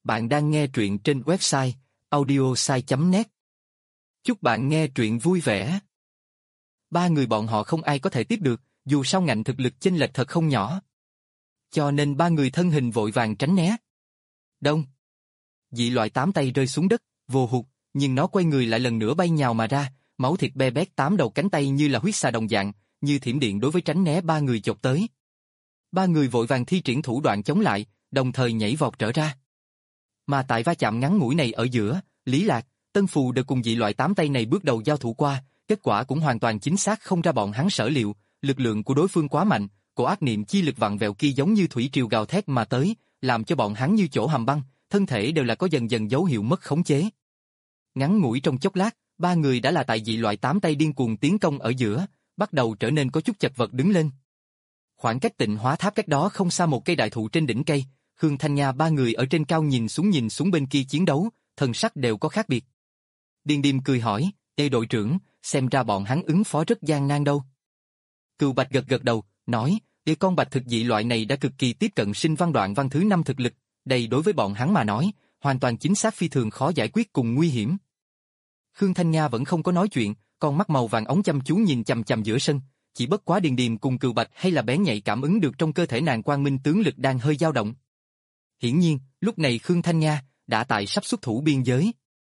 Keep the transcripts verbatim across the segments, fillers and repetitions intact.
Bạn đang nghe truyện trên website audiosai chấm net. Chúc bạn nghe truyện vui vẻ. Ba người bọn họ không ai có thể tiếp được, dù sao ngạnh thực lực chênh lệch thật không nhỏ. Cho nên ba người thân hình vội vàng tránh né. Đông. Dị loại tám tay rơi xuống đất, vồ hụt, nhưng nó quay người lại lần nữa bay nhào mà ra, máu thịt be bét tám đầu cánh tay như là huyết xà đồng dạng, như thiểm điện đối với tránh né ba người chộp tới. Ba người vội vàng thi triển thủ đoạn chống lại, đồng thời nhảy vọt trở ra. Mà tại va chạm ngắn ngủi này ở giữa, Lý Lạc, Tân Phù đều cùng dị loại tám tay này bước đầu giao thủ qua, kết quả cũng hoàn toàn chính xác không ra bọn hắn sở liệu, lực lượng của đối phương quá mạnh, cổ ác niệm chi lực vặn vẹo kia giống như thủy triều gào thét mà tới, làm cho bọn hắn như chỗ hầm băng, thân thể đều là có dần dần dấu hiệu mất khống chế. Ngắn ngủi trong chốc lát, ba người đã là tại dị loại tám tay điên cuồng tiến công ở giữa, bắt đầu trở nên có chút chật vật đứng lên. Khoảng cách Tịnh Hóa Tháp cách đó không xa một cây đại thụ trên đỉnh cây, Khương Thanh Nha ba người ở trên cao nhìn xuống nhìn xuống bên kia chiến đấu, thần sắc đều có khác biệt. Điên Điềm cười hỏi, "Ê đội trưởng, xem ra bọn hắn ứng phó rất gian nan đâu." Cừu Bạch gật gật đầu, nói, "Ê con bạch thực dị loại này đã cực kỳ tiếp cận sinh văn đoạn văn thứ năm thực lực, đây đối với bọn hắn mà nói, hoàn toàn chính xác phi thường khó giải quyết cùng nguy hiểm." Khương Thanh Nha vẫn không có nói chuyện, con mắt màu vàng ống chăm chú nhìn chằm chằm giữa sân, chỉ bất quá Điền Điềm cùng Cừu Bạch hay là bén nhạy cảm ứng được trong cơ thể nàng quang minh tướng lực đang hơi dao động. Hiển nhiên, lúc này Khương Thanh Nha đã tại sắp xuất thủ biên giới.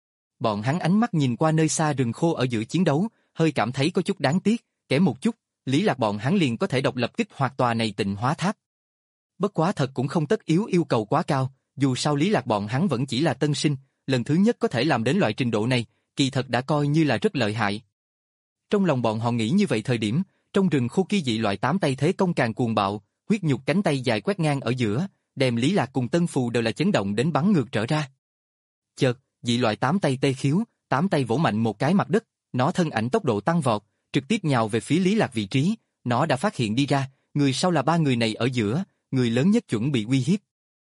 Bọn hắn ánh mắt nhìn qua nơi xa rừng khô ở giữa chiến đấu, hơi cảm thấy có chút đáng tiếc, kém một chút, Lý Lạc bọn hắn liền có thể độc lập kích hoạt tòa này Tịnh Hóa Tháp. Bất quá thật cũng không tất yếu yêu cầu quá cao, dù sao Lý Lạc bọn hắn vẫn chỉ là tân sinh, lần thứ nhất có thể làm đến loại trình độ này, kỳ thật đã coi như là rất lợi hại. Trong lòng bọn họ nghĩ như vậy thời điểm, trong rừng khô kia dị loại tám tay thế công càng cuồng bạo, huyết nhục cánh tay dài quét ngang ở giữa, đem Lý Lạc cùng Tân Phù đều là chấn động đến bắn ngược trở ra. Chợt, dị loại tám tay tê khiếu, tám tay vỗ mạnh một cái mặt đất, nó thân ảnh tốc độ tăng vọt, trực tiếp nhào về phía Lý Lạc vị trí, nó đã phát hiện đi ra, người sau là ba người này ở giữa, người lớn nhất chuẩn bị uy hiếp.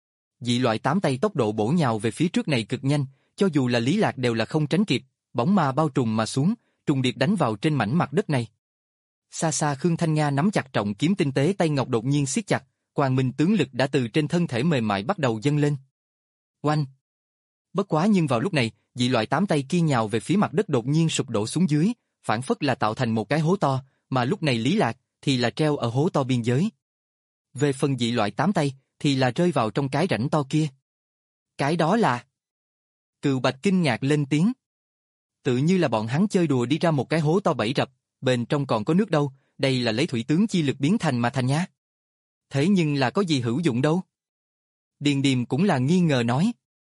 Dị loại tám tay tốc độ bổ nhào về phía trước này cực nhanh, cho dù là Lý Lạc đều là không tránh kịp, bóng ma bao trùm mà xuống, trùng điệp đánh vào trên mảnh mặt đất này. Xa xa Khương Thanh Nga nắm chặt trọng kiếm tinh tế tay ngọc đột nhiên siết chặt, quang minh tướng lực đã từ trên thân thể mềm mại bắt đầu dâng lên. Oanh! Bất quá nhưng vào lúc này, dị loại tám tay kia nhào về phía mặt đất đột nhiên sụp đổ xuống dưới, phản phất là tạo thành một cái hố to, mà lúc này Lý Lạc thì là treo ở hố to biên giới. Về phần dị loại tám tay thì là rơi vào trong cái rãnh to kia. Cái đó là... Cừu Bạch kinh ngạc lên tiếng. Tự như là bọn hắn chơi đùa đi ra một cái hố to bẫy rập, bên trong còn có nước đâu, đây là lấy thủy tướng chi lực biến thành mà thành nhá. Thế nhưng là có gì hữu dụng đâu? Điền Điềm cũng là nghi ngờ nói.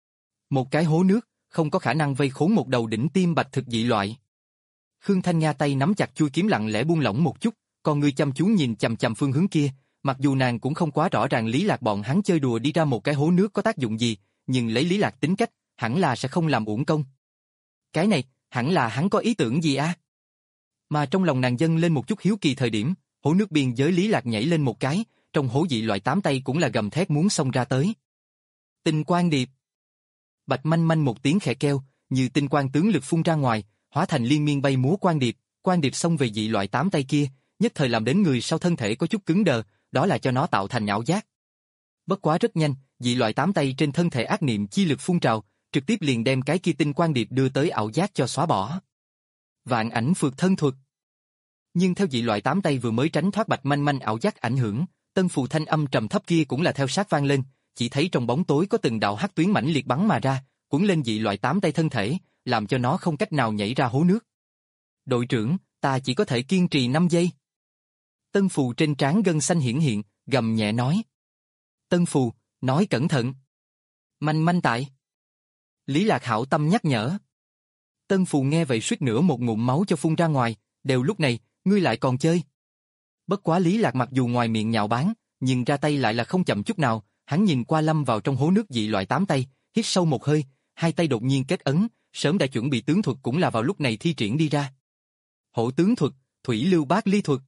Một cái hố nước, không có khả năng vây khốn một đầu đỉnh tiêm bạch thực dị loại. Khương Thanh Nha tay nắm chặt chui kiếm lặng lẽ buông lỏng một chút, còn người chăm chú nhìn chằm chằm phương hướng kia, mặc dù nàng cũng không quá rõ ràng Lý Lạc bọn hắn chơi đùa đi ra một cái hố nước có tác dụng gì, nhưng lấy Lý Lạc tính cách, hẳn là sẽ không làm uổng công. Cái này, hẳn là hắn có ý tưởng gì à? Mà trong lòng nàng dâng lên một chút hiếu kỳ thời điểm, hố nước biên giới Lý Lạc nhảy lên một cái, trong hố dị loại tám tay cũng là gầm thét muốn xông ra tới. Tinh quang điệp. Bạch manh manh một tiếng khẽ kêu, như tinh quang tướng lực phun ra ngoài, hóa thành liên miên bay múa quang điệp, quang điệp xông về dị loại tám tay kia, nhất thời làm đến người sau thân thể có chút cứng đờ, đó là cho nó tạo thành ảo giác. Bất quá rất nhanh, dị loại tám tay trên thân thể ác niệm chi lực phun trào, trực tiếp liền đem cái kia tinh quang điệp đưa tới ảo giác cho xóa bỏ. Vạn ảnh phược thân thuật. Nhưng theo dị loại tám tay vừa mới tránh thoát bạch manh manh ảo giác ảnh hưởng, Tân Phù thanh âm trầm thấp kia cũng là theo sát vang lên, chỉ thấy trong bóng tối có từng đạo hắc tuyến mãnh liệt bắn mà ra, cuốn lên dị loại tám tay thân thể, làm cho nó không cách nào nhảy ra hố nước. Đội trưởng, ta chỉ có thể kiên trì năm giây. Tân Phù trên trán gân xanh hiển hiện, gầm nhẹ nói. Tân Phù, nói cẩn thận. Manh manh tại. Lý Lạc hảo tâm nhắc nhở. Tân Phù nghe vậy suýt nữa một ngụm máu cho phun ra ngoài, đều lúc này, ngươi lại còn chơi. Bất quá Lý Lạc mặc dù ngoài miệng nhạo báng, nhưng ra tay lại là không chậm chút nào, hắn nhìn qua lâm vào trong hố nước dị loại tám tay, hít sâu một hơi, hai tay đột nhiên kết ấn, sớm đã chuẩn bị tướng thuật cũng là vào lúc này thi triển đi ra. Hổ tướng thuật, thủy lưu bát ly thuật.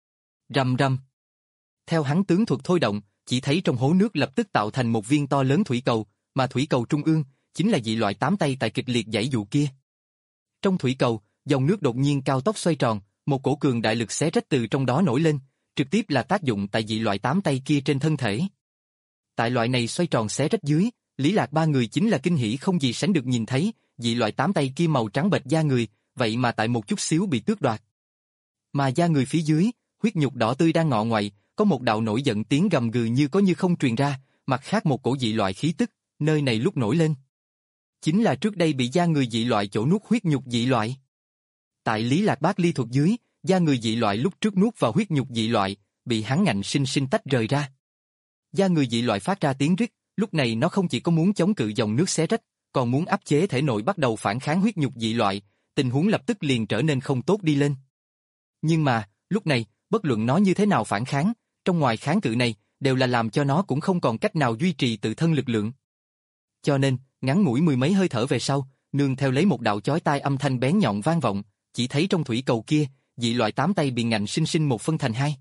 Rầm rầm. Theo hắn tướng thuật thôi động, chỉ thấy trong hố nước lập tức tạo thành một viên to lớn thủy cầu, mà thủy cầu trung ương chính là dị loại tám tay tại kịch liệt giãy dụ kia. Trong thủy cầu, dòng nước đột nhiên cao tốc xoay tròn, một cổ cường đại lực xé rách từ trong đó nổi lên, trực tiếp là tác dụng tại dị loại tám tay kia trên thân thể. Tại loại này xoay tròn xé rách dưới, Lý Lạc ba người chính là kinh hỉ không gì sánh được nhìn thấy, dị loại tám tay kia màu trắng bệch da người, vậy mà tại một chút xíu bị tước đoạt. Mà da người phía dưới, huyết nhục đỏ tươi đang ngọ ngoại, có một đạo nổi giận tiếng gầm gừ như có như không truyền ra, mặt khác một cổ dị loại khí tức, nơi này lúc nổi lên. Chính là trước đây bị da người dị loại chỗ nuốt huyết nhục dị loại. Tại Lý Lạc Bát ly thuật dưới, da người dị loại lúc trước nuốt vào huyết nhục dị loại, bị hắn ngạnh sinh sinh tách rời ra. Da người dị loại phát ra tiếng rít, lúc này nó không chỉ có muốn chống cự dòng nước xé rách, còn muốn áp chế thể nội bắt đầu phản kháng huyết nhục dị loại, tình huống lập tức liền trở nên không tốt đi lên. Nhưng mà, lúc này, bất luận nó như thế nào phản kháng, trong ngoài kháng cự này, đều là làm cho nó cũng không còn cách nào duy trì tự thân lực lượng. Cho nên, ngắn ngủi mười mấy hơi thở về sau, nương theo lấy một đạo chói tai âm thanh bén nhọn vang vọng, chỉ thấy trong thủy cầu kia, dị loại tám tay bị ngạnh sinh sinh một phân thành hai.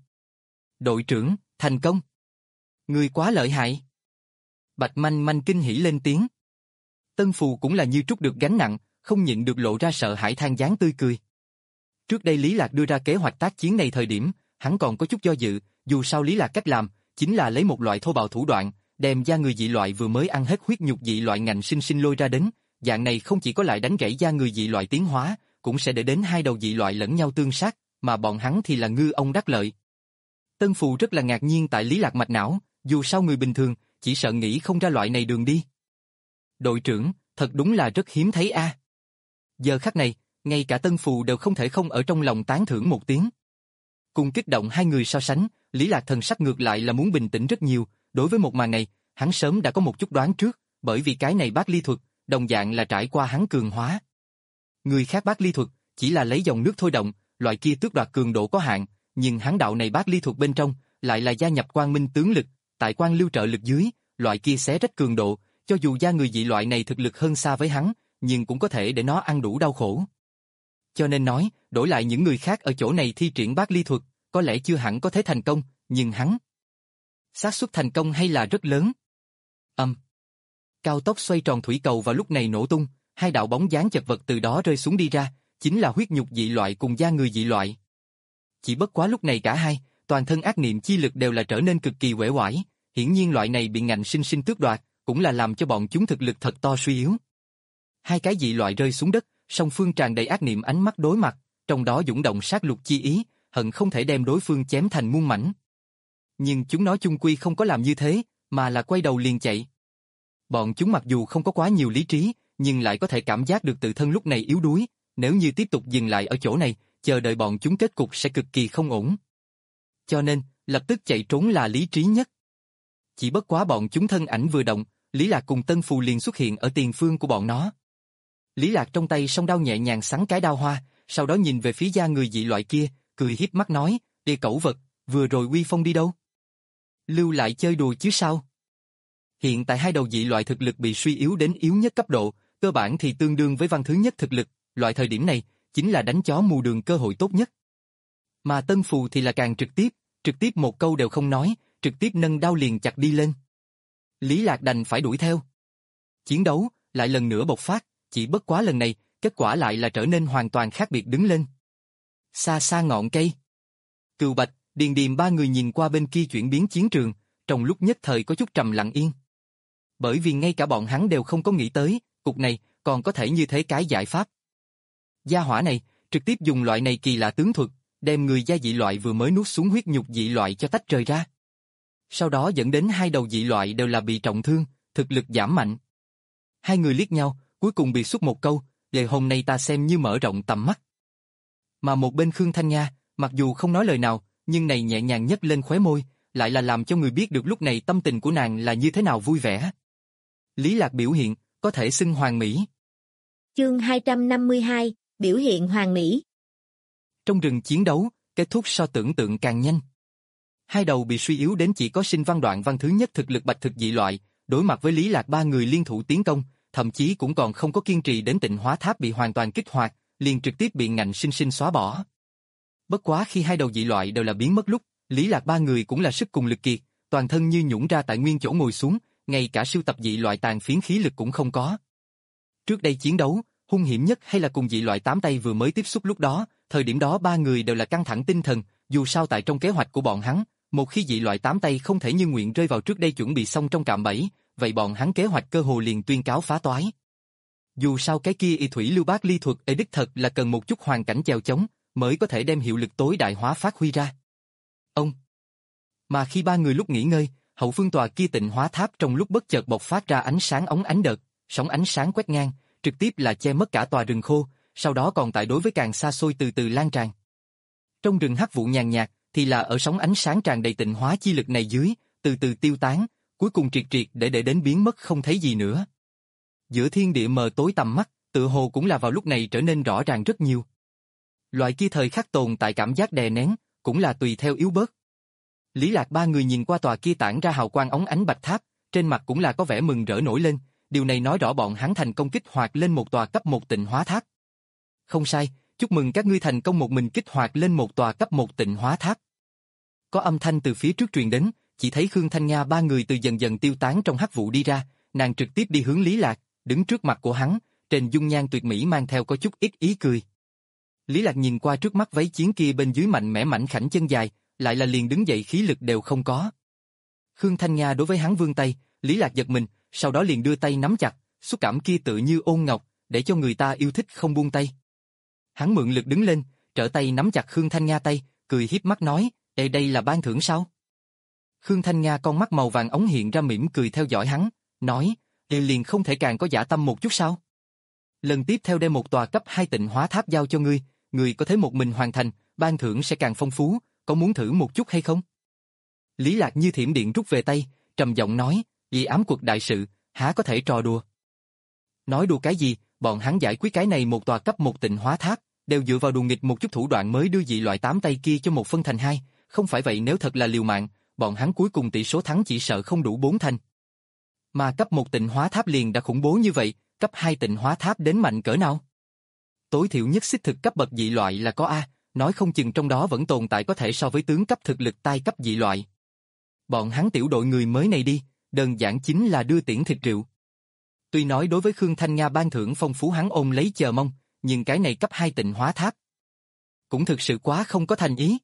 Đội trưởng, thành công! Ngươi quá lợi hại! Bạch Manh Manh kinh hỉ lên tiếng. Tân Phù cũng là như trút được gánh nặng, không nhịn được lộ ra sợ hãi than dáng tươi cười. Trước đây Lý Lạc đưa ra kế hoạch tác chiến này thời điểm, hắn còn có chút do dự, dù sao Lý Lạc cách làm, chính là lấy một loại thô bạo thủ đoạn, đem da người dị loại vừa mới ăn hết huyết nhục dị loại ngạnh sinh sinh lôi ra đến, dạng này không chỉ có lại đánh gãy da người dị loại tiến hóa, cũng sẽ để đến hai đầu dị loại lẫn nhau tương sát, mà bọn hắn thì là ngư ông đắc lợi. Tân Phù rất là ngạc nhiên tại Lý Lạc mạch não, dù sao người bình thường, chỉ sợ nghĩ không ra loại này đường đi. Đội trưởng, thật đúng là rất hiếm thấy a. Giờ khắc này, ngay cả Tân Phù đều không thể không ở trong lòng tán thưởng một tiếng. Cùng kích động hai người so sánh, Lý Lạc thần sắc ngược lại là muốn bình tĩnh rất nhiều, đối với một màn này, hắn sớm đã có một chút đoán trước, bởi vì cái này bát ly thuật, đồng dạng là trải qua hắn cường hóa. Người khác bát ly thuật, chỉ là lấy dòng nước thôi động, loại kia tước đoạt cường độ có hạn, nhưng hắn đạo này bát ly thuật bên trong, lại là gia nhập quang minh tướng lực, tại quang lưu trợ lực dưới, loại kia xé rách cường độ, cho dù da người dị loại này thực lực hơn xa với hắn, nhưng cũng có thể để nó ăn đủ đau khổ. Cho nên nói, đổi lại những người khác ở chỗ này thi triển bát ly thuật, có lẽ chưa hẳn có thể thành công, nhưng hắn, xác suất thành công hay là rất lớn. Âm. Cao tốc xoay tròn thủy cầu vào lúc này nổ tung, hai đạo bóng dáng chật vật từ đó rơi xuống đi ra, chính là huyết nhục dị loại cùng da người dị loại. Chỉ bất quá lúc này cả hai, toàn thân ác niệm chi lực đều là trở nên cực kỳ uể oải, hiển nhiên loại này bị ngạnh sinh sinh tước đoạt, cũng là làm cho bọn chúng thực lực thật to suy yếu. Hai cái dị loại rơi xuống đất, song phương tràn đầy ác niệm ánh mắt đối mặt, trong đó dũng động sát lục chi ý, hận không thể đem đối phương chém thành muôn mảnh. Nhưng chúng nó chung quy không có làm như thế, mà là quay đầu liền chạy. Bọn chúng mặc dù không có quá nhiều lý trí, nhưng lại có thể cảm giác được tự thân lúc này yếu đuối, nếu như tiếp tục dừng lại ở chỗ này, chờ đợi bọn chúng kết cục sẽ cực kỳ không ổn. Cho nên, lập tức chạy trốn là lý trí nhất. Chỉ bất quá bọn chúng thân ảnh vừa động, Lý Lạc cùng Tân Phù liền xuất hiện ở tiền phương của bọn nó. Lý Lạc trong tay song đao nhẹ nhàng xắn cái đao hoa, sau đó nhìn về phía da người dị loại kia, cười hiếp mắt nói, "Đi cẩu vật, vừa rồi uy phong đi đâu? Lưu lại chơi đùa chứ sao?" Hiện tại hai đầu dị loại thực lực bị suy yếu đến yếu nhất cấp độ, cơ bản thì tương đương với văn thứ nhất thực lực, loại thời điểm này, chính là đánh chó mù đường cơ hội tốt nhất. Mà Tân Phù thì là càng trực tiếp, trực tiếp một câu đều không nói, trực tiếp nâng đao liền chặt đi lên. Lý Lạc đành phải đuổi theo. Chiến đấu, lại lần nữa bộc phát, chỉ bất quá lần này, kết quả lại là trở nên hoàn toàn khác biệt đứng lên. Xa xa ngọn cây. Cừu Bạch, Điền Điềm ba người nhìn qua bên kia chuyển biến chiến trường, trong lúc nhất thời có chút trầm lặng yên. Bởi vì ngay cả bọn hắn đều không có nghĩ tới, cục này, còn có thể như thế cái giải pháp. Gia hỏa này, trực tiếp dùng loại này kỳ lạ tướng thuật, đem người da dị loại vừa mới nuốt xuống huyết nhục dị loại cho tách rời ra. Sau đó dẫn đến hai đầu dị loại đều là bị trọng thương, thực lực giảm mạnh. Hai người liếc nhau, cuối cùng bị xuất một câu, "Lời hôm nay ta xem như mở rộng tầm mắt." Mà một bên Khương Thanh Nha, mặc dù không nói lời nào, nhưng này nhẹ nhàng nhếch lên khóe môi, lại là làm cho người biết được lúc này tâm tình của nàng là như thế nào vui vẻ. Lý Lạc biểu hiện, có thể xưng hoàn mỹ. Chương hai trăm năm mươi hai, biểu hiện hoàn mỹ. Trong rừng chiến đấu, kết thúc so tưởng tượng càng nhanh. Hai đầu bị suy yếu đến chỉ có sinh văn đoạn văn thứ nhất thực lực bạch thực dị loại, đối mặt với Lý Lạc ba người liên thủ tiến công, thậm chí cũng còn không có kiên trì đến Tịnh Hóa Tháp bị hoàn toàn kích hoạt, liền trực tiếp bị ngạnh sinh sinh xóa bỏ. Bất quá khi hai đầu dị loại đều là biến mất lúc, Lý Lạc ba người cũng là sức cùng lực kiệt, toàn thân như nhũn ra tại nguyên chỗ ngồi xuống, ngay cả sưu tập dị loại tàn phiến khí lực cũng không có. Trước đây chiến đấu, hung hiểm nhất hay là cùng dị loại tám tay vừa mới tiếp xúc lúc đó, thời điểm đó ba người đều là căng thẳng tinh thần, dù sao tại trong kế hoạch của bọn hắn, một khi dị loại tám tay không thể như nguyện rơi vào trước đây chuẩn bị xong trong cạm bẫy, vậy bọn hắn kế hoạch cơ hồ liền tuyên cáo phá toái. Dù sao cái kia y thủy lưu bát ly thuật ấy đích thật là cần một chút hoàn cảnh chèo chống, mới có thể đem hiệu lực tối đại hóa phát huy ra. Ông. Mà khi ba người lúc nghỉ ngơi, hậu phương tòa kia tịnh hóa tháp trong lúc bất chợt bộc phát ra ánh sáng óng ánh đợt, sóng ánh sáng quét ngang, trực tiếp là che mất cả tòa rừng khô, sau đó còn tại đối với càng xa xôi từ từ lan tràn. Trong rừng hắc vụ nhàn nhạt, thì là ở sóng ánh sáng tràn đầy tịnh hóa chi lực này dưới, từ từ tiêu tán, cuối cùng triệt triệt để để đến biến mất không thấy gì nữa. Giữa thiên địa mờ tối tầm mắt, tựa hồ cũng là vào lúc này trở nên rõ ràng rất nhiều. Loại kia thời khắc tồn tại cảm giác đè nén, cũng là tùy theo yếu bớt. Lý Lạc ba người nhìn qua tòa kia tản ra hào quang óng ánh bạch tháp, trên mặt cũng là có vẻ mừng rỡ nổi lên, điều này nói rõ bọn hắn thành công kích hoạt lên một tòa cấp một tịnh hóa tháp. Không sai, chúc mừng các ngươi thành công một mình kích hoạt lên một tòa cấp một tịnh hóa tháp. Có âm thanh từ phía trước truyền đến, chỉ thấy Khương Thanh Nga ba người từ dần dần tiêu tán trong hắc vụ đi ra, nàng trực tiếp đi hướng Lý Lạc, đứng trước mặt của hắn, trên dung nhan tuyệt mỹ mang theo có chút ít ý cười. Lý Lạc nhìn qua trước mắt váy chiến kia bên dưới mạnh mẽ mảnh khảnh chân dài, lại là liền đứng dậy khí lực đều không có. Khương Thanh Nga đối với hắn vươn tay, Lý Lạc giật mình, sau đó liền đưa tay nắm chặt, xúc cảm kia tự như ôn ngọc, để cho người ta yêu thích không buông tay. Hắn mượn lực đứng lên, trở tay nắm chặt Khương Thanh Nga tay, cười hiếp mắt nói, "Ê, đây là ban thưởng sao?" Khương Thanh Nga con mắt màu vàng ống hiện ra mỉm cười theo dõi hắn, nói, "Ê, liền không thể càng có dã tâm một chút sao? Lần tiếp theo đem một tòa cấp hai tịnh hóa tháp giao cho ngươi, ngươi có thể một mình hoàn thành, ban thưởng sẽ càng phong phú, có muốn thử một chút hay không?" Lý Lạc như thiểm điện rút về tay, trầm giọng nói, "Vì ám quật đại sự, há có thể trò đùa?" Nói đùa cái gì, bọn hắn giải quyết cái này một tòa cấp một tịnh hóa tháp, đều dựa vào đùa nghịch một chút thủ đoạn mới đưa dị loại tám tay kia cho một phân thành hai, không phải vậy nếu thật là liều mạng, bọn hắn cuối cùng tỷ số thắng chỉ sợ không đủ bốn thành. Mà cấp một tịnh hóa tháp liền đã khủng bố như vậy, cấp hai tịnh hóa tháp đến mạnh cỡ nào? Tối thiểu nhất xích thực cấp bậc dị loại là có A, nói không chừng trong đó vẫn tồn tại có thể so với tướng cấp thực lực tai cấp dị loại. Bọn hắn tiểu đội người mới này đi, đơn giản chính là đưa tiễn thịt rượu. Tuy nói đối với Khương Thanh Nga ban thưởng phong phú hắn ôm lấy chờ mong, nhưng cái này cấp hai tịnh hóa tháp cũng thực sự quá không có thành ý.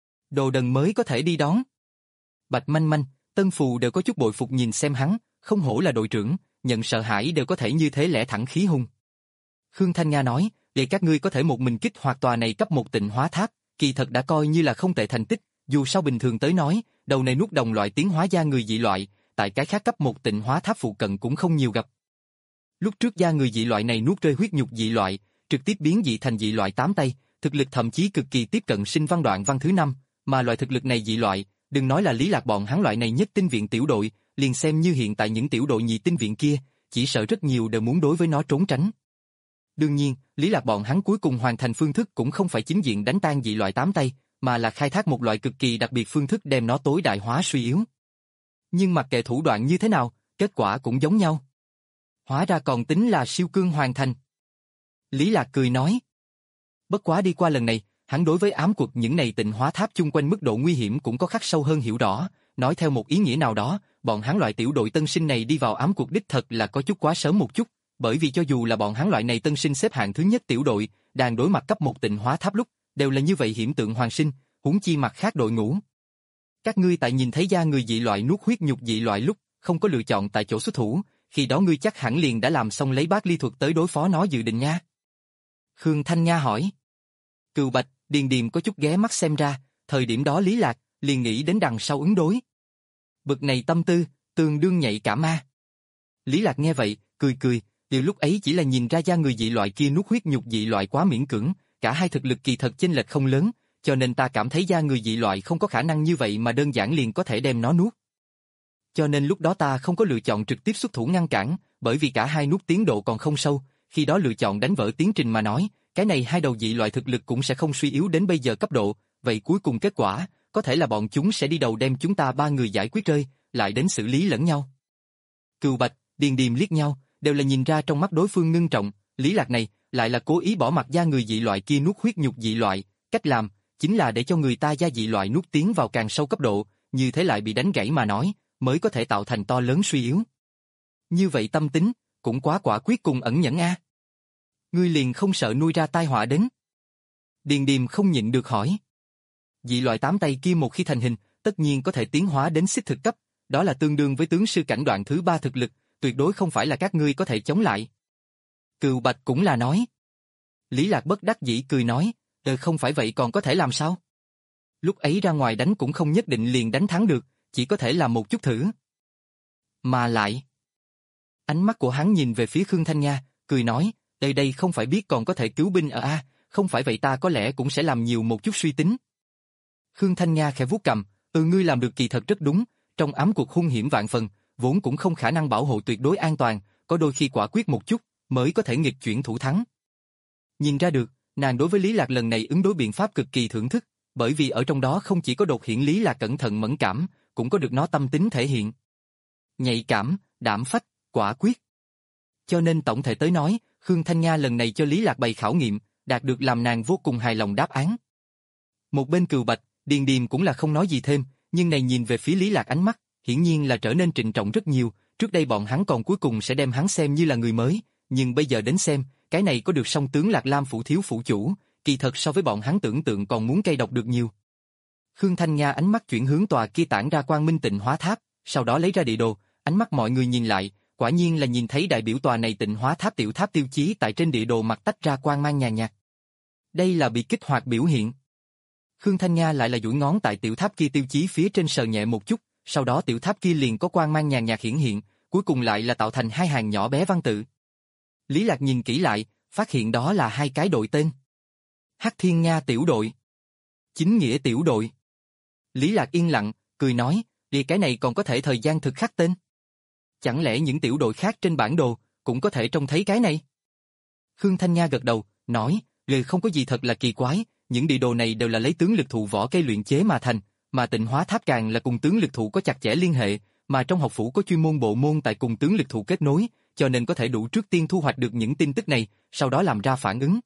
Đồ đần mới có thể đi đón. Bạch Manh Manh, Tân Phù đều có chút bội phục nhìn xem hắn, không hổ là đội trưởng, nhận sợ hãi đều có thể như thế lẽ thẳng khí hùng. Khương Thanh Nga nói, để các ngươi có thể một mình kích hoạt tòa này cấp một tịnh hóa tháp, kỳ thật đã coi như là không tệ thành tích, dù sao bình thường tới nói, đầu này nuốt đồng loại tiến hóa da người dị loại, tại cái khác cấp một tịnh hóa tháp phụ cận cũng không nhiều gặp. Lúc trước da người dị loại này nuốt rơi huyết nhục dị loại, trực tiếp biến dị thành dị loại tám tay, thực lực thậm chí cực kỳ tiếp cận sinh văn đoạn văn thứ năm, mà loại thực lực này dị loại, đừng nói là Lý Lạc bọn hắn loại này nhất tinh viện tiểu đội, liền xem như hiện tại những tiểu đội nhị tinh viện kia, chỉ sợ rất nhiều đều muốn đối với nó trốn tránh. Đương nhiên, Lý Lạc bọn hắn cuối cùng hoàn thành phương thức cũng không phải chính diện đánh tan dị loại tám tay, mà là khai thác một loại cực kỳ đặc biệt phương thức đem nó tối đại hóa suy yếu. Nhưng mặc kệ thủ đoạn như thế nào, kết quả cũng giống nhau. Hóa ra còn tính là siêu cương hoàn thành. Lý Lạc cười nói. Bất quá đi qua lần này, hắn đối với ám quật những này tịnh hóa tháp chung quanh mức độ nguy hiểm cũng có khắc sâu hơn hiểu rõ, nói theo một ý nghĩa nào đó, bọn hắn loại tiểu đội tân sinh này đi vào ám quật đích thật là có chút quá sớm một chút, bởi vì cho dù là bọn hắn loại này tân sinh xếp hạng thứ nhất tiểu đội, đang đối mặt cấp một tịnh hóa tháp lúc, đều là như vậy hiểm tượng hoàng sinh, huống chi mặt khác đội ngũ. Các ngươi tại nhìn thấy da người dị loại nuốt huyết nhục dị loại lúc, không có lựa chọn tại chỗ xuất thủ, khi đó ngươi chắc hẳn liền đã làm xong lấy bát ly thuật tới đối phó nó dự định nha. Khương Thanh Nga hỏi. Cừu Bạch, Điền Điềm có chút ghé mắt xem ra, thời điểm đó Lý Lạc liền nghĩ đến đằng sau ứng đối. Bực này tâm tư, tương đương nhạy cảm ma. Lý Lạc nghe vậy, cười cười, điều lúc ấy chỉ là nhìn ra da người dị loại kia nuốt huyết nhục dị loại quá miễn cưỡng, cả hai thực lực kỳ thật chênh lệch không lớn, cho nên ta cảm thấy da người dị loại không có khả năng như vậy mà đơn giản liền có thể đem nó nuốt. Cho nên lúc đó ta không có lựa chọn trực tiếp xuất thủ ngăn cản, bởi vì cả hai nuốt tiến độ còn không sâu, khi đó lựa chọn đánh vỡ tiến trình mà nói, cái này hai đầu dị loại thực lực cũng sẽ không suy yếu đến bây giờ cấp độ, vậy cuối cùng kết quả, có thể là bọn chúng sẽ đi đầu đem chúng ta ba người giải quyết rơi, lại đến xử lý lẫn nhau. Cừu Bạch, Điền Điềm liếc nhau, đều là nhìn ra trong mắt đối phương ngưng trọng, Lý Lạc này, lại là cố ý bỏ mặt da người dị loại kia nuốt huyết nhục dị loại, cách làm, chính là để cho người ta da dị loại nuốt tiến vào càng sâu cấp độ, như thế lại bị đánh gãy mà nói, mới có thể tạo thành to lớn suy yếu. Như vậy tâm tính, cũng quá quả quyết cùng ẩn nhẫn a. Ngươi liền không sợ nuôi ra tai họa đến? Điền Điềm không nhịn được hỏi. Dị loại tám tay kia một khi thành hình, tất nhiên có thể tiến hóa đến xích thực cấp, đó là tương đương với tướng sư cảnh đoạn thứ ba thực lực, tuyệt đối không phải là các ngươi có thể chống lại. Cừu Bạch cũng là nói. Lý Lạc bất đắc dĩ cười nói, ờ không phải vậy còn có thể làm sao? Lúc ấy ra ngoài đánh cũng không nhất định liền đánh thắng được, chỉ có thể làm một chút thử. Mà lại. Ánh mắt của hắn nhìn về phía Khương Thanh Nga, cười nói, đây đây không phải biết còn có thể cứu binh ở A, không phải vậy ta có lẽ cũng sẽ làm nhiều một chút suy tính. Khương Thanh Nga khẽ vuốt cầm, ừ ngươi làm được kỳ thật rất đúng, trong ám cuộc hung hiểm vạn phần, vốn cũng không khả năng bảo hộ tuyệt đối an toàn, có đôi khi quả quyết một chút, mới có thể nghịch chuyển thủ thắng. Nhìn ra được, nàng đối với Lý Lạc lần này ứng đối biện pháp cực kỳ thưởng thức, bởi vì ở trong đó không chỉ có đột hiện Lý Lạc cẩn thận mẫn cảm, cũng có được nó tâm tính thể hiện. Nhạy cảm, đảm phách, quả quyết. Cho nên tổng thể tới nói, Khương Thanh Nga lần này cho Lý Lạc bày khảo nghiệm, đạt được làm nàng vô cùng hài lòng đáp án. Một bên Cừu Bạch, Điền Điềm cũng là không nói gì thêm, nhưng này nhìn về phía Lý Lạc ánh mắt, hiển nhiên là trở nên trịnh trọng rất nhiều, trước đây bọn hắn còn cuối cùng sẽ đem hắn xem như là người mới, nhưng bây giờ đến xem, cái này có được song tướng Lạc Lam phủ thiếu phủ chủ, kỳ thật so với bọn hắn tưởng tượng còn muốn cay độc được nhiều. Khương Thanh Nga ánh mắt chuyển hướng tòa kia tản ra quang minh Tịnh Hóa Tháp, sau đó lấy ra địa đồ, ánh mắt mọi người nhìn lại, quả nhiên là nhìn thấy đại biểu tòa này Tịnh Hóa Tháp tiểu tháp tiêu chí tại trên địa đồ mặt tách ra quang mang nhàn nhạt. Đây là bị kích hoạt biểu hiện. Khương Thanh Nga lại là duỗi ngón tại tiểu tháp kia tiêu chí phía trên sờ nhẹ một chút, sau đó tiểu tháp kia liền có quang mang nhàn nhạt hiển hiện, cuối cùng lại là tạo thành hai hàng nhỏ bé văn tự. Lý Lạc nhìn kỹ lại, phát hiện đó là hai cái đội tên. Hắc Thiên Nga tiểu đội, Chính Nghĩa tiểu đội. Lý Lạc yên lặng, cười nói, đi cái này còn có thể thời gian thực khắc tên. Chẳng lẽ những tiểu đội khác trên bản đồ cũng có thể trông thấy cái này? Khương Thanh Nga gật đầu, nói, lời không có gì thật là kỳ quái, những địa đồ này đều là lấy tướng lực thụ vỏ cây luyện chế mà thành, mà Tịnh Hóa Tháp càng là cùng tướng lực thụ có chặt chẽ liên hệ, mà trong học phủ có chuyên môn bộ môn tại cùng tướng lực thụ kết nối, cho nên có thể đủ trước tiên thu hoạch được những tin tức này, sau đó làm ra phản ứng.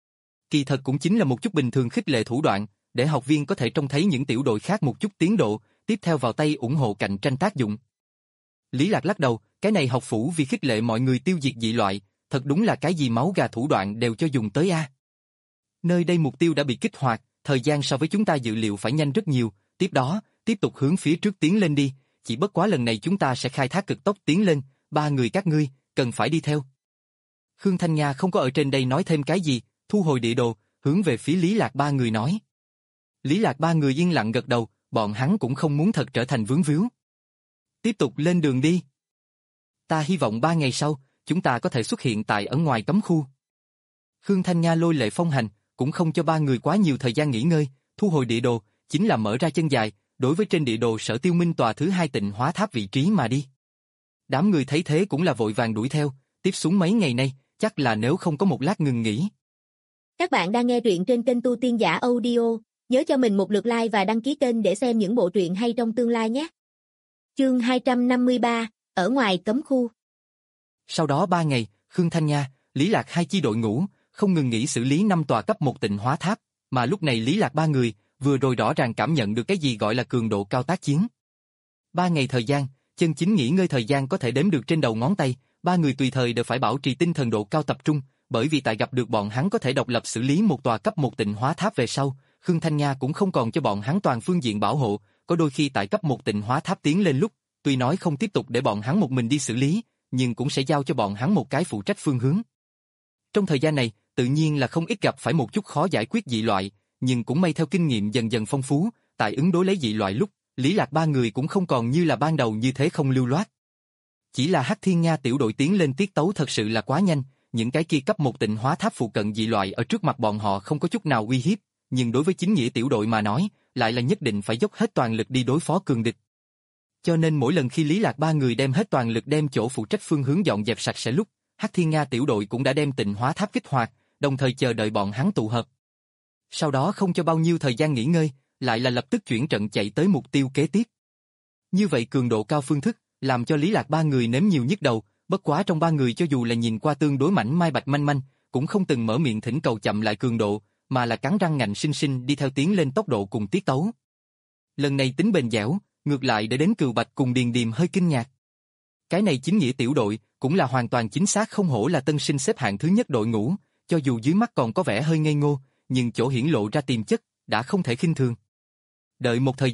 Kỳ thật cũng chính là một chút bình thường khích lệ thủ đoạn, để học viên có thể trông thấy những tiểu đội khác một chút tiến độ, tiếp theo vào tay ủng hộ cạnh tranh tác dụng. Lý Lạc lắc đầu, cái này học phủ vì khích lệ mọi người tiêu diệt dị loại, thật đúng là cái gì máu gà thủ đoạn đều cho dùng tới a. Nơi đây mục tiêu đã bị kích hoạt, thời gian so với chúng ta dự liệu phải nhanh rất nhiều, tiếp đó, tiếp tục hướng phía trước tiến lên đi, chỉ bất quá lần này chúng ta sẽ khai thác cực tốc tiến lên, ba người các ngươi, cần phải đi theo. Khương Thanh Nga không có ở trên đây nói thêm cái gì, thu hồi địa đồ, hướng về phía Lý Lạc ba người nói. Lý Lạc ba người yên lặng gật đầu, bọn hắn cũng không muốn thật trở thành vướng víu. Tiếp tục lên đường đi. Ta hy vọng ba ngày sau, chúng ta có thể xuất hiện tại ở ngoài cấm khu. Khương Thanh Nga lôi lệ phong hành, cũng không cho ba người quá nhiều thời gian nghỉ ngơi, thu hồi địa đồ, chính là mở ra chân dài, đối với trên địa đồ Sở Tiêu Minh tòa thứ hai Tịnh Hóa Tháp vị trí mà đi. Đám người thấy thế cũng là vội vàng đuổi theo, tiếp xuống mấy ngày nay, chắc là nếu không có một lát ngừng nghỉ. Các bạn đang nghe truyện trên kênh Tu Tiên Giả Audio, nhớ cho mình một lượt like và đăng ký kênh để xem những bộ truyện hay trong tương lai nhé. Chương hai trăm năm mươi ba, ở ngoài cấm khu. Sau đó ba ngày, Khương Thanh Nga, Lý Lạc hai chi đội ngũ, không ngừng nghỉ xử lý năm tòa cấp một Tịnh Hóa Tháp, mà lúc này Lý Lạc ba người, vừa rồi rõ ràng cảm nhận được cái gì gọi là cường độ cao tác chiến. Ba ngày thời gian, chân chính nghỉ ngơi thời gian có thể đếm được trên đầu ngón tay, ba người tùy thời đều phải bảo trì tinh thần độ cao tập trung, bởi vì tại gặp được bọn hắn có thể độc lập xử lý một tòa cấp một Tịnh Hóa Tháp về sau, Khương Thanh Nga cũng không còn cho bọn hắn toàn phương diện bảo hộ, có đôi khi tại cấp một Tịnh Hóa Tháp tiến lên lúc, tuy nói không tiếp tục để bọn hắn một mình đi xử lý, nhưng cũng sẽ giao cho bọn hắn một cái phụ trách phương hướng. Trong thời gian này, tự nhiên là không ít gặp phải một chút khó giải quyết dị loại, nhưng cũng may theo kinh nghiệm dần dần phong phú, tại ứng đối lấy dị loại lúc, Lý Lạc ba người cũng không còn như là ban đầu như thế không lưu loát. Chỉ là Hắc Thiên Nga tiểu đội tiến lên tiết tấu thật sự là quá nhanh, những cái kia cấp một Tịnh Hóa Tháp phụ cận dị loại ở trước mặt bọn họ không có chút nào uy hiếp, nhưng đối với Chính Nghĩa tiểu đội mà nói, lại là nhất định phải dốc hết toàn lực đi đối phó cường địch. Cho nên mỗi lần khi Lý Lạc ba người đem hết toàn lực đem chỗ phụ trách phương hướng dọn dẹp sạch sẽ lúc, Hắc Thiên Nga tiểu đội cũng đã đem Tịnh Hóa Tháp kích hoạt, đồng thời chờ đợi bọn hắn tụ hợp. Sau đó không cho bao nhiêu thời gian nghỉ ngơi, lại là lập tức chuyển trận chạy tới mục tiêu kế tiếp. Như vậy cường độ cao phương thức, làm cho Lý Lạc ba người nếm nhiều nhức đầu, bất quá trong ba người cho dù là nhìn qua tương đối mảnh mai bạch manh manh, cũng không từng mở miệng thỉnh cầu chậm lại cường độ, mà là cắn răng ngạnh sinh sinh đi theo tiến lên tốc độ cùng tiết tấu. Lần này tính bền dẻo, ngược lại để đến Cừu Bạch cùng Điền Điềm hơi kinh ngạc. Cái này Chính Nghĩa tiểu đội, cũng là hoàn toàn chính xác không hổ là tân sinh xếp hạng thứ nhất đội ngũ, cho dù dưới mắt còn có vẻ hơi ngây ngô, nhưng chỗ hiển lộ ra tiềm chất, đã không thể khinh thường. Đợi một thời gian,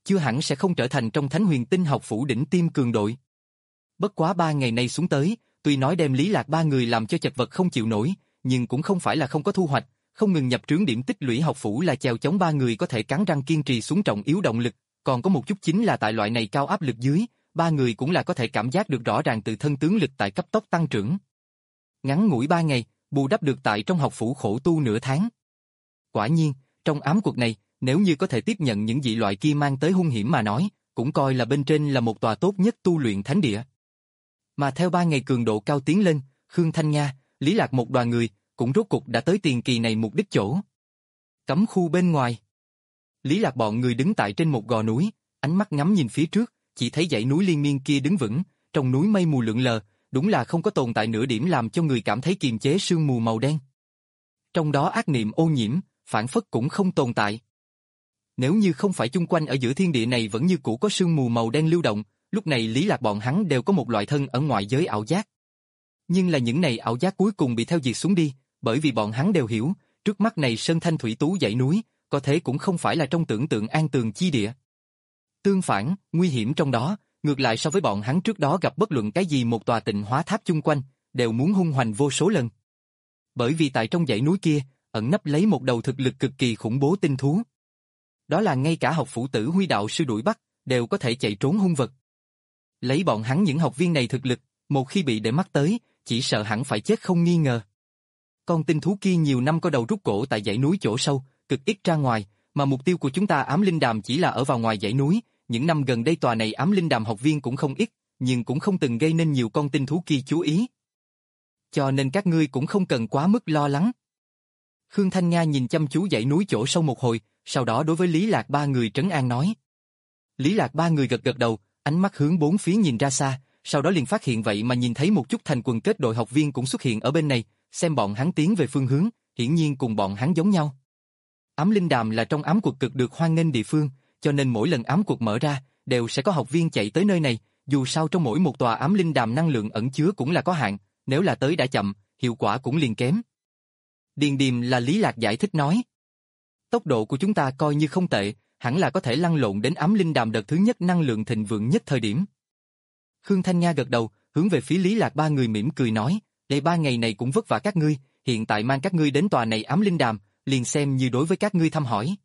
chưa hẳn sẽ không trở thành trong Thánh Huyền Tinh học phủ đỉnh tiêm cường đội. Bất quá ba ngày nay xuống tới, tuy nói đem Lý Lạc ba người làm cho chật vật không chịu nổi, nhưng cũng không phải là không có thu hoạch, không ngừng nhập trướng điểm tích lũy học phủ là chèo chống ba người có thể cắn răng kiên trì xuống trọng yếu động lực, còn có một chút chính là tại loại này cao áp lực dưới, ba người cũng là có thể cảm giác được rõ ràng tự thân tướng lực tại cấp tốc tăng trưởng. Ngắn ngủi ba ngày, bù đắp được tại trong học phủ khổ tu nửa tháng. Quả nhiên, trong ám cuộc này, nếu như có thể tiếp nhận những dị loại kia mang tới hung hiểm mà nói, cũng coi là bên trên là một tòa tốt nhất tu luyện thánh địa. Mà theo ba ngày cường độ cao tiến lên, Khương Thanh Nha, Lý Lạc một đoàn người, cũng rốt cục đã tới tiền kỳ này mục đích chỗ. Cấm khu bên ngoài. Lý Lạc bọn người đứng tại trên một gò núi, ánh mắt ngắm nhìn phía trước, chỉ thấy dãy núi liên miên kia đứng vững, trong núi mây mù lượn lờ, đúng là không có tồn tại nửa điểm làm cho người cảm thấy kiềm chế sương mù màu đen. Trong đó ác niệm ô nhiễm, phản phất cũng không tồn tại. Nếu như không phải chung quanh ở giữa thiên địa này vẫn như cũ có sương mù màu đen lưu động, lúc này Lý Lạc bọn hắn đều có một loại thân ở ngoại giới ảo giác. Nhưng là những này ảo giác cuối cùng bị theo diệt xuống đi, bởi vì bọn hắn đều hiểu, trước mắt này sơn thanh thủy tú dãy núi, có thể cũng không phải là trong tưởng tượng an tường chi địa. Tương phản, nguy hiểm trong đó, ngược lại so với bọn hắn trước đó gặp bất luận cái gì một tòa tịnh hóa tháp chung quanh, đều muốn hung hoành vô số lần. Bởi vì tại trong dãy núi kia, ẩn nấp lấy một đầu thực lực cực kỳ khủng bố tinh thú. Đó là ngay cả học phủ tử Huy đạo sư đuổi bắt, đều có thể chạy trốn hung vật. Lấy bọn hắn những học viên này thực lực, một khi bị để mắt tới, chỉ sợ hẳn phải chết không nghi ngờ. Con tinh thú kia nhiều năm có đầu rút cổ tại dãy núi chỗ sâu, cực ít ra ngoài, mà mục tiêu của chúng ta ám linh đàm chỉ là ở vào ngoài dãy núi, những năm gần đây tòa này ám linh đàm học viên cũng không ít, nhưng cũng không từng gây nên nhiều con tinh thú kia chú ý. Cho nên các ngươi cũng không cần quá mức lo lắng. Khương Thanh Nga nhìn chăm chú dãy núi chỗ sâu một hồi, sau đó đối với Lý Lạc ba người trấn an nói. Lý Lạc ba người gật gật đầu, ánh mắt hướng bốn phía nhìn ra xa, sau đó liền phát hiện vậy mà nhìn thấy một chút thành quần kết đội học viên cũng xuất hiện ở bên này, xem bọn hắn tiến về phương hướng, hiển nhiên cùng bọn hắn giống nhau. Ám linh đàm là trong ám cuộc cực được hoan nghênh địa phương, cho nên mỗi lần ám cuộc mở ra, đều sẽ có học viên chạy tới nơi này, dù sao trong mỗi một tòa ám linh đàm năng lượng ẩn chứa cũng là có hạn, nếu là tới đã chậm, hiệu quả cũng liền kém. Điền điềm là Lý Lạc giải thích nói. Tốc độ của chúng ta coi như không tệ, hẳn là có thể lăn lộn đến ám linh đàm đợt thứ nhất năng lượng thịnh vượng nhất thời điểm. Khương Thanh Nga gật đầu, hướng về phía Lý Lạc ba người mỉm cười nói, đây ba ngày này cũng vất vả các ngươi, hiện tại mang các ngươi đến tòa này ám linh đàm, liền xem như đối với các ngươi thăm hỏi.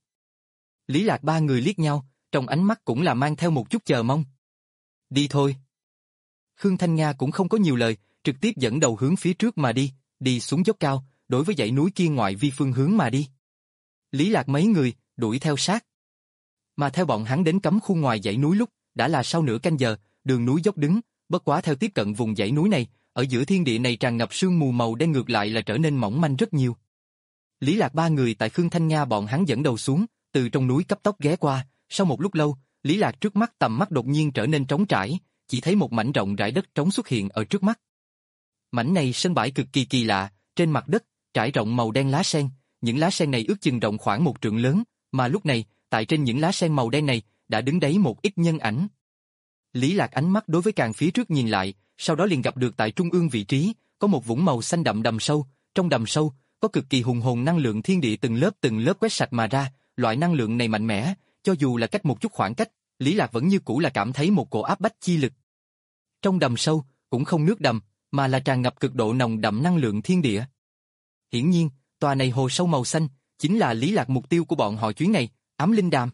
Lý Lạc ba người liếc nhau, trong ánh mắt cũng là mang theo một chút chờ mong. Đi thôi. Khương Thanh Nga cũng không có nhiều lời, trực tiếp dẫn đầu hướng phía trước mà đi, đi xuống dốc cao, đối với dãy núi kia ngoại vi phương hướng mà đi. Lý Lạc mấy người, đuổi theo sát. Mà theo bọn hắn đến cấm khu ngoài dãy núi lúc, đã là sau nửa canh giờ, đường núi dốc đứng, bất quá theo tiếp cận vùng dãy núi này, ở giữa thiên địa này tràn ngập sương mù màu đen ngược lại là trở nên mỏng manh rất nhiều. Lý Lạc ba người tại Khương Thanh Nga bọn hắn dẫn đầu xuống, từ trong núi cấp tốc ghé qua, sau một lúc lâu, Lý Lạc trước mắt tầm mắt đột nhiên trở nên trống trải, chỉ thấy một mảnh rộng rãi đất trống xuất hiện ở trước mắt. Mảnh này sân bãi cực kỳ kỳ lạ, trên mặt đất, trải rộng màu đen lá sen, những lá sen này ước chừng rộng khoảng một trượng lớn, mà lúc này, tại trên những lá sen màu đen này, đã đứng đấy một ít nhân ảnh. Lý Lạc ánh mắt đối với càng phía trước nhìn lại, sau đó liền gặp được tại trung ương vị trí, có một vũng màu xanh đậm đầm sâu, trong đầm sâu, có cực kỳ hùng hồn năng lượng thiên địa từng lớp từng lớp quét sạch mà ra, loại năng lượng này mạnh mẽ, cho dù là cách một chút khoảng cách, Lý Lạc vẫn như cũ là cảm thấy một cổ áp bách chi lực. Trong đầm sâu, cũng không nước đầm, mà là tràn ngập cực độ nồng đậm năng lượng thiên địa. Hiển nhiên, tòa này hồ sâu màu xanh, chính là Lý Lạc mục tiêu của bọn họ chuyến này, ám linh đàm.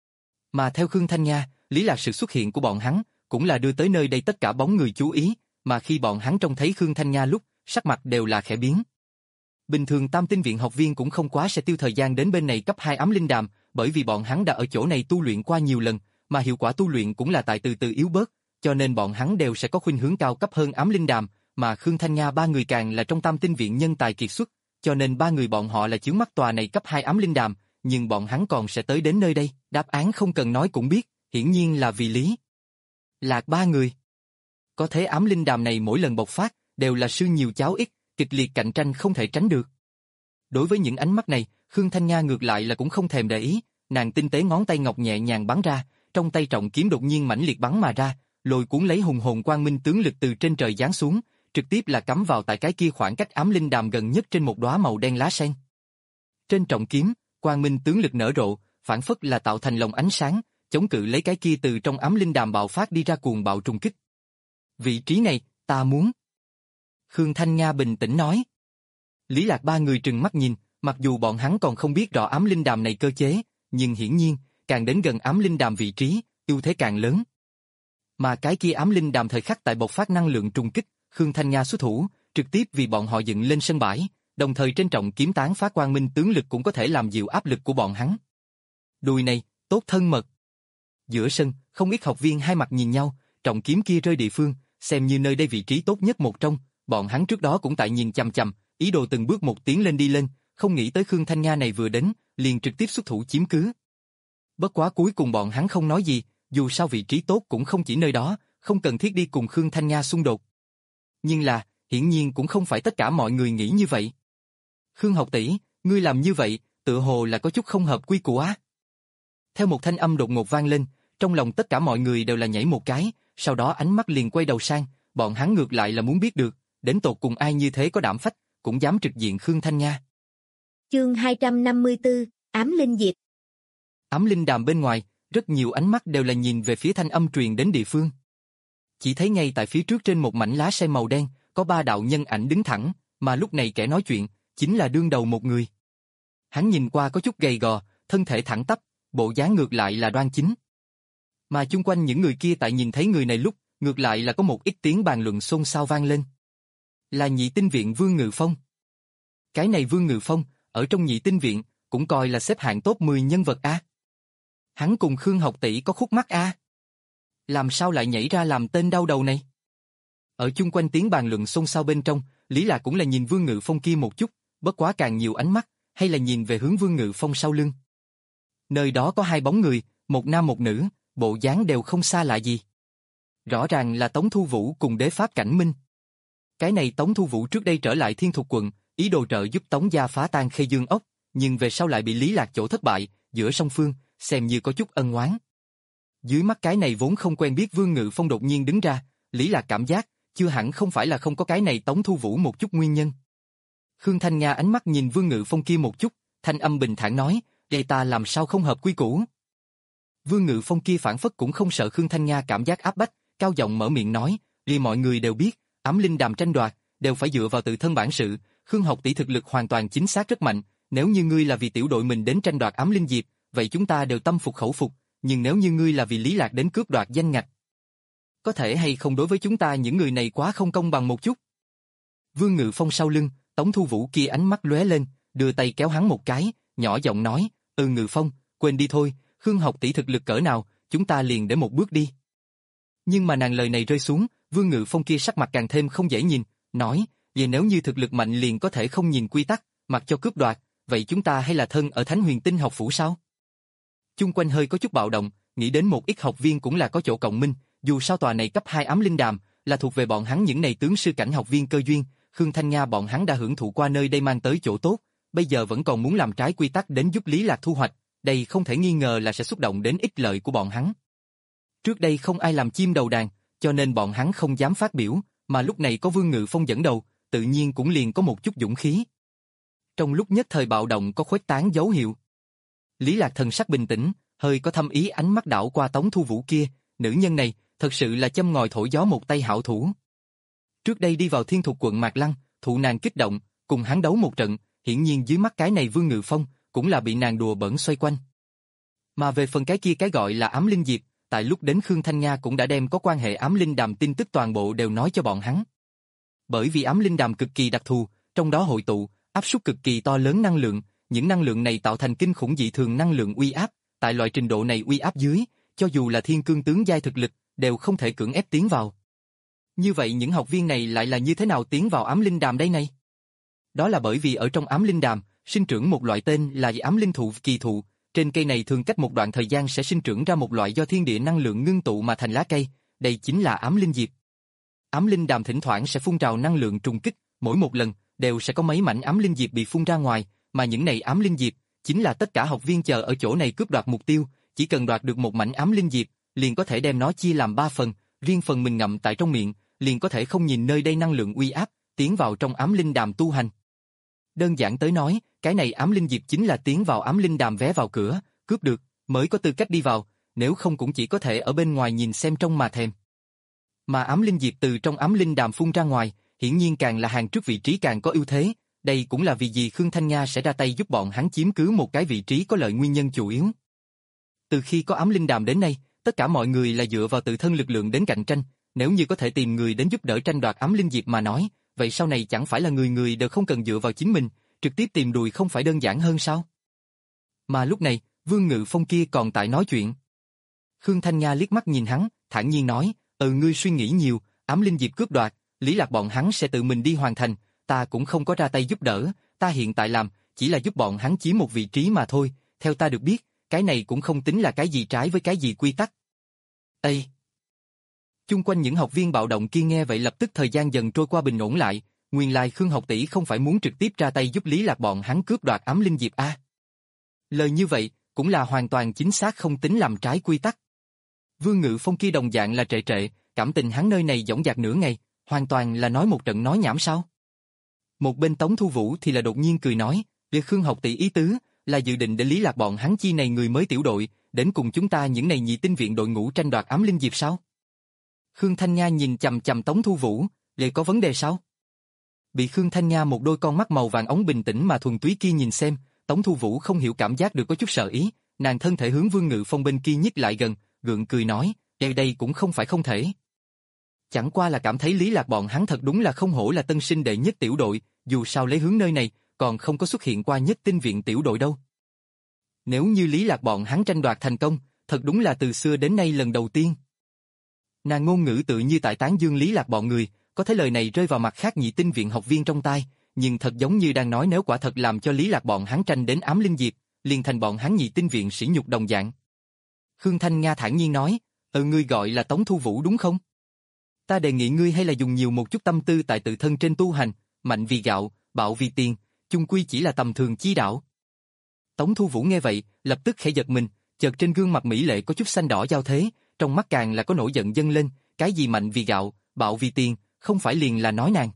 Mà theo Khương Thanh Nga, Lý Lạc sự xuất hiện của bọn hắn, cũng là đưa tới nơi đây tất cả bóng người chú ý, mà khi bọn hắn trông thấy Khương Thanh Nga lúc, sắc mặt đều là khẽ biến. Bình thường tam tinh viện học viên cũng không quá sẽ tiêu thời gian đến bên này cấp hai ám linh đàm, bởi vì bọn hắn đã ở chỗ này tu luyện qua nhiều lần, mà hiệu quả tu luyện cũng là tại từ từ yếu bớt, cho nên bọn hắn đều sẽ có khuynh hướng cao cấp hơn ám linh đàm, mà Khương Thanh Nga ba người càng là trong tam tinh viện nhân tài kiệt xuất, cho nên ba người bọn họ là chiếu mắt tòa này cấp hai ám linh đàm, nhưng bọn hắn còn sẽ tới đến nơi đây, đáp án không cần nói cũng biết, hiển nhiên là vì Lý Lạc ba người. Có thế ám linh đàm này mỗi lần bộc phát, đều là sư nhiều cháo ít, kịch liệt cạnh tranh không thể tránh được. Đối với những ánh mắt này, Khương Thanh Nga ngược lại là cũng không thèm để ý, nàng tinh tế ngón tay ngọc nhẹ nhàng bắn ra, trong tay trọng kiếm đột nhiên mãnh liệt bắn mà ra, lôi cuốn lấy hùng hồn quang minh tướng lực từ trên trời giáng xuống, trực tiếp là cắm vào tại cái kia khoảng cách ám linh đàm gần nhất trên một đóa màu đen lá sen. Trên trọng kiếm, quang minh tướng lực nở rộ, phản phất là tạo thành lồng ánh sáng, chống cự lấy cái kia từ trong ám linh đàm bạo phát đi ra cuồng bạo trùng kích. Vị trí này, ta muốn. Khương Thanh Nga bình tĩnh nói. Lý Lạc ba người trừng mắt nhìn, mặc dù bọn hắn còn không biết rõ ám linh đàm này cơ chế, nhưng hiển nhiên, càng đến gần ám linh đàm vị trí, ưu thế càng lớn. Mà cái kia ám linh đàm thời khắc tại bộc phát năng lượng trùng kích, Khương Thanh Nga xuất thủ, trực tiếp vì bọn họ dựng lên sân bãi, đồng thời trên trọng kiếm tán phá quang minh tướng lực cũng có thể làm dịu áp lực của bọn hắn. Đùi này, tốt thân mật. Giữa sân, không ít học viên hai mặt nhìn nhau, trọng kiếm kia rơi địa phương, xem như nơi đây vị trí tốt nhất một trong, bọn hắn trước đó cũng tại nhìn chằm chằm, ý đồ từng bước một tiến lên đi lên, không nghĩ tới Khương Thanh Nga này vừa đến, liền trực tiếp xuất thủ chiếm cứ. Bất quá cuối cùng bọn hắn không nói gì, dù sao vị trí tốt cũng không chỉ nơi đó, không cần thiết đi cùng Khương Thanh Nga xung đột. Nhưng là, hiển nhiên cũng không phải tất cả mọi người nghĩ như vậy. Khương học tỷ, ngươi làm như vậy, tựa hồ là có chút không hợp quy củ á. Theo một thanh âm đột ngột vang lên, trong lòng tất cả mọi người đều là nhảy một cái, sau đó ánh mắt liền quay đầu sang, bọn hắn ngược lại là muốn biết được, đến tột cùng ai như thế có đảm phách, cũng dám trực diện Khương Thanh Nga. Chương hai trăm năm mươi tư, Ám Linh Diệp. Ám linh đàm bên ngoài, rất nhiều ánh mắt đều là nhìn về phía thanh âm truyền đến địa phương. Chỉ thấy ngay tại phía trước trên một mảnh lá sen màu đen, có ba đạo nhân ảnh đứng thẳng, mà lúc này kẻ nói chuyện, chính là đương đầu một người. Hắn nhìn qua có chút gầy gò, thân thể thẳng tắp, bộ dáng ngược lại là đoan chính. Mà chung quanh những người kia tại nhìn thấy người này lúc, ngược lại là có một ít tiếng bàn luận xôn xao vang lên. Là nhị tinh viện Vương Ngự Phong. Cái này Vương Ngự Phong, ở trong nhị tinh viện, cũng coi là xếp hạng top mười nhân vật A. Hắn cùng Khương học tỷ có khúc mắc A. Làm sao lại nhảy ra làm tên đau đầu này? Ở chung quanh tiếng bàn luận xôn xao bên trong, Lý Lạc cũng là nhìn Vương Ngự Phong kia một chút, bất quá càng nhiều ánh mắt, hay là nhìn về hướng Vương Ngự Phong sau lưng. Nơi đó có hai bóng người, một nam một nữ, bộ dáng đều không xa lạ gì. Rõ ràng là Tống Thu Vũ cùng Đế Pháp Cảnh Minh. Cái này Tống Thu Vũ trước đây trở lại Thiên Thục quận, ý đồ trợ giúp Tống gia phá tan Khê Dương ốc, nhưng về sau lại bị Lý Lạc chỗ thất bại, giữa song phương, xem như có chút ân oán. Dưới mắt cái này vốn không quen biết Vương Ngự Phong đột nhiên đứng ra, Lý Lạc cảm giác, chưa hẳn không phải là không có cái này Tống Thu Vũ một chút nguyên nhân. Khương Thanh Nga ánh mắt nhìn Vương Ngự Phong kia một chút, thanh âm bình thản nói, vậy ta làm sao không hợp quy củ? Vương Ngự Phong kia phản phất cũng không sợ Khương Thanh Nga cảm giác áp bách, cao giọng mở miệng nói, vì mọi người đều biết, ám linh đàm tranh đoạt, đều phải dựa vào tự thân bản sự, Khương học tỷ thực lực hoàn toàn chính xác rất mạnh, nếu như ngươi là vì tiểu đội mình đến tranh đoạt ám linh diệp, vậy chúng ta đều tâm phục khẩu phục, nhưng nếu như ngươi là vì Lý Lạc đến cướp đoạt danh ngạch, có thể hay không đối với chúng ta những người này quá không công bằng một chút? Vương Ngự Phong sau lưng, Tống Thu Vũ kia ánh mắt lóe lên, đưa tay kéo hắn một cái, nhỏ giọng nói, ừ Ngự Phong, quên đi thôi, Khương học tỷ thực lực cỡ nào, chúng ta liền để một bước đi. Nhưng mà nàng lời này rơi xuống, Vương Ngự Phong kia sắc mặt càng thêm không dễ nhìn, nói, vậy nếu như thực lực mạnh liền có thể không nhìn quy tắc, mặc cho cướp đoạt, vậy chúng ta hay là thân ở Thánh Huyền Tinh học phủ sao? Chung quanh hơi có chút bạo động, nghĩ đến một ít học viên cũng là có chỗ cộng minh, dù sao tòa này cấp hai ám linh đàm, là thuộc về bọn hắn những này tướng sư cảnh học viên cơ duyên, Khương Thanh Nga bọn hắn đã hưởng thụ qua nơi đây mang tới chỗ tốt, bây giờ vẫn còn muốn làm trái quy tắc đến giúp Lý Lạc thu hoạch, đây không thể nghi ngờ là sẽ xúc động đến ích lợi của bọn hắn. Trước đây không ai làm chim đầu đàn, cho nên bọn hắn không dám phát biểu, mà lúc này có Vương Ngự Phong dẫn đầu, tự nhiên cũng liền có một chút dũng khí. Trong lúc nhất thời bạo động có khuếch tán dấu hiệu. Lý Lạc thần sắc bình tĩnh, hơi có thâm ý ánh mắt đảo qua Tống Thu Vũ kia, nữ nhân này, thật sự là châm ngòi thổi gió một tay hảo thủ. Trước đây đi vào Thiên Thục quận Mạc Lăng, thụ nàng kích động, cùng hắn đấu một trận, hiển nhiên dưới mắt cái này Vương Ngự Phong, cũng là bị nàng đùa bỡn xoay quanh. Mà về phần cái kia cái gọi là ám linh diệp, tại lúc đến Khương Thanh Nga cũng đã đem có quan hệ ám linh đàm tin tức toàn bộ đều nói cho bọn hắn. Bởi vì ám linh đàm cực kỳ đặc thù, trong đó hội tụ, áp suất cực kỳ to lớn năng lượng, những năng lượng này tạo thành kinh khủng dị thường năng lượng uy áp, tại loại trình độ này uy áp dưới, cho dù là thiên cương tướng giai thực lực, đều không thể cưỡng ép tiến vào. Như vậy những học viên này lại là như thế nào tiến vào ám linh đàm đây này? Đó là bởi vì ở trong ám linh đàm, sinh trưởng một loại tên là ám linh thụ kỳ thụ, trên cây này thường cách một đoạn thời gian sẽ sinh trưởng ra một loại do thiên địa năng lượng ngưng tụ mà thành lá cây, đây chính là ám linh diệp. Ám linh đàm thỉnh thoảng sẽ phun trào năng lượng trùng kích, mỗi một lần đều sẽ có mấy mảnh ám linh diệp bị phun ra ngoài, mà những này ám linh diệp chính là tất cả học viên chờ ở chỗ này cướp đoạt mục tiêu, chỉ cần đoạt được một mảnh ám linh diệp, liền có thể đem nó chia làm ba phần, riêng phần mình ngậm tại trong miệng, liền có thể không nhìn nơi đây năng lượng uy áp, tiến vào trong ám linh đàm tu hành. Đơn giản tới nói, cái này ám linh diệp chính là tiến vào ám linh đàm vé vào cửa, cướp được mới có tư cách đi vào, nếu không cũng chỉ có thể ở bên ngoài nhìn xem trông mà thèm. Mà ám linh diệp từ trong ám linh đàm phun ra ngoài, hiển nhiên càng là hàng trước vị trí càng có ưu thế, đây cũng là vì gì Khương Thanh Nga sẽ ra tay giúp bọn hắn chiếm cứ một cái vị trí có lợi nguyên nhân chủ yếu. Từ khi có ám linh đàm đến nay, tất cả mọi người là dựa vào tự thân lực lượng đến cạnh tranh, nếu như có thể tìm người đến giúp đỡ tranh đoạt ám linh diệp mà nói, vậy sau này chẳng phải là người người đều không cần dựa vào chính mình, trực tiếp tìm đùi không phải đơn giản hơn sao? Mà lúc này, Vương Ngự Phong kia còn tại nói chuyện. Khương Thanh Nga liếc mắt nhìn hắn, thản nhiên nói, ừ ngươi suy nghĩ nhiều, ám linh diệp cướp đoạt, Lý Lạc bọn hắn sẽ tự mình đi hoàn thành, ta cũng không có ra tay giúp đỡ, ta hiện tại làm, chỉ là giúp bọn hắn chiếm một vị trí mà thôi, theo ta được biết, cái này cũng không tính là cái gì trái với cái gì quy tắc. Ê! Chung quanh những học viên bạo động kia nghe vậy lập tức thời gian dần trôi qua bình ổn lại, nguyên lai Khương học tỷ không phải muốn trực tiếp ra tay giúp Lý Lạc bọn hắn cướp đoạt ám linh diệp a. Lời như vậy, cũng là hoàn toàn chính xác không tính làm trái quy tắc. Vương Ngự Phong kia đồng dạng là trệ trệ, cảm tình hắn nơi này dõng dạc nửa ngày, hoàn toàn là nói một trận nói nhảm sao. Một bên Tống Thu Vũ thì là đột nhiên cười nói, việc Khương học tỷ ý tứ, là dự định để Lý Lạc bọn hắn chi này người mới tiểu đội, đến cùng chúng ta những này nhị tinh viện đội ngũ tranh đoạt ám linh diệp sao? Khương Thanh Nga nhìn chằm chằm Tống Thu Vũ, vậy có vấn đề sao? Bị Khương Thanh Nga một đôi con mắt màu vàng ống bình tĩnh mà thuần túy kia nhìn xem, Tống Thu Vũ không hiểu cảm giác được có chút sợ ý, nàng thân thể hướng Vương Ngự Phong bên kia nhích lại gần, gượng cười nói, đây đây cũng không phải không thể. Chẳng qua là cảm thấy Lý Lạc bọn hắn thật đúng là không hổ là tân sinh đệ nhất tiểu đội, dù sao lấy hướng nơi này, còn không có xuất hiện qua nhất tinh viện tiểu đội đâu. Nếu như Lý Lạc bọn hắn tranh đoạt thành công, thật đúng là từ xưa đến nay lần đầu tiên. Nàng ngôn ngữ tự như tại tán dương Lý Lạc bọn người, có thấy lời này rơi vào mặt khác nhị tinh viện học viên trong tai, nhưng thật giống như đang nói nếu quả thật làm cho Lý Lạc bọn hắn tranh đến ám linh diệp, liền thành bọn hắn nhị tinh viện sỉ nhục đồng dạng. Khương Thanh Nga thản nhiên nói, ừ ngươi gọi là Tống Thu Vũ đúng không? Ta đề nghị ngươi hay là dùng nhiều một chút tâm tư tại tự thân trên tu hành, mạnh vì gạo, bạo vì tiền, chung quy chỉ là tầm thường chi đạo. Tống Thu Vũ nghe vậy, lập tức khẽ giật mình, chợt trên gương mặt mỹ lệ có chút xanh đỏ giao thế, trong mắt càng là có nổi giận dâng lên, cái gì mạnh vì gạo, bạo vì tiền, không phải liền là nói nàng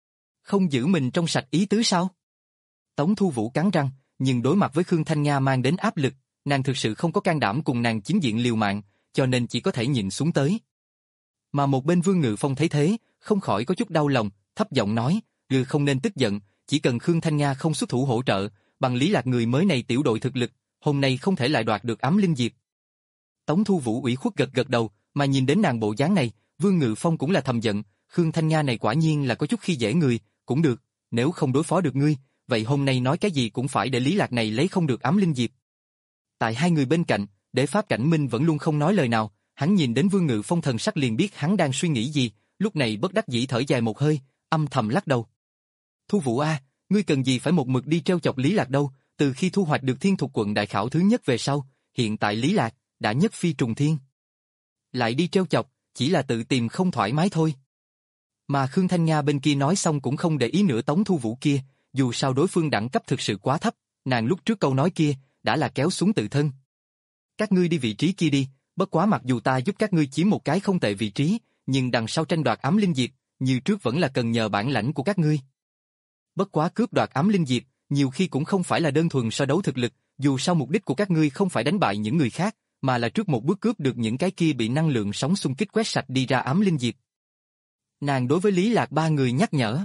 không giữ mình trong sạch ý tứ sao? Tống Thu Vũ cắn răng, nhưng đối mặt với Khương Thanh Nga mang đến áp lực, nàng thực sự không có can đảm cùng nàng chính diện liều mạng, cho nên chỉ có thể nhịn xuống tới. Mà một bên Vương Ngự Phong thấy thế, không khỏi có chút đau lòng, thấp giọng nói, "Ngươi không nên tức giận, chỉ cần Khương Thanh Nga không xuất thủ hỗ trợ, bằng Lý Lạc người mới này tiểu đội thực lực, hôm nay không thể lại đoạt được ám linh diệp." Tống Thu Vũ ủy khuất gật gật đầu, mà nhìn đến nàng bộ dáng này, Vương Ngự Phong cũng là thầm giận, Khương Thanh Nga này quả nhiên là có chút khi dễ người, cũng được, nếu không đối phó được ngươi, vậy hôm nay nói cái gì cũng phải để Lý Lạc này lấy không được ám linh diệp. Tại hai người bên cạnh, Đế Pháp Cảnh Minh vẫn luôn không nói lời nào, hắn nhìn đến Vương Ngự Phong thần sắc liền biết hắn đang suy nghĩ gì, lúc này bất đắc dĩ thở dài một hơi, âm thầm lắc đầu. Thu Vũ a, ngươi cần gì phải một mực đi treo chọc Lý Lạc đâu, từ khi thu hoạch được Thiên Thục quận đại khảo thứ nhất về sau, hiện tại Lý Lạc đã nhất phi trùng thiên. Lại đi treo chọc, chỉ là tự tìm không thoải mái thôi. Mà Khương Thanh Nga bên kia nói xong cũng không để ý nữa Tống Thu Vũ kia, dù sao đối phương đẳng cấp thực sự quá thấp, nàng lúc trước câu nói kia, đã là kéo xuống tự thân. Các ngươi đi vị trí kia đi, bất quá mặc dù ta giúp các ngươi chiếm một cái không tệ vị trí, nhưng đằng sau tranh đoạt ám linh diệp, như trước vẫn là cần nhờ bản lãnh của các ngươi. Bất quá cướp đoạt ám linh diệp, nhiều khi cũng không phải là đơn thuần so đấu thực lực, dù sao mục đích của các ngươi không phải đánh bại những người khác, mà là trước một bước cướp được những cái kia bị năng lượng sóng xung kích quét sạch đi ra ám linh diệp. Nàng đối với Lý Lạc ba người nhắc nhở.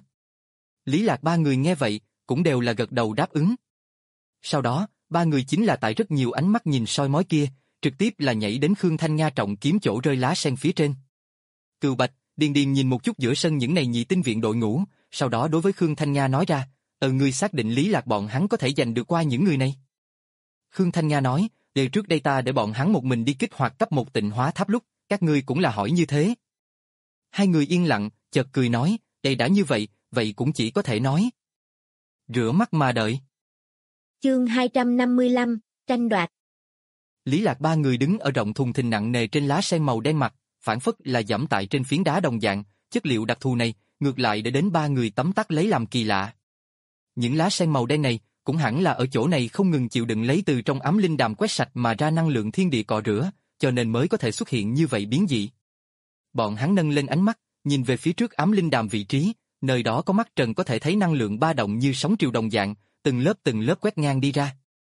Lý Lạc ba người nghe vậy, cũng đều là gật đầu đáp ứng. Sau đó, ba người chính là tại rất nhiều ánh mắt nhìn soi mói kia, trực tiếp là nhảy đến Khương Thanh Nga trọng kiếm chỗ rơi lá sen phía trên. Cừu Bạch, Điền Điền nhìn một chút giữa sân những này nhị tinh viện đội ngũ, sau đó đối với Khương Thanh Nga nói ra, ờ ngươi xác định Lý Lạc bọn hắn có thể giành được qua những người này. Khương Thanh Nga nói, đều trước đây ta để bọn hắn một mình đi kích hoạt cấp một tịnh hóa tháp lúc, các ngươi cũng là hỏi như thế. Hai người yên lặng, chợt cười nói, đây đã như vậy, vậy cũng chỉ có thể nói. Rửa mắt mà đợi. Chương hai trăm năm mươi lăm, tranh đoạt. Lý Lạc ba người đứng ở rộng thùng thình nặng nề trên lá sen màu đen mặt, phản phất là dẫm tại trên phiến đá đồng dạng, chất liệu đặc thù này, ngược lại để đến ba người tấm tắc lấy làm kỳ lạ. Những lá sen màu đen này, cũng hẳn là ở chỗ này không ngừng chịu đựng lấy từ trong ám linh đàm quét sạch mà ra năng lượng thiên địa cọ rửa, cho nên mới có thể xuất hiện như vậy biến dị. Bọn hắn nâng lên ánh mắt, nhìn về phía trước ám linh đàm vị trí, nơi đó có mắt trần có thể thấy năng lượng ba động như sóng triều đồng dạng, từng lớp từng lớp quét ngang đi ra.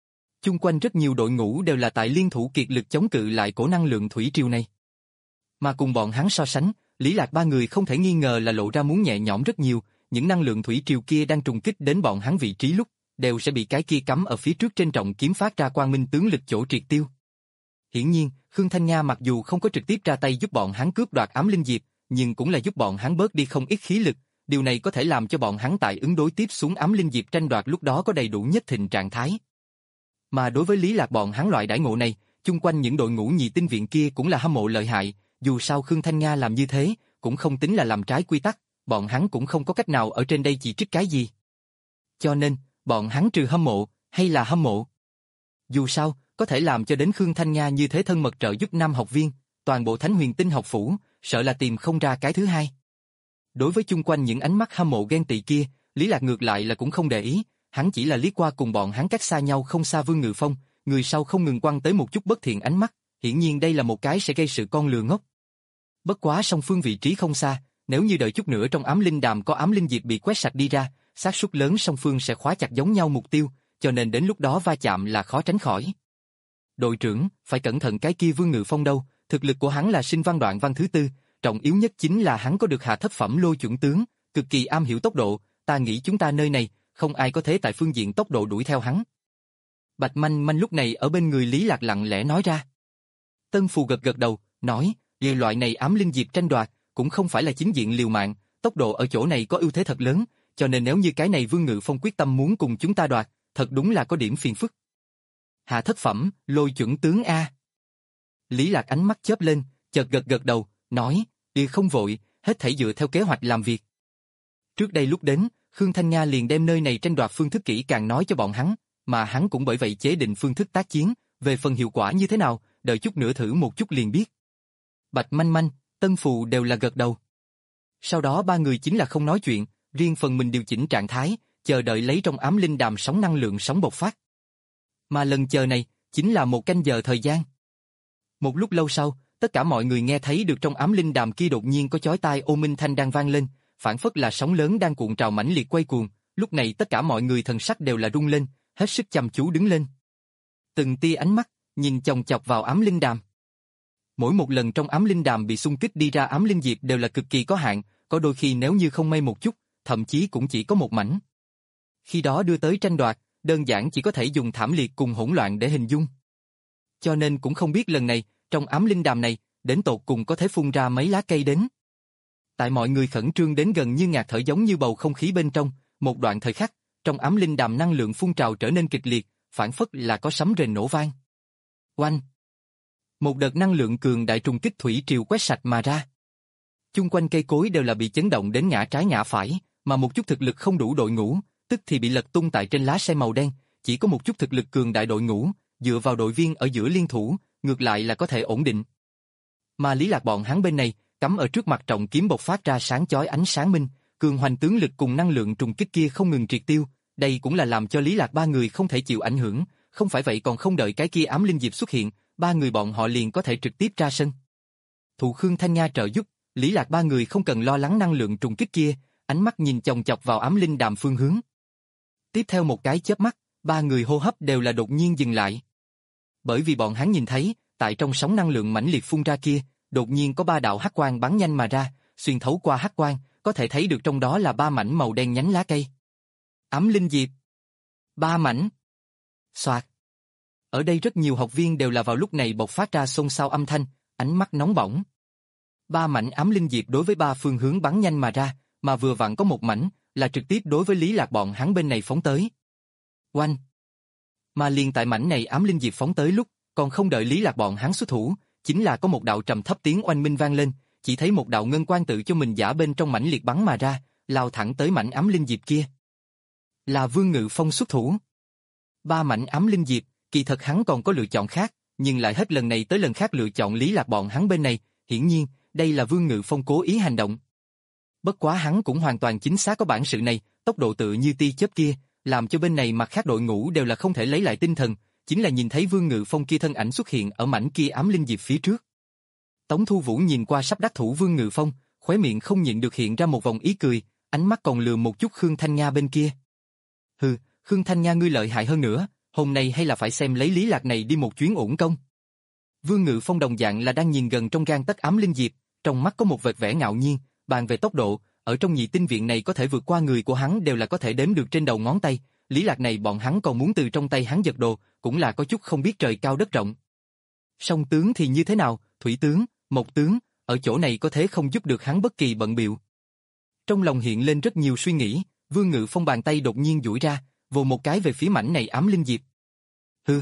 Chung quanh rất nhiều đội ngũ đều là tại liên thủ kiệt lực chống cự lại cổ năng lượng thủy triều này. Mà cùng bọn hắn so sánh, Lý Lạc ba người không thể nghi ngờ là lộ ra muốn nhẹ nhõm rất nhiều, những năng lượng thủy triều kia đang trùng kích đến bọn hắn vị trí lúc, đều sẽ bị cái kia cắm ở phía trước trên trọng kiếm phát ra quang minh tướng lực chỗ triệt tiêu. Hiển nhiên, Khương Thanh Nha mặc dù không có trực tiếp ra tay giúp bọn hắn cướp đoạt ám linh diệp, nhưng cũng là giúp bọn hắn bớt đi không ít khí lực, điều này có thể làm cho bọn hắn tại ứng đối tiếp xuống ám linh diệp tranh đoạt lúc đó có đầy đủ nhất thịnh trạng thái. Mà đối với Lý Lạc bọn hắn loại đãi ngộ này, chung quanh những đội ngũ nhị tinh viện kia cũng là hâm mộ lợi hại, dù sao Khương Thanh Nha làm như thế, cũng không tính là làm trái quy tắc, bọn hắn cũng không có cách nào ở trên đây chỉ trích cái gì. Cho nên, bọn hắn trừ hâm mộ, hay là hâm mộ. Dù sao, có thể làm cho đến Khương Thanh Nha như thế thân mật trợ giúp nam học viên, toàn bộ Thánh Huyền Tinh học phủ, sợ là tìm không ra cái thứ hai. Đối với chung quanh những ánh mắt hâm mộ ghen tị kia, Lý Lạc ngược lại là cũng không để ý, hắn chỉ là liếc qua cùng bọn hắn cách xa nhau không xa Vương Ngự Phong, người sau không ngừng quăng tới một chút bất thiện ánh mắt, hiển nhiên đây là một cái sẽ gây sự con lừa ngốc. Bất quá song phương vị trí không xa, nếu như đợi chút nữa trong ám linh đàm có ám linh diệp bị quét sạch đi ra, xác suất lớn song phương sẽ khóa chặt giống nhau mục tiêu, cho nên đến lúc đó va chạm là khó tránh khỏi. Đội trưởng, phải cẩn thận cái kia Vương Ngự Phong đâu, thực lực của hắn là sinh văn đoạn văn thứ tư, trọng yếu nhất chính là hắn có được hạ thấp phẩm lôi chuẩn tướng, cực kỳ am hiểu tốc độ, ta nghĩ chúng ta nơi này, không ai có thể tại phương diện tốc độ đuổi theo hắn. Bạch Manh Manh lúc này ở bên người Lý Lạc lặng lẽ nói ra. Tân Phù gật gật đầu, nói, về loại này ám linh diệp tranh đoạt, cũng không phải là chính diện liều mạng, tốc độ ở chỗ này có ưu thế thật lớn, cho nên nếu như cái này Vương Ngự Phong quyết tâm muốn cùng chúng ta đoạt, thật đúng là có điểm phiền phức. Hạ thất phẩm, lôi chuẩn tướng A. Lý Lạc ánh mắt chớp lên, chợt gật gật đầu, nói, đi không vội, hết thảy dựa theo kế hoạch làm việc. Trước đây lúc đến, Khương Thanh Nha liền đem nơi này tranh đoạt phương thức kỹ càng nói cho bọn hắn, mà hắn cũng bởi vậy chế định phương thức tác chiến, về phần hiệu quả như thế nào, đợi chút nữa thử một chút liền biết. Bạch Manh Manh, Tân Phù đều là gật đầu. Sau đó ba người chính là không nói chuyện, riêng phần mình điều chỉnh trạng thái, chờ đợi lấy trong ám linh đàm sóng năng lượng sóng bộc phát. Mà lần chờ này, chính là một canh giờ thời gian. Một lúc lâu sau, tất cả mọi người nghe thấy được trong ám linh đàm kia đột nhiên có chói tai ô minh thanh đang vang lên, phản phất là sóng lớn đang cuộn trào mãnh liệt quay cuồng, lúc này tất cả mọi người thần sắc đều là rung lên, hết sức chăm chú đứng lên. Từng tia ánh mắt, nhìn chòng chọc vào ám linh đàm. Mỗi một lần trong ám linh đàm bị xung kích đi ra ám linh diệp đều là cực kỳ có hạn, có đôi khi nếu như không may một chút, thậm chí cũng chỉ có một mảnh. Khi đó đưa tới tranh đoạt, đơn giản chỉ có thể dùng thảm liệt cùng hỗn loạn để hình dung. Cho nên cũng không biết lần này, trong ám linh đàm này, đến tột cùng có thể phun ra mấy lá cây đến. Tại mọi người khẩn trương đến gần như ngạt thở giống như bầu không khí bên trong, một đoạn thời khắc, trong ám linh đàm năng lượng phun trào trở nên kịch liệt, phản phất là có sấm rền nổ vang. Oanh! Một đợt năng lượng cường đại trùng kích thủy triều quét sạch mà ra. Chung quanh cây cối đều là bị chấn động đến ngã trái ngã phải, mà một chút thực lực không đủ đội ngũ, tức thì bị lật tung tại trên lá xe màu đen, chỉ có một chút thực lực cường đại đội ngũ, dựa vào đội viên ở giữa liên thủ, ngược lại là có thể ổn định. Mà Lý Lạc bọn hắn bên này, cắm ở trước mặt trọng kiếm bộc phát ra sáng chói ánh sáng minh, cường hoành tướng lực cùng năng lượng trùng kích kia không ngừng triệt tiêu, đây cũng là làm cho Lý Lạc ba người không thể chịu ảnh hưởng, không phải vậy còn không đợi cái kia ám linh diệp xuất hiện, ba người bọn họ liền có thể trực tiếp ra sân. Thụ Khương Thanh Nha trợ giúp, Lý Lạc ba người không cần lo lắng năng lượng trùng kích kia, ánh mắt nhìn chòng chọc vào ám linh đàm phương hướng. Tiếp theo một cái chớp mắt, ba người hô hấp đều là đột nhiên dừng lại. Bởi vì bọn hắn nhìn thấy, tại trong sóng năng lượng mãnh liệt phun ra kia, đột nhiên có ba đạo hắc quang bắn nhanh mà ra, xuyên thấu qua hắc quang, có thể thấy được trong đó là ba mảnh màu đen nhánh lá cây. Ám linh diệp. Ba mảnh. Soạt. Ở đây rất nhiều học viên đều là vào lúc này bộc phát ra xôn xao âm thanh, ánh mắt nóng bỏng. Ba mảnh ám linh diệp đối với ba phương hướng bắn nhanh mà ra, mà vừa vặn có một mảnh, là trực tiếp đối với Lý Lạc bọn hắn bên này phóng tới. Oanh! Mà liền tại mảnh này ám linh diệp phóng tới lúc, còn không đợi Lý Lạc bọn hắn xuất thủ, chính là có một đạo trầm thấp tiếng oanh minh vang lên, chỉ thấy một đạo ngân quang tự cho mình giả bên trong mảnh liệt bắn mà ra, lao thẳng tới mảnh ám linh diệp kia. Là Vương Ngự Phong xuất thủ. Ba mảnh ám linh diệp, kỳ thật hắn còn có lựa chọn khác, nhưng lại hết lần này tới lần khác lựa chọn Lý Lạc bọn hắn bên này, hiển nhiên, đây là Vương Ngự Phong cố ý hành động. Bất quá hắn cũng hoàn toàn chính xác có bản sự này, tốc độ tự như tia chớp kia, làm cho bên này mặt khác đội ngũ đều là không thể lấy lại tinh thần, chính là nhìn thấy Vương Ngự Phong kia thân ảnh xuất hiện ở mảnh kia ám linh diệp phía trước. Tống Thu Vũ nhìn qua sắp đắc thủ Vương Ngự Phong, khóe miệng không nhịn được hiện ra một vòng ý cười, ánh mắt còn lườm một chút Khương Thanh Nha bên kia. Hừ, Khương Thanh Nha ngươi lợi hại hơn nữa, Hôm nay hay là phải xem lấy Lý Lạc này đi một chuyến uổng công. Vương Ngự Phong đồng dạng là đang nhìn gần trong gang tấc ám linh diệp, trong mắt có một vệt vẻ ngạo nhiên, bàn về tốc độ, ở trong nhị tinh viện này có thể vượt qua người của hắn đều là có thể đếm được trên đầu ngón tay, Lý Lạc này bọn hắn còn muốn từ trong tay hắn giật đồ, cũng là có chút không biết trời cao đất rộng. Song tướng thì như thế nào, thủy tướng, mộc tướng, ở chỗ này có thể không giúp được hắn bất kỳ bận biệu. Trong lòng hiện lên rất nhiều suy nghĩ, Vương Ngự Phong bàn tay đột nhiên duỗi ra, vồ một cái về phía mảnh này ám linh diệp. Hừ.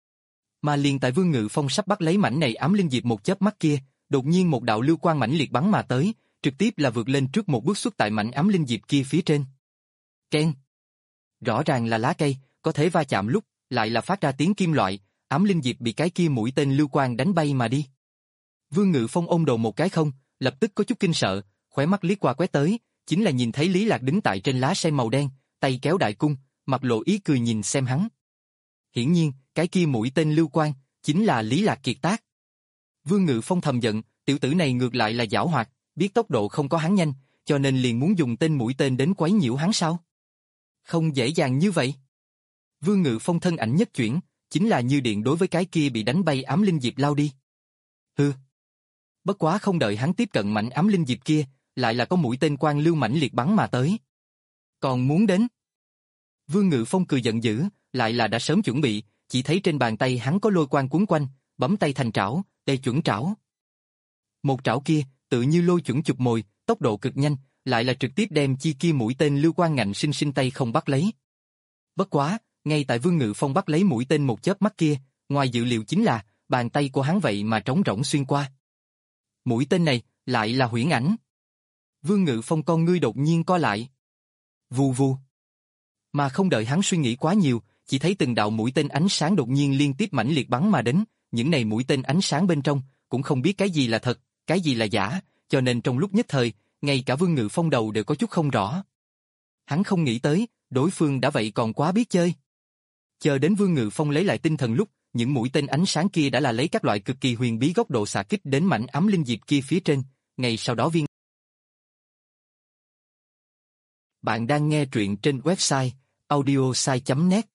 Mà liền tại Vương Ngự Phong sắp bắt lấy mảnh này ám linh diệp một chớp mắt kia, đột nhiên một đạo lưu quang mãnh liệt bắn mà tới, trực tiếp là vượt lên trước một bước xuất tại mảnh ám linh diệp kia phía trên. Keng. Rõ ràng là lá cây, có thể va chạm lúc, lại là phát ra tiếng kim loại, ám linh diệp bị cái kia mũi tên lưu quang đánh bay mà đi. Vương Ngự Phong ôm đầu một cái không, lập tức có chút kinh sợ, khóe mắt liếc qua quét tới, chính là nhìn thấy Lý Lạc đứng tại trên lá sen màu đen, tay kéo đại cung, mặt lộ ý cười nhìn xem hắn. Hiển nhiên, cái kia mũi tên lưu quang, chính là Lý Lạc kiệt tác. Vương Ngự Phong thầm giận, tiểu tử này ngược lại là giảo hoạt, biết tốc độ không có hắn nhanh, cho nên liền muốn dùng tên mũi tên đến quấy nhiễu hắn sao? Không dễ dàng như vậy. Vương Ngự Phong thân ảnh nhất chuyển, chính là như điện đối với cái kia bị đánh bay ám linh diệp lao đi. Hừ. Bất quá không đợi hắn tiếp cận mảnh ám linh diệp kia, lại là có mũi tên quang lưu mãnh liệt bắn mà tới. Còn muốn đến? Vương Ngự Phong cười giận dữ, lại là đã sớm chuẩn bị, chỉ thấy trên bàn tay hắn có lôi quang cuốn quanh, bấm tay thành trảo, tê chuẩn trảo. Một trảo kia, tự như lôi chuẩn chụp mồi, tốc độ cực nhanh, lại là trực tiếp đem chi kia mũi tên lưu quang ngạnh sinh sinh tay không bắt lấy. Bất quá, ngay tại Vương Ngự Phong bắt lấy mũi tên một chớp mắt kia, ngoài dự liệu chính là, bàn tay của hắn vậy mà trống rỗng xuyên qua. Mũi tên này, lại là huyễn ảnh. Vương Ngự Phong con ngươi đột nhiên co lại. Vù vù. Mà không đợi hắn suy nghĩ quá nhiều, chỉ thấy từng đạo mũi tên ánh sáng đột nhiên liên tiếp mãnh liệt bắn mà đến, những này mũi tên ánh sáng bên trong, cũng không biết cái gì là thật, cái gì là giả, cho nên trong lúc nhất thời, ngay cả Vương Ngự Phong đầu đều có chút không rõ. Hắn không nghĩ tới, đối phương đã vậy còn quá biết chơi. Chờ đến Vương Ngự Phong lấy lại tinh thần lúc, những mũi tên ánh sáng kia đã là lấy các loại cực kỳ huyền bí góc độ xạ kích đến mảnh ám linh diệp kia phía trên, ngay sau đó viên. Bạn đang nghe truyện trên website audiosai chấm net.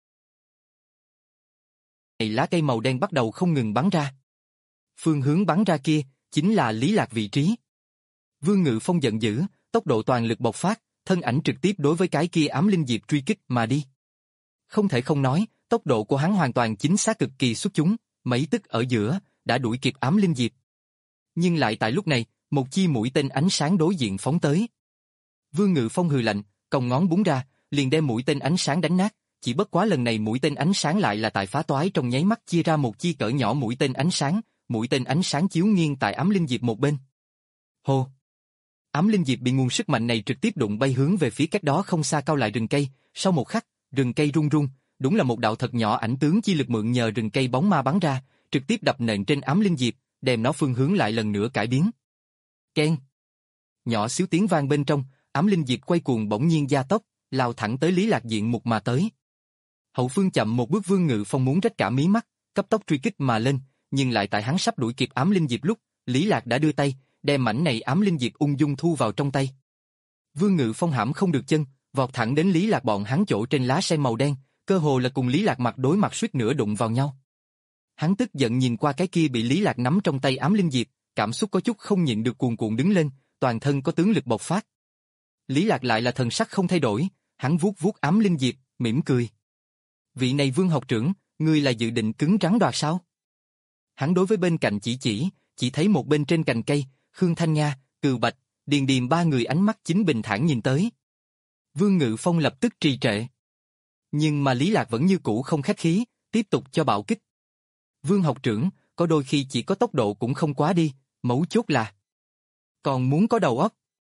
Lá cây màu đen bắt đầu không ngừng bắn ra. Phương hướng bắn ra kia, chính là Lý Lạc vị trí. Vương Ngự Phong giận dữ, tốc độ toàn lực bộc phát, thân ảnh trực tiếp đối với cái kia ám linh diệp truy kích mà đi. Không thể không nói, tốc độ của hắn hoàn toàn chính xác cực kỳ xuất chúng, mấy tức ở giữa, đã đuổi kịp ám linh diệp. Nhưng lại tại lúc này, một chi mũi tên ánh sáng đối diện phóng tới. Vương Ngự Phong hừ lạnh, còng ngón búng ra, liền đem mũi tên ánh sáng đánh nát, chỉ bất quá lần này mũi tên ánh sáng lại là tại phá toái trong nháy mắt chia ra một chi cỡ nhỏ mũi tên ánh sáng, mũi tên ánh sáng chiếu nghiêng tại ám linh diệp một bên. Hô! Ám linh diệp bị nguồn sức mạnh này trực tiếp đụng bay hướng về phía cách đó không xa cao lại rừng cây, sau một khắc, rừng cây rung rung, đúng là một đạo thật nhỏ ảnh tướng chi lực mượn nhờ rừng cây bóng ma bắn ra, trực tiếp đập nện trên ám linh diệp, đem nó phương hướng lại lần nữa cải biến. Keng! Nhỏ xíu tiếng vang bên trong, ám linh diệp quay cuồng bỗng nhiên gia tốc, lao thẳng tới Lý Lạc diện mục mà tới. Hậu phương chậm một bước Vương Ngự Phong muốn rách cả mí mắt, cấp tốc truy kích mà lên, nhưng lại tại hắn sắp đuổi kịp ám linh diệp lúc, Lý Lạc đã đưa tay, đem mảnh này ám linh diệp ung dung thu vào trong tay. Vương Ngự Phong hãm không được chân, vọt thẳng đến Lý Lạc bọn hắn chỗ trên lá sen màu đen, cơ hồ là cùng Lý Lạc mặt đối mặt suýt nữa đụng vào nhau. Hắn tức giận nhìn qua cái kia bị Lý Lạc nắm trong tay ám linh diệp, cảm xúc có chút không nhịn được cuồn cuộn đứng lên, toàn thân có tướng lực bộc phát. Lý Lạc lại là thần sắc không thay đổi, hắn vuốt vuốt ám linh diệp, mỉm cười. Vị này Vương học trưởng, ngươi là dự định cứng rắn đoạt sao? Hắn đối với bên cạnh chỉ chỉ, chỉ thấy một bên trên cành cây, Khương Thanh Nga, Cừu Bạch, Điền Điềm ba người ánh mắt chính bình thản nhìn tới. Vương Ngự Phong lập tức trì trệ. Nhưng mà Lý Lạc vẫn như cũ không khách khí, tiếp tục cho bạo kích. Vương học trưởng, có đôi khi chỉ có tốc độ cũng không quá đi, mấu chốt là còn muốn có đầu óc.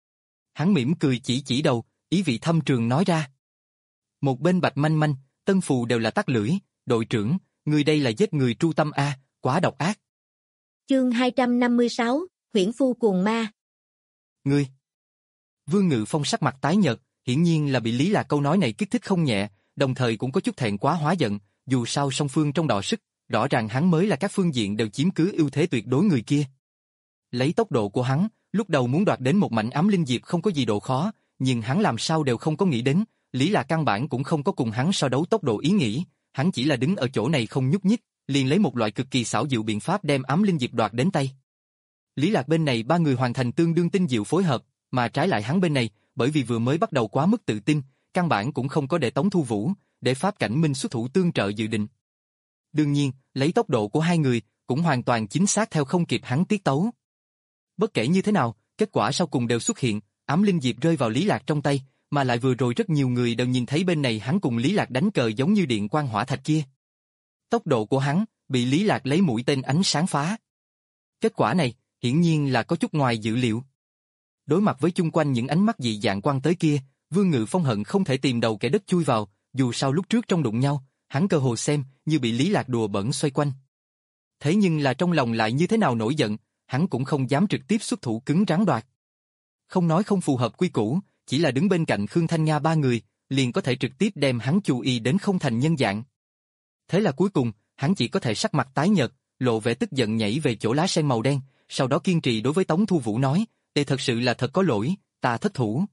Hắn mỉm cười chỉ chỉ đầu, ý vị thâm trường nói ra. Một bên Bạch Manh Manh, Tân Phù đều là tắt lưỡi, đội trưởng, người đây là giết người tru tâm a, quá độc ác. Chương hai trăm năm mươi sáu, Huyễn Phu Cuồng Ma. Ngươi. Vương Ngự Phong sắc mặt tái nhợt, hiển nhiên là bị Lý Lạc câu nói này kích thích không nhẹ, đồng thời cũng có chút thẹn quá hóa giận, dù sao song phương trong đọ sức, rõ ràng hắn mới là các phương diện đều chiếm cứ ưu thế tuyệt đối người kia. Lấy tốc độ của hắn, lúc đầu muốn đoạt đến một mảnh ám linh diệp không có gì độ khó, nhưng hắn làm sao đều không có nghĩ đến, Lý Lạc căn bản cũng không có cùng hắn so đấu tốc độ ý nghĩ, hắn chỉ là đứng ở chỗ này không nhúc nhích, liền lấy một loại cực kỳ xảo diệu biện pháp đem ám linh diệp đoạt đến tay. Lý Lạc bên này ba người hoàn thành tương đương tinh diệu phối hợp, mà trái lại hắn bên này, bởi vì vừa mới bắt đầu quá mức tự tin, căn bản cũng không có để Tống Thu Vũ, để Pháp Cảnh Minh xuất thủ tương trợ dự định. Đương nhiên, lấy tốc độ của hai người, cũng hoàn toàn chính xác theo không kịp hắn tiết tấu. Bất kể như thế nào, kết quả sau cùng đều xuất hiện, ám linh diệp rơi vào Lý Lạc trong tay, mà lại vừa rồi rất nhiều người đều nhìn thấy bên này hắn cùng Lý Lạc đánh cờ giống như điện quang hỏa thạch kia. Tốc độ của hắn, bị Lý Lạc lấy mũi tên ánh sáng phá. Kết quả này, hiển nhiên là có chút ngoài dự liệu. Đối mặt với chung quanh những ánh mắt dị dạng quan tới kia, Vương Ngự Phong hận không thể tìm đầu kẻ đất chui vào, dù sao lúc trước trong đụng nhau, hắn cơ hồ xem như bị Lý Lạc đùa bẩn xoay quanh. Thế nhưng là trong lòng lại như thế nào nổi giận, hắn cũng không dám trực tiếp xuất thủ cứng rắn đoạt. Không nói không phù hợp quy củ, chỉ là đứng bên cạnh Khương Thanh Nga ba người, liền có thể trực tiếp đem hắn chú ý đến không thành nhân dạng. Thế là cuối cùng, hắn chỉ có thể sắc mặt tái nhợt, lộ vẻ tức giận nhảy về chỗ lá sen màu đen, sau đó kiên trì đối với Tống Thu Vũ nói, "Đây thật sự là thật có lỗi, ta thất thủ."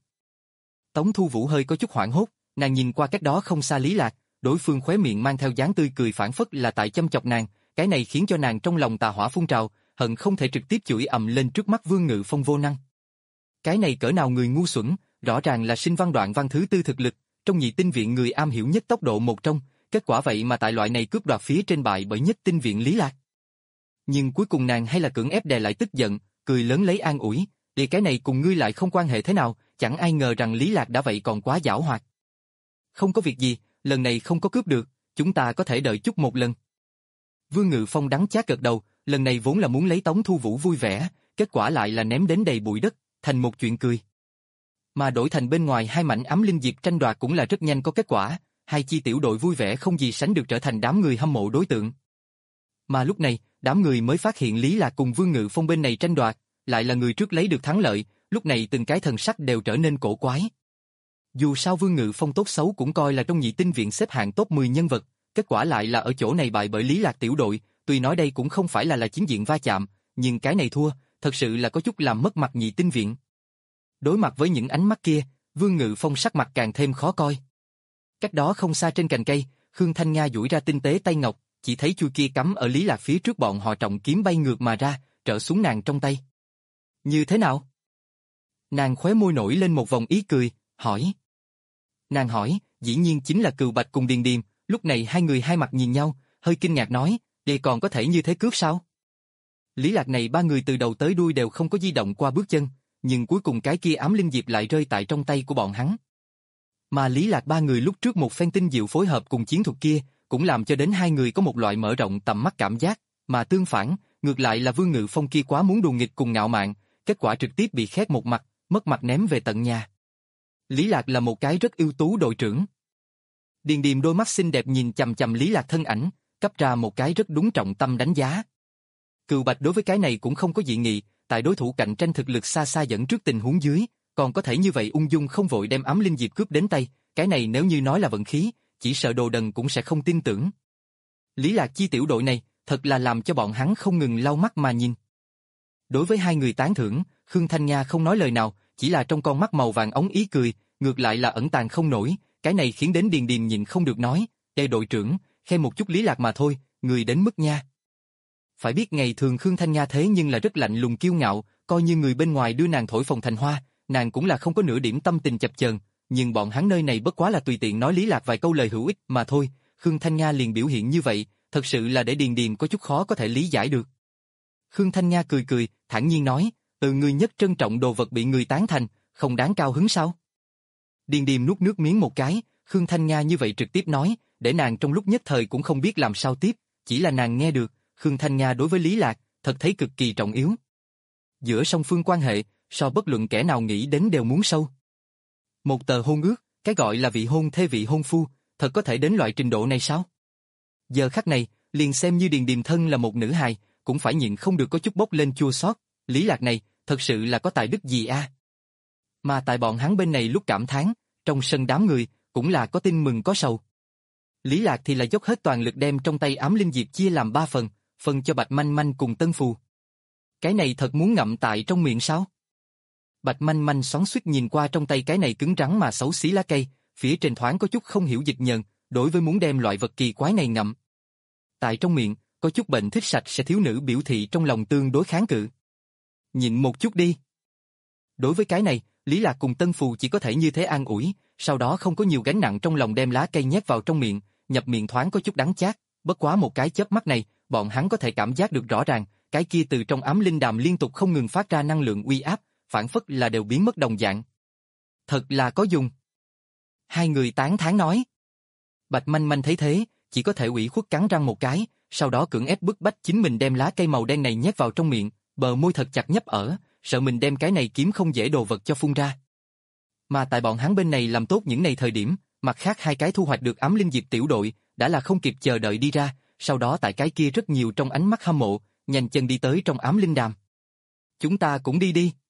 Tống Thu Vũ hơi có chút hoảng hốt, nàng nhìn qua cách đó không xa Lý Lạc, đối phương khóe miệng mang theo dáng tươi cười phảng phất là tại châm chọc nàng, cái này khiến cho nàng trong lòng tà hỏa phun trào, hận không thể trực tiếp chửi ầm lên trước mắt Vương Ngự Phong vô năng. Cái này cỡ nào người ngu xuẩn, rõ ràng là sinh văn đoạn văn thứ tư thực lực, trong nhị tinh viện người am hiểu nhất tốc độ một trong, kết quả vậy mà tại loại này cướp đoạt phía trên bại bởi nhất tinh viện Lý Lạc. Nhưng cuối cùng nàng hay là cưỡng ép đè lại tức giận, cười lớn lấy an ủi, "Thì cái này cùng ngươi lại không quan hệ thế nào, chẳng ai ngờ rằng Lý Lạc đã vậy còn quá giảo hoạt. Không có việc gì, lần này không có cướp được, chúng ta có thể đợi chút một lần." Vương Ngự Phong đắng chát gật đầu, lần này vốn là muốn lấy Tống Thu Vũ vui vẻ, kết quả lại là ném đến đầy bụi đất, thành một chuyện cười. Mà đổi thành bên ngoài hai mảnh ám linh diệp tranh đoạt cũng là rất nhanh có kết quả, hai chi tiểu đội vui vẻ không gì sánh được trở thành đám người hâm mộ đối tượng. Mà lúc này, đám người mới phát hiện Lý Lạc cùng Vương Ngự Phong bên này tranh đoạt, lại là người trước lấy được thắng lợi, lúc này từng cái thần sắc đều trở nên cổ quái. Dù sao Vương Ngự Phong tốt xấu cũng coi là trong nhị tinh viện xếp hạng top mười nhân vật, kết quả lại là ở chỗ này bại bởi Lý Lạc tiểu đội, tuy nói đây cũng không phải là là chiến diện va chạm, nhưng cái này thua, thật sự là có chút làm mất mặt nhị tinh viện. Đối mặt với những ánh mắt kia, Vương Ngự Phong sắc mặt càng thêm khó coi. Cách đó không xa trên cành cây, Khương Thanh Nga duỗi ra tinh tế tay ngọc, chỉ thấy chui kia cắm ở Lý Lạc phía trước bọn họ trọng kiếm bay ngược mà ra, trở xuống nàng trong tay. Như thế nào? Nàng khóe môi nổi lên một vòng ý cười, hỏi. Nàng hỏi, dĩ nhiên chính là Cừu Bạch cùng Điền Điềm, lúc này hai người hai mặt nhìn nhau, hơi kinh ngạc nói, "Đây còn có thể như thế cướp sao?" Lý Lạc này ba người từ đầu tới đuôi đều không có di động qua bước chân, nhưng cuối cùng cái kia ám linh diệp lại rơi tại trong tay của bọn hắn. Mà Lý Lạc ba người lúc trước một phen tinh diệu phối hợp cùng chiến thuật kia, cũng làm cho đến hai người có một loại mở rộng tầm mắt cảm giác, mà tương phản, ngược lại là Vương Ngự Phong kia quá muốn đùa nghịch cùng ngạo mạn, kết quả trực tiếp bị khét một mặt, mất mặt ném về tận nhà. Lý Lạc là một cái rất ưu tú đội trưởng. Điền Điềm đôi mắt xinh đẹp nhìn chằm chằm Lý Lạc thân ảnh, cấp ra một cái rất đúng trọng tâm đánh giá. Cừu Bạch đối với cái này cũng không có dị nghị, tại đối thủ cạnh tranh thực lực xa xa dẫn trước tình huống dưới, còn có thể như vậy ung dung không vội đem ám linh diệp cướp đến tay, cái này nếu như nói là vận khí, chỉ sợ Đồ Đần cũng sẽ không tin tưởng. Lý Lạc chi tiểu đội này, thật là làm cho bọn hắn không ngừng lau mắt mà nhìn. Đối với hai người tán thưởng, Khương Thanh Nga không nói lời nào, chỉ là trong con mắt màu vàng ống ý cười, ngược lại là ẩn tàng không nổi, cái này khiến đến Điền Điềm nhịn không được nói, "Ê đội trưởng, khen một chút Lý Lạc mà thôi, người đến mức nha." Phải biết ngày thường Khương Thanh Nga thế nhưng là rất lạnh lùng kiêu ngạo, coi như người bên ngoài đưa nàng thổi phồng thành hoa, nàng cũng là không có nửa điểm tâm tình chập chờn, nhưng bọn hắn nơi này bất quá là tùy tiện nói Lý Lạc vài câu lời hữu ích mà thôi, Khương Thanh Nga liền biểu hiện như vậy, thật sự là để Điền Điềm có chút khó có thể lý giải được. Khương Thanh Nga cười cười, thản nhiên nói, "Từ người nhất trân trọng đồ vật bị người tán thành, không đáng cao hứng sao?" Điền Điềm nuốt nước miếng một cái, Khương Thanh Nga như vậy trực tiếp nói, để nàng trong lúc nhất thời cũng không biết làm sao tiếp, chỉ là nàng nghe được, Khương Thanh Nga đối với Lý Lạc, thật thấy cực kỳ trọng yếu. Giữa song phương quan hệ, so bất luận kẻ nào nghĩ đến đều muốn sâu. Một tờ hôn ước, cái gọi là vị hôn thê vị hôn phu, thật có thể đến loại trình độ này sao? Giờ khắc này, liền xem như Điền Điềm thân là một nữ hài, cũng phải nhịn không được có chút bốc lên chua xót, Lý Lạc này, thật sự là có tài đức gì a? Mà tại bọn hắn bên này lúc cảm thán, trong sân đám người, cũng là có tin mừng có sầu. Lý Lạc thì là dốc hết toàn lực đem trong tay ám linh diệp chia làm ba phần, phần cho Bạch Manh Manh cùng Tân Phù. Cái này thật muốn ngậm tại trong miệng sao? Bạch Manh Manh xoắn xuýt nhìn qua trong tay cái này cứng rắn mà xấu xí lá cây, phía trên thoáng có chút không hiểu dịch nhờn, đối với muốn đem loại vật kỳ quái này ngậm tại trong miệng, có chút bệnh thích sạch sẽ thiếu nữ biểu thị trong lòng tương đối kháng cự. Nhịn một chút đi. Đối với cái này, Lý Lạc cùng Tân Phù chỉ có thể như thế an ủi, sau đó không có nhiều gánh nặng trong lòng đem lá cây nhét vào trong miệng, nhập miệng thoáng có chút đắng chát, bất quá một cái chớp mắt này, bọn hắn có thể cảm giác được rõ ràng, cái kia từ trong ám linh đàm liên tục không ngừng phát ra năng lượng uy áp, phản phất là đều biến mất đồng dạng. Thật là có dùng. Hai người tán thán nói. Bạch Manh Manh thấy thế, chỉ có thể ủy khuất cắn răng một cái, sau đó cưỡng ép bức bách chính mình đem lá cây màu đen này nhét vào trong miệng, bờ môi thật chặt nhấp ở, sợ mình đem cái này kiếm không dễ đồ vật cho phun ra. Mà tại bọn hắn bên này làm tốt những này thời điểm, mặt khác hai cái thu hoạch được ám linh diệp tiểu đội, đã là không kịp chờ đợi đi ra, sau đó tại cái kia rất nhiều trong ánh mắt hâm mộ, nhanh chân đi tới trong ám linh đàm. Chúng ta cũng đi đi.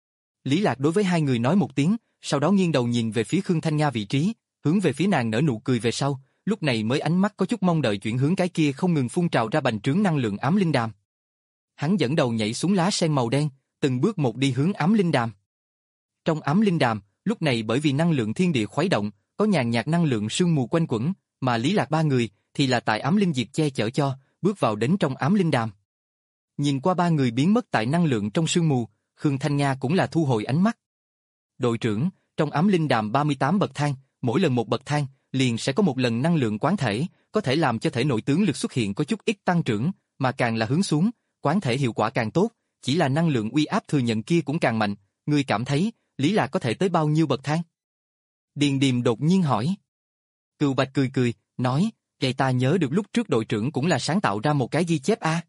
Lý Lạc đối với hai người nói một tiếng, sau đó nghiêng đầu nhìn về phía Khương Thanh Nga vị trí, hướng về phía nàng nở nụ cười về sau, lúc này mới ánh mắt có chút mong đợi chuyển hướng cái kia không ngừng phun trào ra bành trướng năng lượng ám linh đàm. Hắn dẫn đầu nhảy xuống lá sen màu đen, từng bước một đi hướng ám linh đàm. Trong ám linh đàm, lúc này bởi vì năng lượng thiên địa khuấy động, có nhàn nhạt năng lượng sương mù quanh quẩn, mà Lý Lạc ba người thì là tại ám linh diệp che chở cho, bước vào đến trong ám linh đàm. Nhìn qua ba người biến mất tại năng lượng trong sương mù, Khương Thanh Nga cũng là thu hồi ánh mắt. Đội trưởng, trong ám linh đàm ba mươi tám bậc thang, mỗi lần một bậc thang, liền sẽ có một lần năng lượng quán thể, có thể làm cho thể nội tướng lực xuất hiện có chút ít tăng trưởng, mà càng là hướng xuống, quán thể hiệu quả càng tốt, chỉ là năng lượng uy áp thừa nhận kia cũng càng mạnh, ngươi cảm thấy, Lý Lạc có thể tới bao nhiêu bậc thang? Điền Điềm đột nhiên hỏi. Cừu Bạch cười cười, nói, vậy ta nhớ được lúc trước đội trưởng cũng là sáng tạo ra một cái ghi chép a.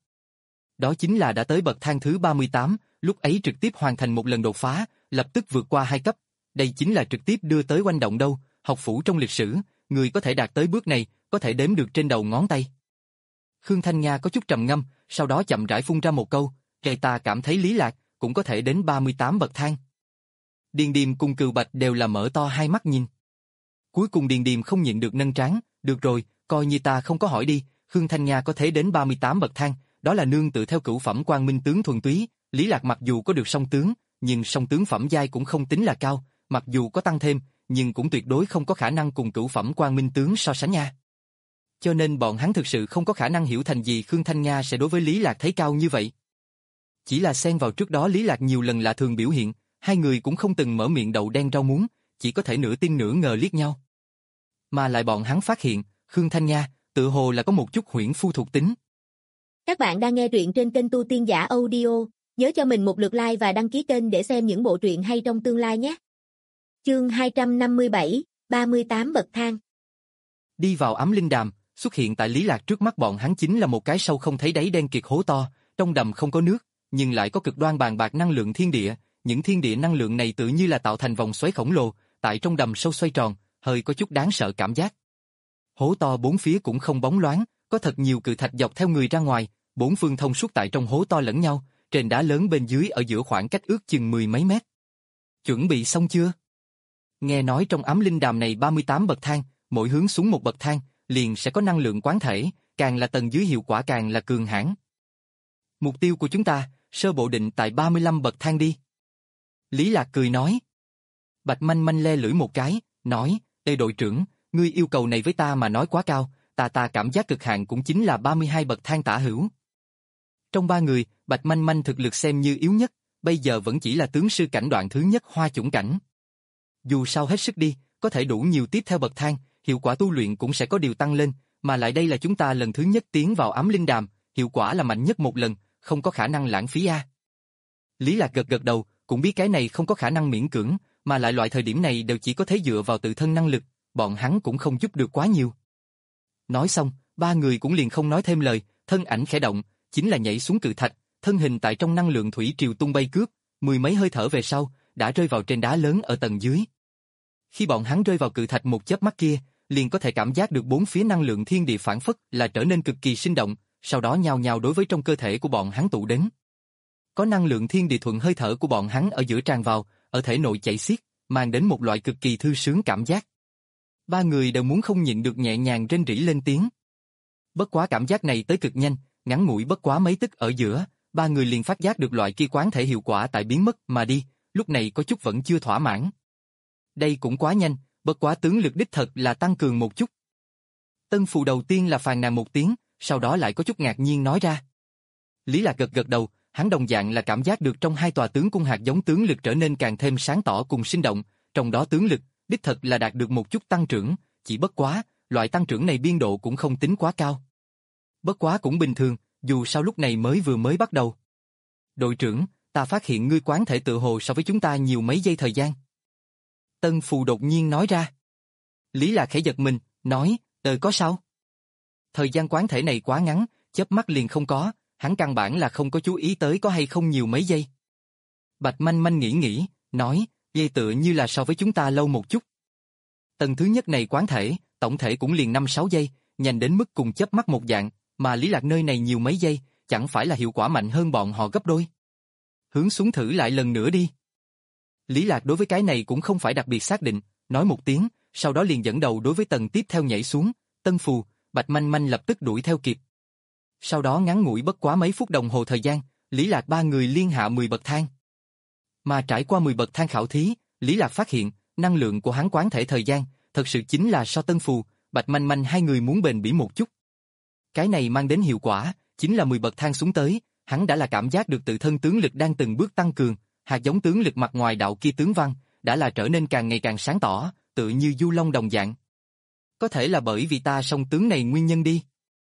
Đó chính là đã tới bậc thang thứ ba mươi tám, lúc ấy trực tiếp hoàn thành một lần đột phá, lập tức vượt qua hai cấp, đây chính là trực tiếp đưa tới oanh động đâu, học phủ trong lịch sử, người có thể đạt tới bước này, có thể đếm được trên đầu ngón tay. Khương Thanh Nga có chút trầm ngâm, sau đó chậm rãi phun ra một câu, vậy ta cảm thấy Lý Lạc cũng có thể đến ba mươi tám bậc thang. Điền Điềm cùng Cừu Bạch đều là mở to hai mắt nhìn. Cuối cùng Điền Điềm không nhịn được nâng trán, được rồi, coi như ta không có hỏi đi, Khương Thanh Nga có thể đến ba mươi tám bậc thang, đó là nương tự theo cửu phẩm Quang Minh tướng thuần túy, Lý Lạc mặc dù có được song tướng, nhưng song tướng phẩm giai cũng không tính là cao, mặc dù có tăng thêm, nhưng cũng tuyệt đối không có khả năng cùng cửu phẩm Quang Minh tướng so sánh nha. Cho nên bọn hắn thực sự không có khả năng hiểu thành gì Khương Thanh Nga sẽ đối với Lý Lạc thấy cao như vậy. Chỉ là xen vào trước đó Lý Lạc nhiều lần lạ thường biểu hiện, hai người cũng không từng mở miệng đậu đen rau muống, chỉ có thể nửa tin nửa ngờ liếc nhau. Mà lại bọn hắn phát hiện, Khương Thanh Nga, tự hồ là có một chút huyễn phu thuộc tính. Các bạn đang nghe truyện trên kênh Tu Tiên Giả Audio, nhớ cho mình một lượt like và đăng ký kênh để xem những bộ truyện hay trong tương lai nhé. Chương hai trăm năm mươi bảy, ba mươi tám bậc thang. Đi vào ám linh đàm, xuất hiện tại Lý Lạc trước mắt bọn hắn chính là một cái sâu không thấy đáy đen kịt hố to, trong đầm không có nước, nhưng lại có cực đoan bàn bạc năng lượng thiên địa, những thiên địa năng lượng này tự như là tạo thành vòng xoáy khổng lồ, tại trong đầm sâu xoay tròn, hơi có chút đáng sợ cảm giác. Hố to bốn phía cũng không bóng loáng, có thật nhiều cự thạch dọc theo người ra ngoài, bốn phương thông suốt tại trong hố to lẫn nhau, trên đá lớn bên dưới ở giữa khoảng cách ước chừng mười mấy mét. Chuẩn bị xong chưa? Nghe nói trong ám linh đàm này ba mươi tám bậc thang, mỗi hướng xuống một bậc thang, liền sẽ có năng lượng quán thể, càng là tầng dưới hiệu quả càng là cường hãn. Mục tiêu của chúng ta, sơ bộ định tại ba mươi lăm bậc thang đi. Lý Lạc cười nói. Bạch Manh Manh le lưỡi một cái, nói, ê đội trưởng, ngươi yêu cầu này với ta mà nói quá cao, ta ta cảm giác cực hạn cũng chính là ba mươi hai bậc thang tả hữu. Trong ba người, Bạch Manh Manh thực lực xem như yếu nhất, bây giờ vẫn chỉ là tướng sư cảnh đoạn thứ nhất hoa chủng cảnh. Dù sao hết sức đi, có thể đủ nhiều tiếp theo bậc thang, hiệu quả tu luyện cũng sẽ có điều tăng lên, mà lại đây là chúng ta lần thứ nhất tiến vào ám linh đàm, hiệu quả là mạnh nhất một lần, không có khả năng lãng phí a. Lý Lạc gật gật đầu, cũng biết cái này không có khả năng miễn cưỡng, mà lại loại thời điểm này đều chỉ có thể dựa vào tự thân năng lực, bọn hắn cũng không giúp được quá nhiều. Nói xong, ba người cũng liền không nói thêm lời, thân ảnh khẽ động, chính là nhảy xuống cự thạch, thân hình tại trong năng lượng thủy triều tung bay cướp, mười mấy hơi thở về sau, đã rơi vào trên đá lớn ở tầng dưới. Khi bọn hắn rơi vào cự thạch một chớp mắt kia, liền có thể cảm giác được bốn phía năng lượng thiên địa phản phất là trở nên cực kỳ sinh động, sau đó nhào nhào đối với trong cơ thể của bọn hắn tụ đến. Có năng lượng thiên địa thuận hơi thở của bọn hắn ở giữa tràn vào, ở thể nội chảy xiết, mang đến một loại cực kỳ thư sướng cảm giác. Ba người đều muốn không nhịn được nhẹ nhàng rên rỉ lên tiếng. Bất quá cảm giác này tới cực nhanh, ngắn ngủi bất quá mấy tức ở giữa, ba người liền phát giác được loại kia quán thể hiệu quả tại biến mất mà đi, lúc này có chút vẫn chưa thỏa mãn. Đây cũng quá nhanh, bất quá tướng lực đích thật là tăng cường một chút. Tân Phù đầu tiên là phàn nàn một tiếng, sau đó lại có chút ngạc nhiên nói ra. Lý Lạc gật gật đầu, hắn đồng dạng là cảm giác được trong hai tòa tướng cung hạt giống tướng lực trở nên càng thêm sáng tỏ cùng sinh động, trong đó tướng lực, đích thật là đạt được một chút tăng trưởng, chỉ bất quá, loại tăng trưởng này biên độ cũng không tính quá cao. Bất quá cũng bình thường, dù sao lúc này mới vừa mới bắt đầu. Đội trưởng, ta phát hiện ngươi quán thể tự hồ so với chúng ta nhiều mấy giây thời gian. Tân Phù đột nhiên nói ra. Lý Lạc khẽ giật mình, nói, ờ có sao? Thời gian quán thể này quá ngắn, chớp mắt liền không có, hắn căn bản là không có chú ý tới có hay không nhiều mấy giây. Bạch Manh Manh nghĩ nghĩ, nói, dây tựa như là so với chúng ta lâu một chút. Tầng thứ nhất này quán thể, tổng thể cũng liền năm sáu giây, nhanh đến mức cùng chớp mắt một dạng, mà Lý Lạc nơi này nhiều mấy giây, chẳng phải là hiệu quả mạnh hơn bọn họ gấp đôi. Hướng xuống thử lại lần nữa đi. Lý Lạc đối với cái này cũng không phải đặc biệt xác định, nói một tiếng, sau đó liền dẫn đầu đối với tầng tiếp theo nhảy xuống, Tân Phù, Bạch Manh Manh lập tức đuổi theo kịp. Sau đó ngắn ngủi bất quá mấy phút đồng hồ thời gian, Lý Lạc ba người liên hạ mười bậc thang. Mà trải qua mười bậc thang khảo thí, Lý Lạc phát hiện, năng lượng của hắn quán thể thời gian, thật sự chính là so Tân Phù, Bạch Manh Manh hai người muốn bền bỉ một chút. Cái này mang đến hiệu quả, chính là mười bậc thang xuống tới, hắn đã là cảm giác được tự thân tướng lực đang từng bước tăng cường, hạt giống tướng lực mặt ngoài đạo kia tướng văn, đã là trở nên càng ngày càng sáng tỏ, tự như du long đồng dạng. Có thể là bởi vì ta song tướng này nguyên nhân đi.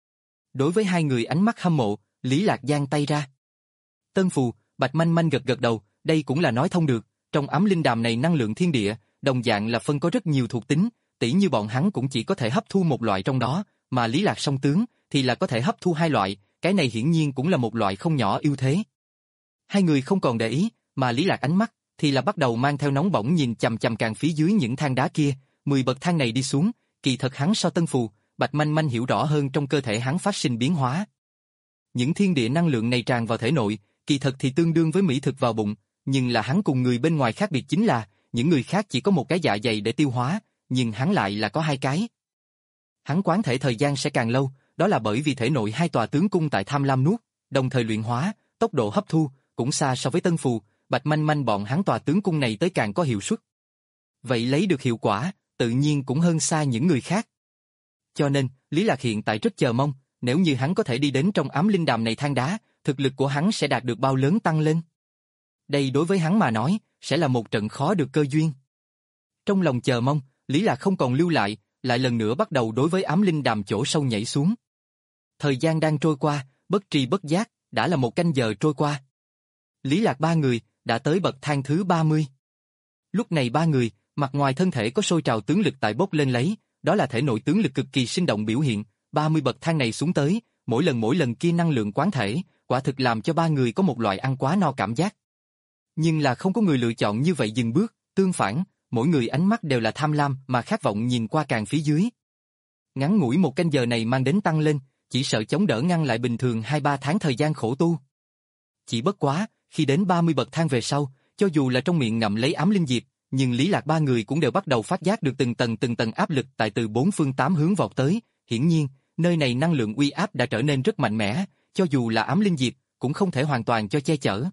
Đối với hai người ánh mắt hâm mộ, Lý Lạc giang tay ra. Tân Phù, Bạch Manh Manh gật gật đầu, đây cũng là nói thông được, trong ấm linh đàm này năng lượng thiên địa, đồng dạng là phân có rất nhiều thuộc tính, tỉ như bọn hắn cũng chỉ có thể hấp thu một loại trong đó, mà Lý Lạc song tướng thì là có thể hấp thu hai loại, cái này hiển nhiên cũng là một loại không nhỏ ưu thế. Hai người không còn để ý, mà Lý Lạc ánh mắt thì là bắt đầu mang theo nóng bỏng nhìn chằm chằm càng phía dưới những thang đá kia, mười bậc thang này đi xuống, kỳ thật hắn so Tân Phù, Bạch Manh Manh hiểu rõ hơn trong cơ thể hắn phát sinh biến hóa. Những thiên địa năng lượng này tràn vào thể nội, kỳ thật thì tương đương với mỹ thực vào bụng, nhưng là hắn cùng người bên ngoài khác biệt chính là, những người khác chỉ có một cái dạ dày để tiêu hóa, nhưng hắn lại là có hai cái. Hắn quán thể thời gian sẽ càng lâu, đó là bởi vì thể nội hai tòa tướng cung tại Tham Lam Nuốt, đồng thời luyện hóa, tốc độ hấp thu cũng xa so với Tân Phù, Bạch Manh Manh bọn hắn tòa tướng cung này tới càng có hiệu suất. Vậy lấy được hiệu quả, tự nhiên cũng hơn xa những người khác. Cho nên, Lý Lạc hiện tại rất chờ mong, nếu như hắn có thể đi đến trong ám linh đàm này thang đá, thực lực của hắn sẽ đạt được bao lớn tăng lên. Đây đối với hắn mà nói, sẽ là một trận khó được cơ duyên. Trong lòng chờ mong, Lý Lạc không còn lưu lại, lại lần nữa bắt đầu đối với ám linh đàm chỗ sâu nhảy xuống. Thời gian đang trôi qua, bất tri bất giác, đã là một canh giờ trôi qua. Lý Lạc ba người, đã tới bậc thang thứ ba mươi. Lúc này ba người, mặt ngoài thân thể có sôi trào tướng lực tại bốc lên lấy, đó là thể nội tướng lực cực kỳ sinh động biểu hiện, ba mươi bậc thang này xuống tới, mỗi lần mỗi lần kia năng lượng quán thể, quả thực làm cho ba người có một loại ăn quá no cảm giác. Nhưng là không có người lựa chọn như vậy dừng bước, tương phản, mỗi người ánh mắt đều là tham lam mà khát vọng nhìn qua càng phía dưới. Ngắn ngủi một canh giờ này mang đến tăng lên, chỉ sợ chống đỡ ngăn lại bình thường hai ba tháng thời gian khổ tu. Chỉ bất quá, khi đến ba mươi bậc thang về sau, cho dù là trong miệng ngậm lấy ám linh diệp, nhưng Lý Lạc ba người cũng đều bắt đầu phát giác được từng tầng từng tầng áp lực tại từ bốn phương tám hướng vọt tới, hiển nhiên, nơi này năng lượng uy áp đã trở nên rất mạnh mẽ, cho dù là ám linh diệp, cũng không thể hoàn toàn cho che chở.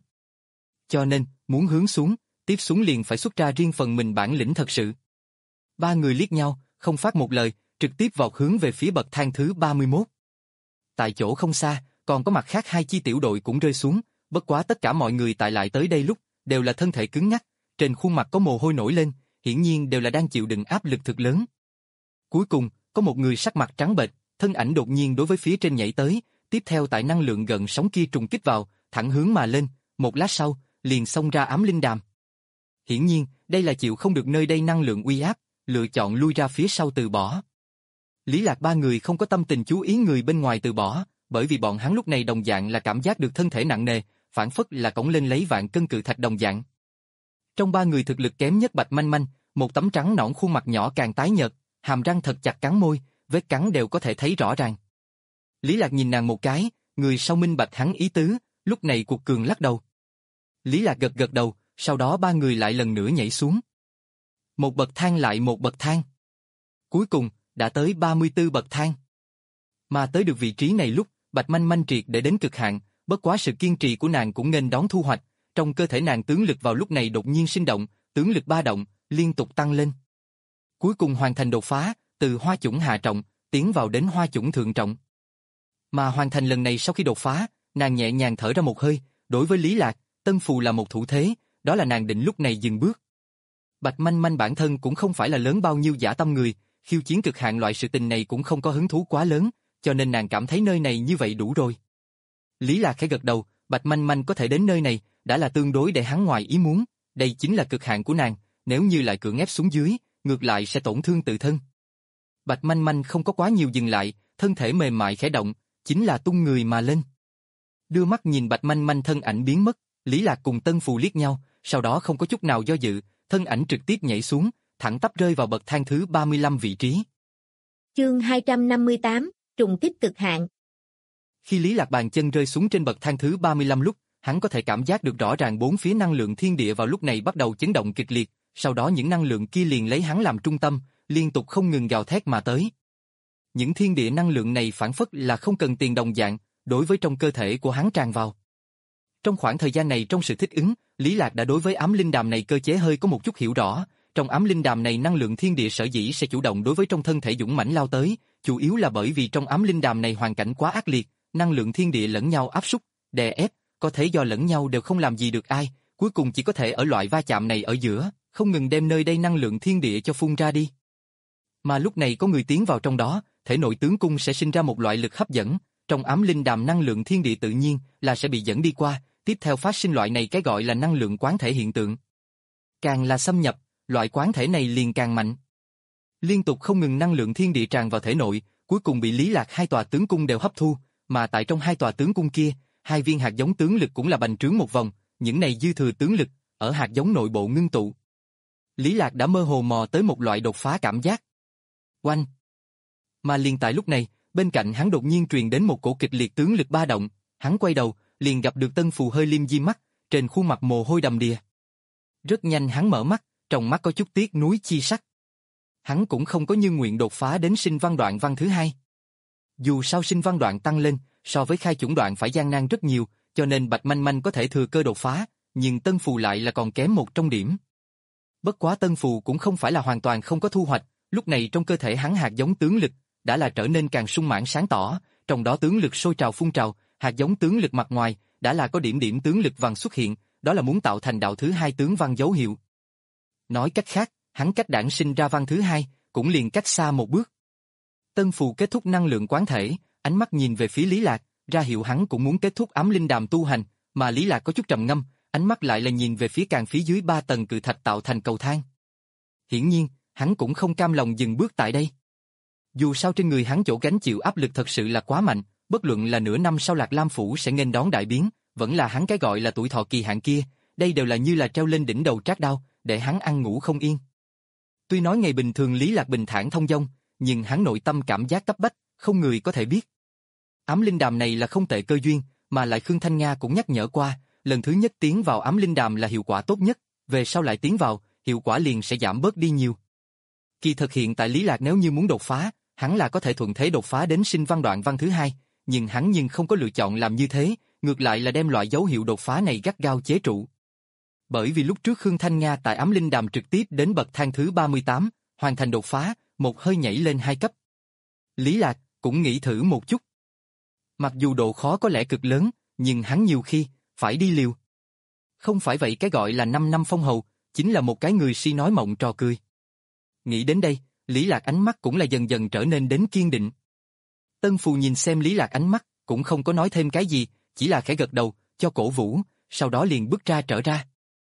Cho nên, muốn hướng xuống, tiếp xuống liền phải xuất ra riêng phần mình bản lĩnh thật sự. Ba người liếc nhau, không phát một lời, trực tiếp vọt hướng về phía bậc thang thứ ba mươi mốt. Tại chỗ không xa, còn có mặt khác hai chi tiểu đội cũng rơi xuống, bất quá tất cả mọi người tại lại tới đây lúc, đều là thân thể cứng ngắc, trên khuôn mặt có mồ hôi nổi lên, hiển nhiên đều là đang chịu đựng áp lực thực lớn. Cuối cùng, có một người sắc mặt trắng bệch, thân ảnh đột nhiên đối với phía trên nhảy tới, tiếp theo tại năng lượng gần sóng kia trùng kích vào, thẳng hướng mà lên, một lát sau, liền xông ra ám linh đàm. Hiển nhiên, đây là chịu không được nơi đây năng lượng uy áp, lựa chọn lui ra phía sau từ bỏ. Lý Lạc ba người không có tâm tình chú ý người bên ngoài từ bỏ, bởi vì bọn hắn lúc này đồng dạng là cảm giác được thân thể nặng nề, phản phất là cõng lên lấy vạn cân cự thạch đồng dạng. Trong ba người thực lực kém nhất Bạch Manh Manh, một tấm trắng nõn khuôn mặt nhỏ càng tái nhợt, hàm răng thật chặt cắn môi, vết cắn đều có thể thấy rõ ràng. Lý Lạc nhìn nàng một cái, người sau minh bạch hắn ý tứ, lúc này cuộc cường lắc đầu. Lý Lạc gật gật đầu, sau đó ba người lại lần nữa nhảy xuống. Một bậc thang lại một bậc thang. Cuối cùng, đã tới ba mươi tư bậc thang. Mà tới được vị trí này lúc, Bạch Manh Manh triệt để đến cực hạn, bất quá sự kiên trì của nàng cũng nghênh đón thu hoạch, trong cơ thể nàng tướng lực vào lúc này đột nhiên sinh động, tướng lực ba động, liên tục tăng lên. Cuối cùng hoàn thành đột phá, từ hoa chủng hạ trọng, tiến vào đến hoa chủng thượng trọng. Mà hoàn thành lần này sau khi đột phá, nàng nhẹ nhàng thở ra một hơi, đối với Lý Lạc, Tân Phù là một thủ thế, đó là nàng định lúc này dừng bước. Bạch Manh Manh bản thân cũng không phải là lớn bao nhiêu dã tâm người, khiêu chiến cực hạn loại sự tình này cũng không có hứng thú quá lớn, cho nên nàng cảm thấy nơi này như vậy đủ rồi. Lý Lạc khẽ gật đầu, Bạch Manh Manh có thể đến nơi này, đã là tương đối để hắn ngoài ý muốn, đây chính là cực hạn của nàng, nếu như lại cưỡng ép xuống dưới, ngược lại sẽ tổn thương tự thân. Bạch Manh Manh không có quá nhiều dừng lại, thân thể mềm mại khẽ động, chính là tung người mà lên. Đưa mắt nhìn Bạch Manh Manh thân ảnh biến mất, Lý Lạc cùng Tân Phù liếc nhau, sau đó không có chút nào do dự, thân ảnh trực tiếp nhảy xuống, thẳng tắp rơi vào bậc thang thứ ba mươi lăm vị trí. Chương hai trăm năm mươi tám, trùng kích cực hạn. Khi Lý Lạc bàn chân rơi xuống trên bậc thang thứ ba mươi lăm lúc, hắn có thể cảm giác được rõ ràng bốn phía năng lượng thiên địa vào lúc này bắt đầu chấn động kịch liệt, sau đó những năng lượng kia liền lấy hắn làm trung tâm, liên tục không ngừng gào thét mà tới. Những thiên địa năng lượng này phản phất là không cần tiền đồng dạng, đối với trong cơ thể của hắn tràn vào. Trong khoảng thời gian này trong sự thích ứng, Lý Lạc đã đối với ám linh đàm này cơ chế hơi có một chút hiểu rõ, trong ám linh đàm này năng lượng thiên địa sở dĩ sẽ chủ động đối với trong thân thể dũng mãnh lao tới, chủ yếu là bởi vì trong ám linh đàm này hoàn cảnh quá ác liệt, năng lượng thiên địa lẫn nhau áp súc, đè ép, có thể do lẫn nhau đều không làm gì được ai, cuối cùng chỉ có thể ở loại va chạm này ở giữa, không ngừng đem nơi đây năng lượng thiên địa cho phun ra đi. Mà lúc này có người tiến vào trong đó, thể nội tướng cung sẽ sinh ra một loại lực hấp dẫn, trong ám linh đàm năng lượng thiên địa tự nhiên là sẽ bị dẫn đi qua, tiếp theo phát sinh loại này cái gọi là năng lượng quán thể hiện tượng. Càng là xâm nhập, loại quán thể này liền càng mạnh. Liên tục không ngừng năng lượng thiên địa tràn vào thể nội, cuối cùng bị Lý Lạc hai tòa tướng cung đều hấp thu, mà tại trong hai tòa tướng cung kia, hai viên hạt giống tướng lực cũng là bành trướng một vòng, những này dư thừa tướng lực ở hạt giống nội bộ ngưng tụ. Lý Lạc đã mơ hồ mò tới một loại đột phá cảm giác. Oanh! Mà liền tại lúc này, bên cạnh hắn đột nhiên truyền đến một cổ kịch liệt tướng lực ba động, hắn quay đầu, liền gặp được Tân Phù hơi liêm diêm mắt, trên khuôn mặt mồ hôi đầm đìa. Rất nhanh hắn mở mắt, trong mắt có chút tiếc nuối chi sắc. Hắn cũng không có như nguyện đột phá đến sinh văn đoạn văn thứ hai. Dù sao sinh văn đoạn tăng lên, so với khai chủng đoạn phải gian nan rất nhiều, cho nên Bạch Manh Manh có thể thừa cơ đột phá, nhưng Tân Phù lại là còn kém một trong điểm. Bất quá Tân Phù cũng không phải là hoàn toàn không có thu hoạch, lúc này trong cơ thể hắn hạt giống tướng lực đã là trở nên càng sung mãn sáng tỏ, trong đó tướng lực sôi trào phun trào, hạt giống tướng lực mặt ngoài đã là có điểm điểm tướng lực vàng xuất hiện, đó là muốn tạo thành đạo thứ hai tướng văn dấu hiệu. Nói cách khác, hắn cách đản sinh ra văn thứ hai, cũng liền cách xa một bước. Tân Phù kết thúc năng lượng quán thể, ánh mắt nhìn về phía Lý Lạc, ra hiệu hắn cũng muốn kết thúc ám linh đàm tu hành, mà Lý Lạc có chút trầm ngâm, ánh mắt lại là nhìn về phía càng phía dưới ba tầng cự thạch tạo thành cầu thang. Hiển nhiên, hắn cũng không cam lòng dừng bước tại đây. Dù sao trên người hắn chỗ gánh chịu áp lực thật sự là quá mạnh, bất luận là nửa năm sau Lạc Lam Phủ sẽ nghênh đón đại biến, vẫn là hắn cái gọi là tuổi thọ kỳ hạn kia, đây đều là như là treo lên đỉnh đầu trát đao, để hắn ăn ngủ không yên. Tuy nói ngày bình thường Lý Lạc bình thản thông dong, nhưng hắn nội tâm cảm giác cấp bách, không người có thể biết. Ám linh đàm này là không tệ cơ duyên, mà lại Khương Thanh Nga cũng nhắc nhở qua, lần thứ nhất tiến vào ám linh đàm là hiệu quả tốt nhất, về sau lại tiến vào, hiệu quả liền sẽ giảm bớt đi nhiều. Kỳ thực hiện tại Lý Lạc nếu như muốn đột phá, hắn là có thể thuận thế đột phá đến sinh văn đoạn văn thứ hai, nhưng hắn nhưng không có lựa chọn làm như thế, ngược lại là đem loại dấu hiệu đột phá này gắt gao chế trụ. Bởi vì lúc trước Khương Thanh Nga tại ám linh đàm trực tiếp đến bậc thang thứ ba mươi tám, hoàn thành đột phá, một hơi nhảy lên hai cấp. Lý Lạc cũng nghĩ thử một chút. Mặc dù độ khó có lẽ cực lớn, nhưng hắn nhiều khi phải đi liều. Không phải vậy cái gọi là năm năm phong hầu, chính là một cái người si nói mộng trò cười. Nghĩ đến đây, Lý Lạc ánh mắt cũng là dần dần trở nên đến kiên định. Tân Phù nhìn xem Lý Lạc ánh mắt, cũng không có nói thêm cái gì, chỉ là khẽ gật đầu, cho cổ vũ, sau đó liền bước ra trở ra.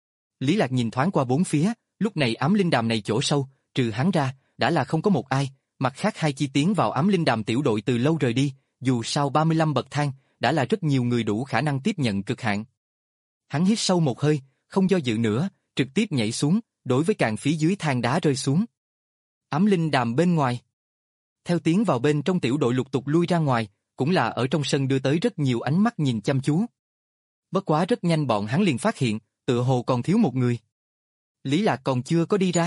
Lý Lạc nhìn thoáng qua bốn phía, lúc này ám linh đàm này chỗ sâu, trừ hắn ra, đã là không có một ai, mặt khác hai chi tiến vào ám linh đàm tiểu đội từ lâu rời đi, dù sau ba mươi lăm bậc thang, đã là rất nhiều người đủ khả năng tiếp nhận cực hạn. Hắn hít sâu một hơi, không do dự nữa, trực tiếp nhảy xuống, đối với càng phía dưới thang đá rơi xuống. Ám linh đàm bên ngoài. Theo tiến vào bên trong tiểu đội lục tục lui ra ngoài, cũng là ở trong sân đưa tới rất nhiều ánh mắt nhìn chăm chú. Bất quá rất nhanh bọn hắn liền phát hiện, tựa hồ còn thiếu một người. Lý Lạc còn chưa có đi ra.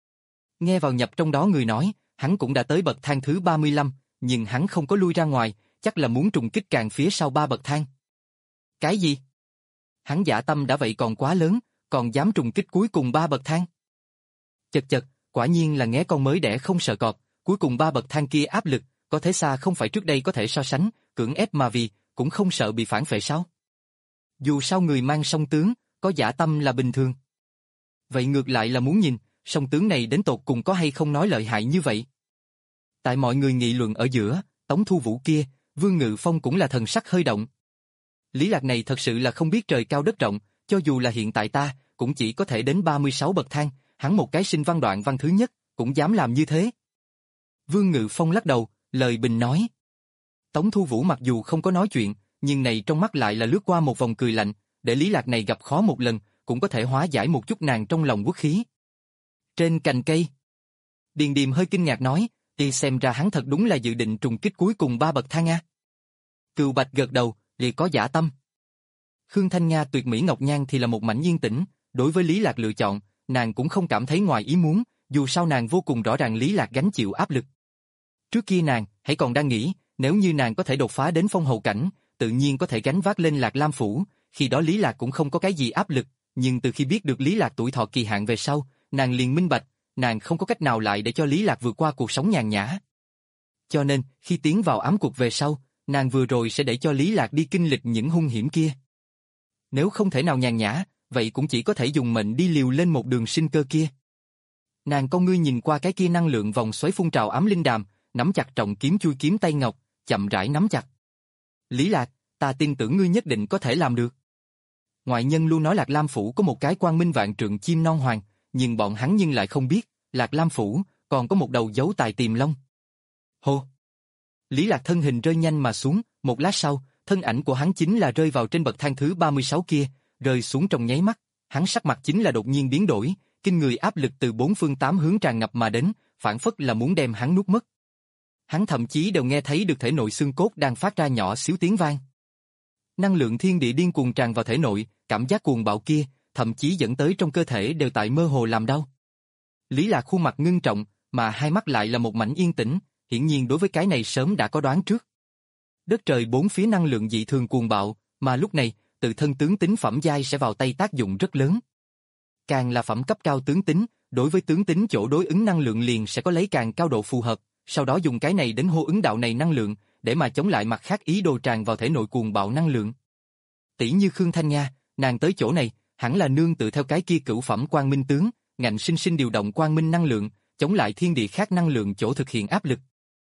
Nghe vào nhập trong đó người nói, hắn cũng đã tới bậc thang thứ ba mươi lăm, nhưng hắn không có lui ra ngoài, chắc là muốn trùng kích càng phía sau ba bậc thang. Cái gì? Hắn dạ tâm đã vậy còn quá lớn, còn dám trùng kích cuối cùng ba bậc thang. Chật chật, quả nhiên là nghé con mới đẻ không sợ cọp, cuối cùng ba bậc thang kia áp lực, có thế xa không phải trước đây có thể so sánh, cưỡng ép mà vì, cũng không sợ bị phản phệ sao? Dù sao người mang song tướng, có dã tâm là bình thường. Vậy ngược lại là muốn nhìn, song tướng này đến tột cùng có hay không nói lợi hại như vậy? Tại mọi người nghị luận ở giữa, Tống Thu Vũ kia, Vương Ngự Phong cũng là thần sắc hơi động. Lý Lạc này thật sự là không biết trời cao đất rộng, cho dù là hiện tại ta, cũng chỉ có thể đến ba mươi sáu bậc thang, hắn một cái sinh văn đoạn văn thứ nhất, cũng dám làm như thế. Vương Ngự Phong lắc đầu, lời bình nói. Tống Thu Vũ mặc dù không có nói chuyện, nhưng này trong mắt lại là lướt qua một vòng cười lạnh, để Lý Lạc này gặp khó một lần, cũng có thể hóa giải một chút nàng trong lòng uất khí. Trên cành cây, Điền Điềm hơi kinh ngạc nói, thì xem ra hắn thật đúng là dự định trùng kích cuối cùng ba bậc thang a. Cừu Bạch gật đầu, thì có dã tâm. Khương Thanh Nga tuyệt mỹ ngọc nhan thì là một mảnh yên tĩnh, đối với Lý Lạc lựa chọn, nàng cũng không cảm thấy ngoài ý muốn, dù sao nàng vô cùng rõ ràng Lý Lạc gánh chịu áp lực. Trước kia nàng, hãy còn đang nghĩ, nếu như nàng có thể đột phá đến phong hầu cảnh, tự nhiên có thể gánh vác lên Lạc Lam Phủ, khi đó Lý Lạc cũng không có cái gì áp lực, nhưng từ khi biết được Lý Lạc tuổi thọ kỳ hạn về sau, nàng liền minh bạch, nàng không có cách nào lại để cho Lý Lạc vượt qua cuộc sống nhàn nhã. Cho nên, khi tiến vào ám cuộc về sau, nàng vừa rồi sẽ để cho Lý Lạc đi kinh lịch những hung hiểm kia. Nếu không thể nào nhàn nhã, vậy cũng chỉ có thể dùng mệnh đi liều lên một đường sinh cơ kia. Nàng con ngươi nhìn qua cái kia năng lượng vòng xoáy phun trào ám linh đàm, nắm chặt trọng kiếm chui kiếm tay ngọc, chậm rãi nắm chặt. Lý Lạc, ta tin tưởng ngươi nhất định có thể làm được. Ngoại nhân luôn nói Lạc Lam Phủ có một cái quang minh vạn trượng chim non hoàng, nhưng bọn hắn nhưng lại không biết, Lạc Lam Phủ còn có một đầu dấu tài tiềm long. Hô! Lý Lạc thân hình rơi nhanh mà xuống, một lát sau, thân ảnh của hắn chính là rơi vào trên bậc thang thứ ba mươi sáu kia, rơi xuống trong nháy mắt, hắn sắc mặt chính là đột nhiên biến đổi, kinh người áp lực từ bốn phương tám hướng tràn ngập mà đến, phản phất là muốn đem hắn nuốt mất. Hắn thậm chí đều nghe thấy được thể nội xương cốt đang phát ra nhỏ xíu tiếng vang. Năng lượng thiên địa điên cuồng tràn vào thể nội, cảm giác cuồng bạo kia, thậm chí dẫn tới trong cơ thể đều tại mơ hồ làm đau. Lý Lạc khuôn mặt ngưng trọng, mà hai mắt lại là một mảnh yên tĩnh, hiển nhiên đối với cái này sớm đã có đoán trước. Đất trời bốn phía năng lượng dị thường cuồng bạo, mà lúc này, tự thân tướng tính phẩm giai sẽ vào tay tác dụng rất lớn. Càng là phẩm cấp cao tướng tính, đối với tướng tính chỗ đối ứng năng lượng liền sẽ có lấy càng cao độ phù hợp, sau đó dùng cái này đến hô ứng đạo này năng lượng, để mà chống lại mặt khác ý đồ tràn vào thể nội cuồng bạo năng lượng. Tỷ như Khương Thanh Nga, nàng tới chỗ này, hẳn là nương tự theo cái kia cửu phẩm quang minh tướng, ngạnh sinh sinh điều động quang minh năng lượng, chống lại thiên địa khác năng lượng chỗ thực hiện áp lực.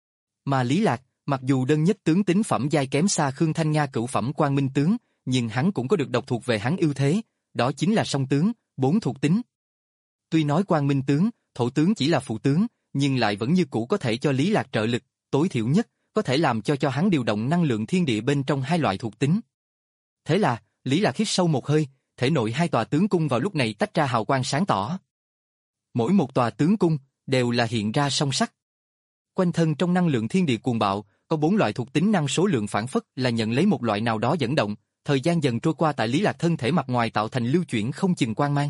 Mà Lý Lạc, mặc dù đơn nhất tướng tính phẩm giai kém xa Khương Thanh Nga cửu phẩm quang minh tướng, nhưng hắn cũng có được độc thuộc về hắn ưu thế, đó chính là song tướng, bốn thuộc tính. Tuy nói quang minh tướng, thổ tướng chỉ là phụ tướng, nhưng lại vẫn như cũ có thể cho Lý Lạc trợ lực, tối thiểu nhất, có thể làm cho cho hắn điều động năng lượng thiên địa bên trong hai loại thuộc tính. Thế là, Lý Lạc hít sâu một hơi, thể nội hai tòa tướng cung vào lúc này tách ra hào quang sáng tỏ. Mỗi một tòa tướng cung, đều là hiện ra song sắc. Quanh thân trong năng lượng thiên địa cuồng bạo, có bốn loại thuộc tính năng số lượng phản phất là nhận lấy một loại nào đó dẫn động, thời gian dần trôi qua tại Lý Lạc thân thể mặt ngoài tạo thành lưu chuyển không chừng quang mang.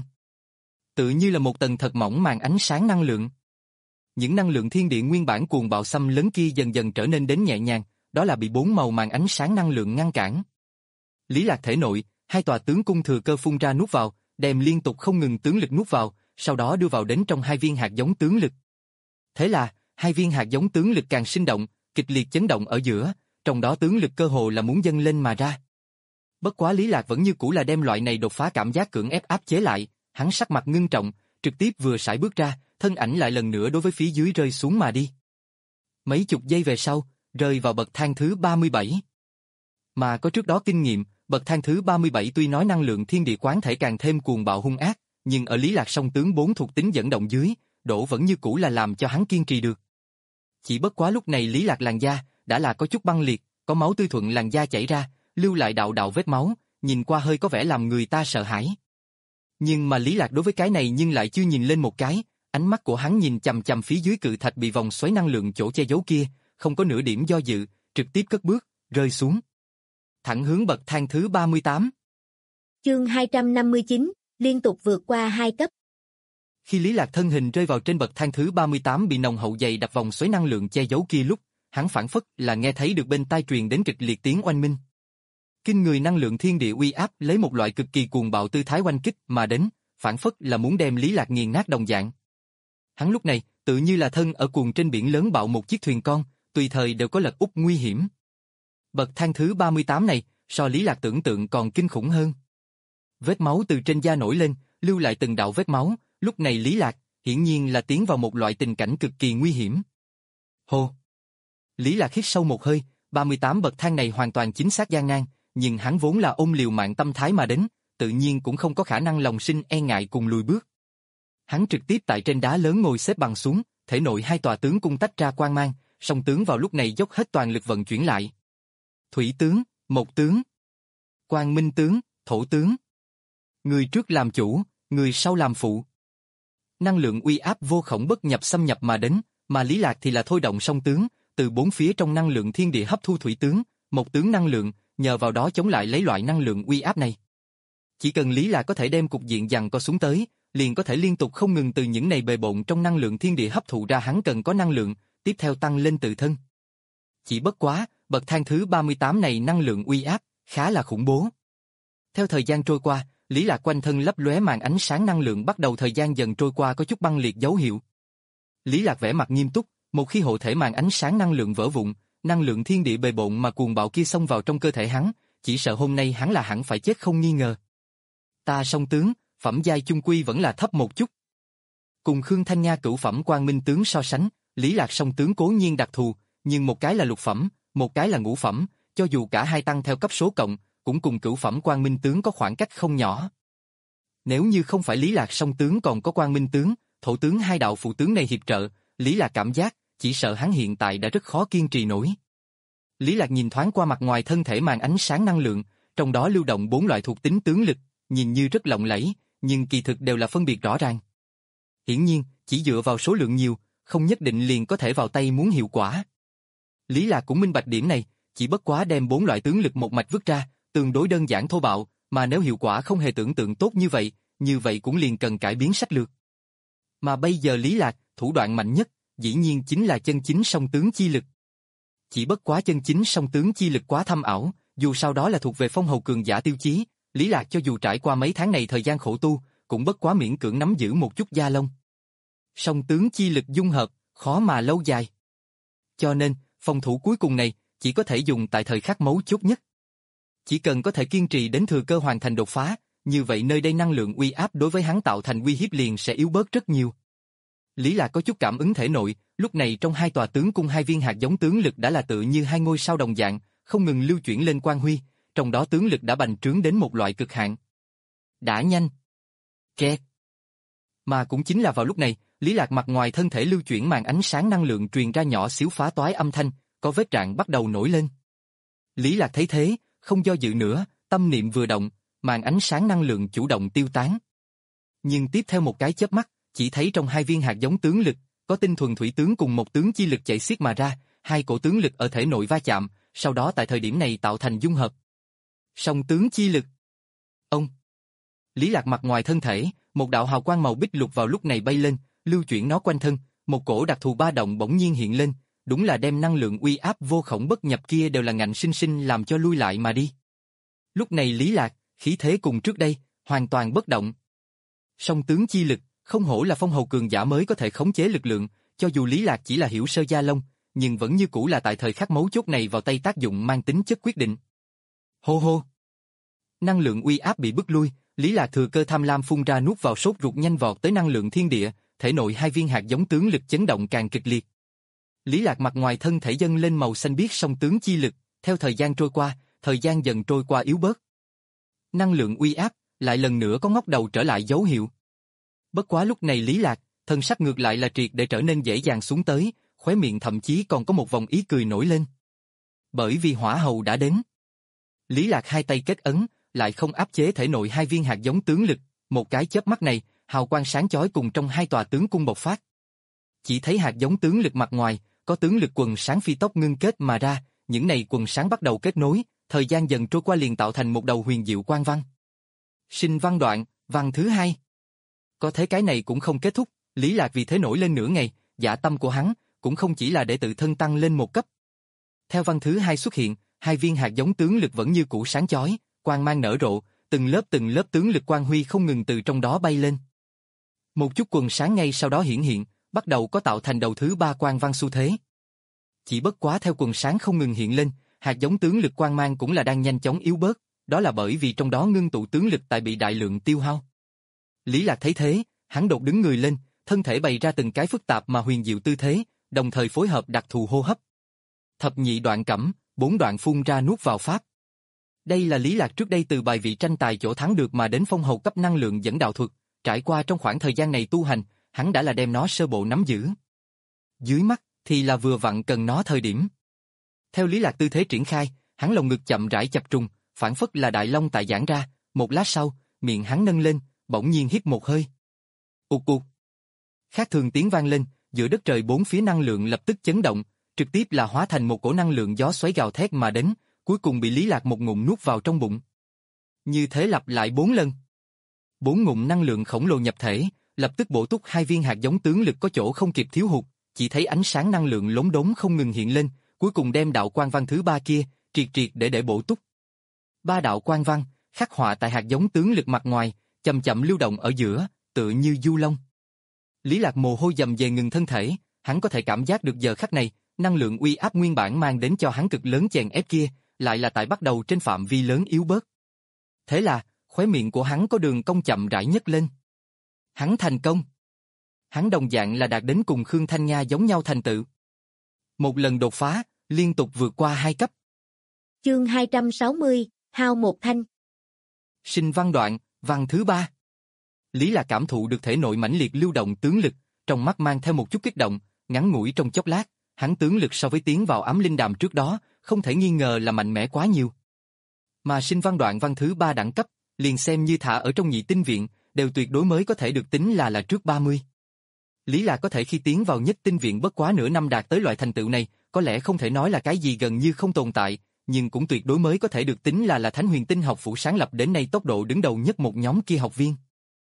Tự như là một tầng thật mỏng màn ánh sáng năng lượng. Những năng lượng thiên địa nguyên bản cuồng bạo xâm lấn kia dần dần trở nên đến nhẹ nhàng, đó là bị bốn màu màn ánh sáng năng lượng ngăn cản. Lý Lạc thể nội, hai tòa tướng cung thừa cơ phun ra nuốt vào, đem liên tục không ngừng tướng lực nuốt vào, sau đó đưa vào đến trong hai viên hạt giống tướng lực. Thế là, hai viên hạt giống tướng lực càng sinh động, kịch liệt chấn động ở giữa, trong đó tướng lực cơ hồ là muốn dâng lên mà ra. Bất quá Lý Lạc vẫn như cũ là đem loại này đột phá cảm giác cưỡng ép áp chế lại, hắn sắc mặt ngưng trọng, trực tiếp vừa sải bước ra, thân ảnh lại lần nữa đối với phía dưới rơi xuống mà đi. Mấy chục giây về sau, rơi vào bậc thang thứ ba mươi bảy. Mà có trước đó kinh nghiệm, bậc thang thứ ba mươi bảy tuy nói năng lượng thiên địa quán thể càng thêm cuồng bạo hung ác, nhưng ở Lý Lạc song tướng bốn thuộc tính dẫn động dưới, độ vẫn như cũ là làm cho hắn kiên trì được. Chỉ bất quá lúc này Lý Lạc làn da đã là có chút băng liệt, có máu tươi thuận làn da chảy ra, lưu lại đạo đạo vết máu, nhìn qua hơi có vẻ làm người ta sợ hãi. Nhưng mà Lý Lạc đối với cái này nhưng lại chưa nhìn lên một cái, ánh mắt của hắn nhìn chằm chằm phía dưới cự thạch bị vòng xoáy năng lượng chỗ che giấu kia, không có nửa điểm do dự, trực tiếp cất bước, rơi xuống. Thẳng hướng bậc thang thứ ba mươi tám. Chương hai trăm năm mươi chín, liên tục vượt qua hai cấp. Khi Lý Lạc thân hình rơi vào trên bậc thang thứ ba mươi tám bị nồng hậu dày đập vòng xoáy năng lượng che giấu kia lúc, hắn phản phất là nghe thấy được bên tai truyền đến kịch liệt tiếng oanh minh. Kinh người năng lượng thiên địa uy áp lấy một loại cực kỳ cuồng bạo tư thái oanh kích mà đến, phản phất là muốn đem Lý Lạc nghiền nát đồng dạng. Hắn lúc này, tự như là thân ở cuồng trên biển lớn bạo một chiếc thuyền con, tùy thời đều có lật úp nguy hiểm. Bậc thang thứ ba mươi tám này, so Lý Lạc tưởng tượng còn kinh khủng hơn. Vết máu từ trên da nổi lên, lưu lại từng đạo vết máu, lúc này Lý Lạc, hiển nhiên là tiến vào một loại tình cảnh cực kỳ nguy hiểm. Hô! Lý Lạc hít sâu một hơi, ba mươi tám bậc thang này hoàn toàn chính xác gian nan, nhưng hắn vốn là ôm liều mạng tâm thái mà đến, tự nhiên cũng không có khả năng lòng sinh e ngại cùng lùi bước. Hắn trực tiếp tại trên đá lớn ngồi xếp bằng xuống, thể nội hai tòa tướng cung tách ra quang mang, song tướng vào lúc này dốc hết toàn lực vận chuyển lại. Thủy tướng, Mộc tướng, Quang Minh tướng, Thổ tướng. Người trước làm chủ, người sau làm phụ. Năng lượng uy áp vô khổng bất nhập xâm nhập mà đến, mà Lý Lạc thì là thôi động song tướng, từ bốn phía trong năng lượng thiên địa hấp thu thủy tướng, Mộc tướng năng lượng, nhờ vào đó chống lại lấy loại năng lượng uy áp này. Chỉ cần Lý Lạc có thể đem cục diện giằng co xuống tới, liền có thể liên tục không ngừng từ những này bề bộn trong năng lượng thiên địa hấp thụ ra hắn cần có năng lượng, tiếp theo tăng lên tự thân. Chỉ bất quá, bậc thang thứ ba mươi tám này năng lượng uy áp, khá là khủng bố. Theo thời gian trôi qua, Lý Lạc quanh thân lấp lóe màn ánh sáng năng lượng bắt đầu thời gian dần trôi qua có chút băng liệt dấu hiệu. Lý Lạc vẻ mặt nghiêm túc, một khi hộ thể màn ánh sáng năng lượng vỡ vụn, năng lượng thiên địa bề bộn mà cuồng bạo kia xông vào trong cơ thể hắn, chỉ sợ hôm nay hắn là hẳn phải chết không nghi ngờ. Ta song tướng, phẩm giai chung quy vẫn là thấp một chút. Cùng Khương Thanh Nga cửu phẩm Quang Minh tướng so sánh, Lý Lạc song tướng cố nhiên đặc thù, nhưng một cái là lục phẩm, một cái là ngũ phẩm, cho dù cả hai tăng theo cấp số cộng, cũng cùng cửu phẩm Quang Minh tướng có khoảng cách không nhỏ. Nếu như không phải Lý Lạc song tướng còn có Quang Minh tướng, Thổ tướng hai đạo phụ tướng này hiệp trợ, Lý Lạc cảm giác, chỉ sợ hắn hiện tại đã rất khó kiên trì nổi. Lý Lạc nhìn thoáng qua mặt ngoài thân thể màn ánh sáng năng lượng, trong đó lưu động bốn loại thuộc tính tướng lực, nhìn như rất lộng lẫy, nhưng kỳ thực đều là phân biệt rõ ràng. Hiển nhiên, chỉ dựa vào số lượng nhiều, không nhất định liền có thể vào tay muốn hiệu quả. Lý Lạc cũng minh bạch điểm này, chỉ bất quá đem bốn loại tướng lực một mạch vứt ra, tương đối đơn giản thô bạo, mà nếu hiệu quả không hề tưởng tượng tốt như vậy, như vậy cũng liền cần cải biến sách lược. Mà bây giờ Lý Lạc, thủ đoạn mạnh nhất, dĩ nhiên chính là chân chính song tướng chi lực. Chỉ bất quá chân chính song tướng chi lực quá thâm ảo, dù sau đó là thuộc về phong hầu cường giả tiêu chí, Lý Lạc cho dù trải qua mấy tháng này thời gian khổ tu, cũng bất quá miễn cưỡng nắm giữ một chút da lông. Song tướng chi lực dung hợp, khó mà lâu dài. Cho nên, phòng thủ cuối cùng này, chỉ có thể dùng tại thời khắc mấu chốt nhất. Chỉ cần có thể kiên trì đến thừa cơ hoàn thành đột phá, như vậy nơi đây năng lượng uy áp đối với hắn tạo thành uy hiếp liền sẽ yếu bớt rất nhiều. Lý Lạc có chút cảm ứng thể nội, lúc này trong hai tòa tướng cung hai viên hạt giống tướng lực đã là tự như hai ngôi sao đồng dạng, không ngừng lưu chuyển lên quang huy, trong đó tướng lực đã bành trướng đến một loại cực hạn. Đã nhanh. Kẹt. Mà cũng chính là vào lúc này, Lý Lạc mặt ngoài thân thể lưu chuyển màn ánh sáng năng lượng truyền ra nhỏ xíu phá toái âm thanh, có vết rạn bắt đầu nổi lên. Lý Lạc thấy thế, không do dự nữa, tâm niệm vừa động, màn ánh sáng năng lượng chủ động tiêu tán. Nhưng tiếp theo một cái chớp mắt, chỉ thấy trong hai viên hạt giống tướng lực, có tinh thuần thủy tướng cùng một tướng chi lực chạy xiết mà ra, hai cổ tướng lực ở thể nội va chạm, sau đó tại thời điểm này tạo thành dung hợp. Song tướng chi lực. Ông. Lý Lạc mặt ngoài thân thể, một đạo hào quang màu bích lục vào lúc này bay lên, lưu chuyển nó quanh thân, một cổ đặc thù ba động bỗng nhiên hiện lên, đúng là đem năng lượng uy áp vô khổng bất nhập kia đều là ngạnh sinh sinh làm cho lui lại mà đi. Lúc này Lý Lạc, khí thế cùng trước đây, hoàn toàn bất động. Song tướng chi lực, không hổ là phong hầu cường giả mới có thể khống chế lực lượng, cho dù Lý Lạc chỉ là hiểu sơ gia lông, nhưng vẫn như cũ là tại thời khắc mấu chốt này vào tay tác dụng mang tính chất quyết định. Hô hô. Năng lượng uy áp bị bức lui, Lý Lạc thừa cơ tham lam phun ra nuốt vào sốt ruột nhanh vọt tới năng lượng thiên địa, thể nội hai viên hạt giống tướng lực chấn động càng kịch liệt. Lý Lạc mặt ngoài thân thể dâng lên màu xanh biếc song tướng chi lực, theo thời gian trôi qua, thời gian dần trôi qua yếu bớt. Năng lượng uy áp lại lần nữa có ngóc đầu trở lại dấu hiệu. Bất quá lúc này Lý Lạc, thân sắc ngược lại là triệt để trở nên dễ dàng xuống tới, khóe miệng thậm chí còn có một vòng ý cười nổi lên. Bởi vì hỏa hầu đã đến. Lý Lạc hai tay kết ấn, lại không áp chế thể nội hai viên hạt giống tướng lực, một cái chớp mắt này, hào quang sáng chói cùng trong hai tòa tướng cung bộc phát. Chỉ thấy hạt giống tướng lực mặt ngoài, có tướng lực quần sáng phi tốc ngưng kết mà ra, những này quần sáng bắt đầu kết nối, thời gian dần trôi qua liền tạo thành một đầu huyền diệu quang văn. Sinh văn đoạn, văn thứ hai. Có thế cái này cũng không kết thúc, Lý Lạc vì thế nổi lên nửa ngày, dạ tâm của hắn cũng không chỉ là để tự thân tăng lên một cấp. Theo văn thứ hai xuất hiện, hai viên hạt giống tướng lực vẫn như cũ sáng chói, quang mang nở rộ, từng lớp từng lớp tướng lực quang huy không ngừng từ trong đó bay lên. Một chút quần sáng ngay sau đó hiển hiện, bắt đầu có tạo thành đầu thứ ba quang văn xu thế. Chỉ bất quá theo quần sáng không ngừng hiện lên, hạt giống tướng lực quang mang cũng là đang nhanh chóng yếu bớt, đó là bởi vì trong đó ngưng tụ tướng lực tại bị đại lượng tiêu hao. Lý Lạc thấy thế, hắn đột đứng người lên, thân thể bày ra từng cái phức tạp mà huyền diệu tư thế, đồng thời phối hợp đặc thù hô hấp. Thập nhị đoạn cẩm, bốn đoạn phun ra nuốt vào pháp. Đây là Lý Lạc trước đây từ bài vị tranh tài chỗ thắng được mà đến phong hầu cấp năng lượng dẫn đạo thuật, trải qua trong khoảng thời gian này tu hành, hắn đã là đem nó sơ bộ nắm giữ. Dưới mắt thì là vừa vặn cần nó thời điểm. Theo Lý Lạc tư thế triển khai, hắn lồng ngực chậm rãi chập trùng, phản phất là đại long tại giãn ra, một lát sau, miệng hắn nâng lên, bỗng nhiên hít một hơi. Ụt ụt. Khác thường tiếng vang lên, giữa đất trời bốn phía năng lượng lập tức chấn động, trực tiếp là hóa thành một cổ năng lượng gió xoáy gào thét mà đến, cuối cùng bị Lý Lạc một ngụm nuốt vào trong bụng. Như thế lặp lại bốn lần. Bốn ngụm năng lượng khổng lồ nhập thể, lập tức bổ túc hai viên hạt giống tướng lực có chỗ không kịp thiếu hụt, chỉ thấy ánh sáng năng lượng lốm đốm không ngừng hiện lên, cuối cùng đem đạo quang văn thứ ba kia, triệt triệt để để bổ túc. Ba đạo quang văn, khắc họa tại hạt giống tướng lực mặt ngoài, chậm chậm lưu động ở giữa, tựa như du long. Lý Lạc mồ hôi dầm về ngừng thân thể, hắn có thể cảm giác được giờ khắc này, năng lượng uy áp nguyên bản mang đến cho hắn cực lớn chèn ép kia, lại là tại bắt đầu trên phạm vi lớn yếu bớt. Thế là, khóe miệng của hắn có đường cong chậm rãi nhấc lên. Hắn thành công. Hắn đồng dạng là đạt đến cùng Khương Thanh Nga giống nhau thành tựu. Một lần đột phá, liên tục vượt qua hai cấp. Chương hai trăm sáu mươi, hao một thanh. Sinh văn đoạn, văn thứ ba. Lý Lạc cảm thụ được thể nội mãnh liệt lưu động tướng lực, trong mắt mang theo một chút kích động, ngắn ngủi trong chốc lát, hắn tướng lực so với tiến vào ám linh đàm trước đó, không thể nghi ngờ là mạnh mẽ quá nhiều. Mà sinh văn đoạn văn thứ ba đẳng cấp, liền xem như thả ở trong nhị tinh viện, đều tuyệt đối mới có thể được tính là là trước ba mươi. Lý Lạc có thể khi tiến vào nhất tinh viện bất quá nửa năm đạt tới loại thành tựu này, có lẽ không thể nói là cái gì gần như không tồn tại, nhưng cũng tuyệt đối mới có thể được tính là là Thánh Huyền Tinh học phủ sáng lập đến nay tốc độ đứng đầu nhất một nhóm kia học viên.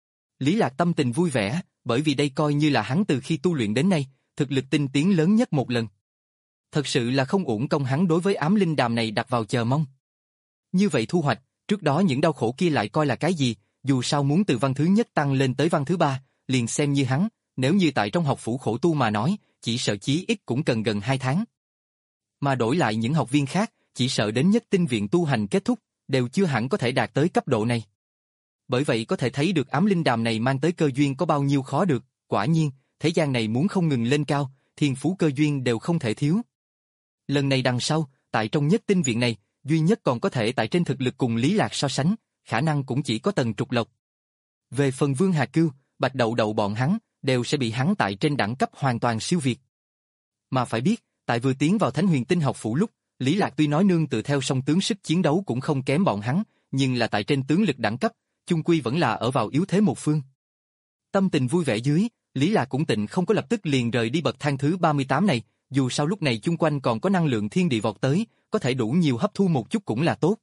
Lý Lạc tâm tình vui vẻ, bởi vì đây coi như là hắn từ khi tu luyện đến nay, thực lực tinh tiến lớn nhất một lần. Thật sự là không uổng công hắn đối với ám linh đàm này đặt vào chờ mong. Như vậy thu hoạch, trước đó những đau khổ kia lại coi là cái gì, dù sao muốn từ văn thứ nhất tăng lên tới văn thứ ba, liền xem như hắn, nếu như tại trong học phủ khổ tu mà nói, chỉ sợ chí ít cũng cần gần hai tháng. Mà đổi lại những học viên khác, chỉ sợ đến nhất tinh viện tu hành kết thúc, đều chưa hẳn có thể đạt tới cấp độ này. Bởi vậy có thể thấy được ám linh đàm này mang tới cơ duyên có bao nhiêu khó được, quả nhiên, thế gian này muốn không ngừng lên cao, thiên phú cơ duyên đều không thể thiếu. Lần này đằng sau, tại trong nhất tinh viện này, duy nhất còn có thể tại trên thực lực cùng Lý Lạc so sánh, khả năng cũng chỉ có Tần Trục Lộc. Về phần Vương Hà Cưu, Bạch Đậu Đậu bọn hắn, đều sẽ bị hắn tại trên đẳng cấp hoàn toàn siêu việt. Mà phải biết, tại vừa tiến vào Thánh Huyền Tinh học phủ lúc, Lý Lạc tuy nói nương tự theo song tướng sức chiến đấu cũng không kém bọn hắn, nhưng là tại trên tướng lực đẳng cấp, chung quy vẫn là ở vào yếu thế một phương. Tâm tình vui vẻ dưới, Lý Lạc cũng tịnh không có lập tức liền rời đi bậc thang thứ ba mươi tám này, dù sao lúc này chung quanh còn có năng lượng thiên địa vọt tới, có thể đủ nhiều hấp thu một chút cũng là tốt.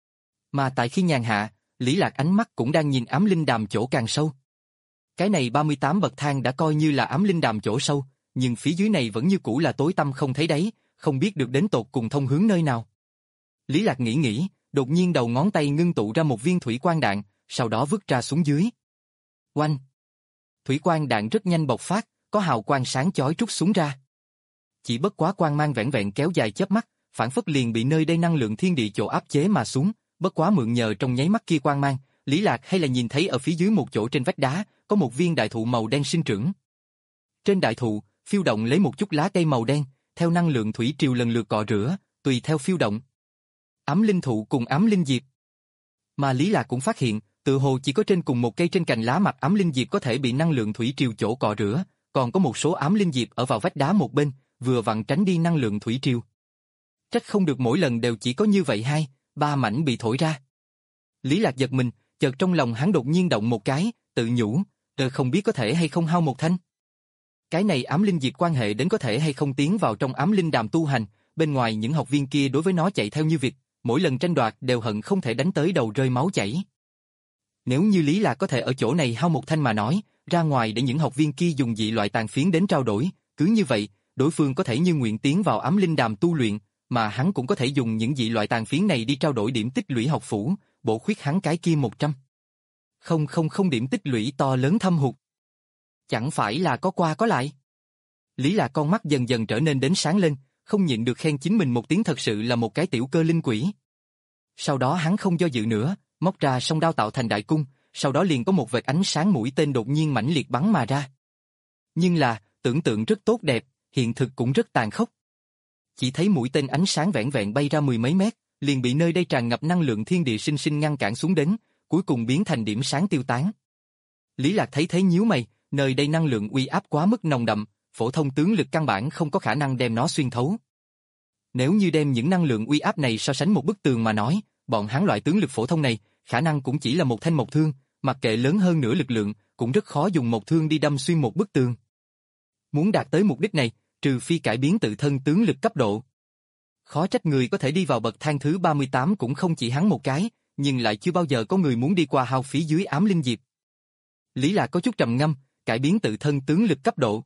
Mà tại khi nhàn hạ, Lý Lạc ánh mắt cũng đang nhìn ám linh đàm chỗ càng sâu. Cái này ba mươi tám bậc thang đã coi như là ám linh đàm chỗ sâu, nhưng phía dưới này vẫn như cũ là tối tăm không thấy đáy, không biết được đến tột cùng thông hướng nơi nào. Lý Lạc nghĩ nghĩ, đột nhiên đầu ngón tay ngưng tụ ra một viên thủy quang đạn, sau đó vứt ra xuống dưới. Oanh! Thủy quang đạn rất nhanh bộc phát, có hào quang sáng chói trút xuống ra. Chỉ bất quá quang mang vẹn vẹn kéo dài chớp mắt, phản phất liền bị nơi đây năng lượng thiên địa chỗ áp chế mà xuống, bất quá mượn nhờ trong nháy mắt kia quang mang, Lý Lạc hay là nhìn thấy ở phía dưới một chỗ trên vách đá, có một viên đại thụ màu đen sinh trưởng. Trên đại thụ, phiêu động lấy một chút lá cây màu đen, theo năng lượng thủy triều lần lượt cọ rửa, tùy theo phiêu động. Ám linh thụ cùng ám linh diệp. Mà Lý Lạc cũng phát hiện, tự hồ chỉ có trên cùng một cây trên cành lá mặt ám linh diệp có thể bị năng lượng thủy triều chỗ cọ rửa, còn có một số ám linh diệp ở vào vách đá một bên, vừa vặn tránh đi năng lượng thủy triều. Trách không được mỗi lần đều chỉ có như vậy hai, ba mảnh bị thổi ra. Lý Lạc giật mình, chợt trong lòng hắn đột nhiên động một cái, tự nhủ, tôi không biết có thể hay không hao một thanh. Cái này ám linh diệp quan hệ đến có thể hay không tiến vào trong ám linh đàm tu hành, bên ngoài những học viên kia đối với nó chạy theo như vịt, mỗi lần tranh đoạt đều hận không thể đánh tới đầu rơi máu chảy. Nếu như Lý Lạc có thể ở chỗ này hao một thanh mà nói, ra ngoài để những học viên kia dùng dị loại tàn phiến đến trao đổi, cứ như vậy, đối phương có thể như nguyện tiến vào ám linh đàm tu luyện, mà hắn cũng có thể dùng những dị loại tàn phiến này đi trao đổi điểm tích lũy học phủ, bổ khuyết hắn cái kia một trăm. Không không không điểm tích lũy to lớn thâm hụt. Chẳng phải là có qua có lại. Lý Lạc con mắt dần dần trở nên đến sáng lên, không nhịn được khen chính mình một tiếng, thật sự là một cái tiểu cơ linh quỷ. Sau đó hắn không do dự nữa, móc ra song đao tạo thành đại cung, sau đó liền có một vệt ánh sáng mũi tên đột nhiên mãnh liệt bắn mà ra. Nhưng là, tưởng tượng rất tốt đẹp, hiện thực cũng rất tàn khốc. Chỉ thấy mũi tên ánh sáng vẹn vẹn bay ra mười mấy mét, liền bị nơi đây tràn ngập năng lượng thiên địa sinh sinh ngăn cản xuống đến, cuối cùng biến thành điểm sáng tiêu tán. Lý Lạc thấy thế nhíu mày, nơi đây năng lượng uy áp quá mức nồng đậm, phổ thông tướng lực căn bản không có khả năng đem nó xuyên thấu. Nếu như đem những năng lượng uy áp này so sánh một bức tường mà nói, bọn hắn loại tướng lực phổ thông này, khả năng cũng chỉ là một thanh mộc thương, mặc kệ lớn hơn nửa lực lượng, cũng rất khó dùng mộc thương đi đâm xuyên một bức tường. Muốn đạt tới mục đích này, trừ phi cải biến tự thân tướng lực cấp độ. Khó trách người có thể đi vào bậc thang thứ ba mươi tám cũng không chỉ hắn một cái, nhưng lại chưa bao giờ có người muốn đi qua hao phí dưới ám linh diệp. Lý Lạc có chút trầm ngâm, cải biến tự thân tướng lực cấp độ.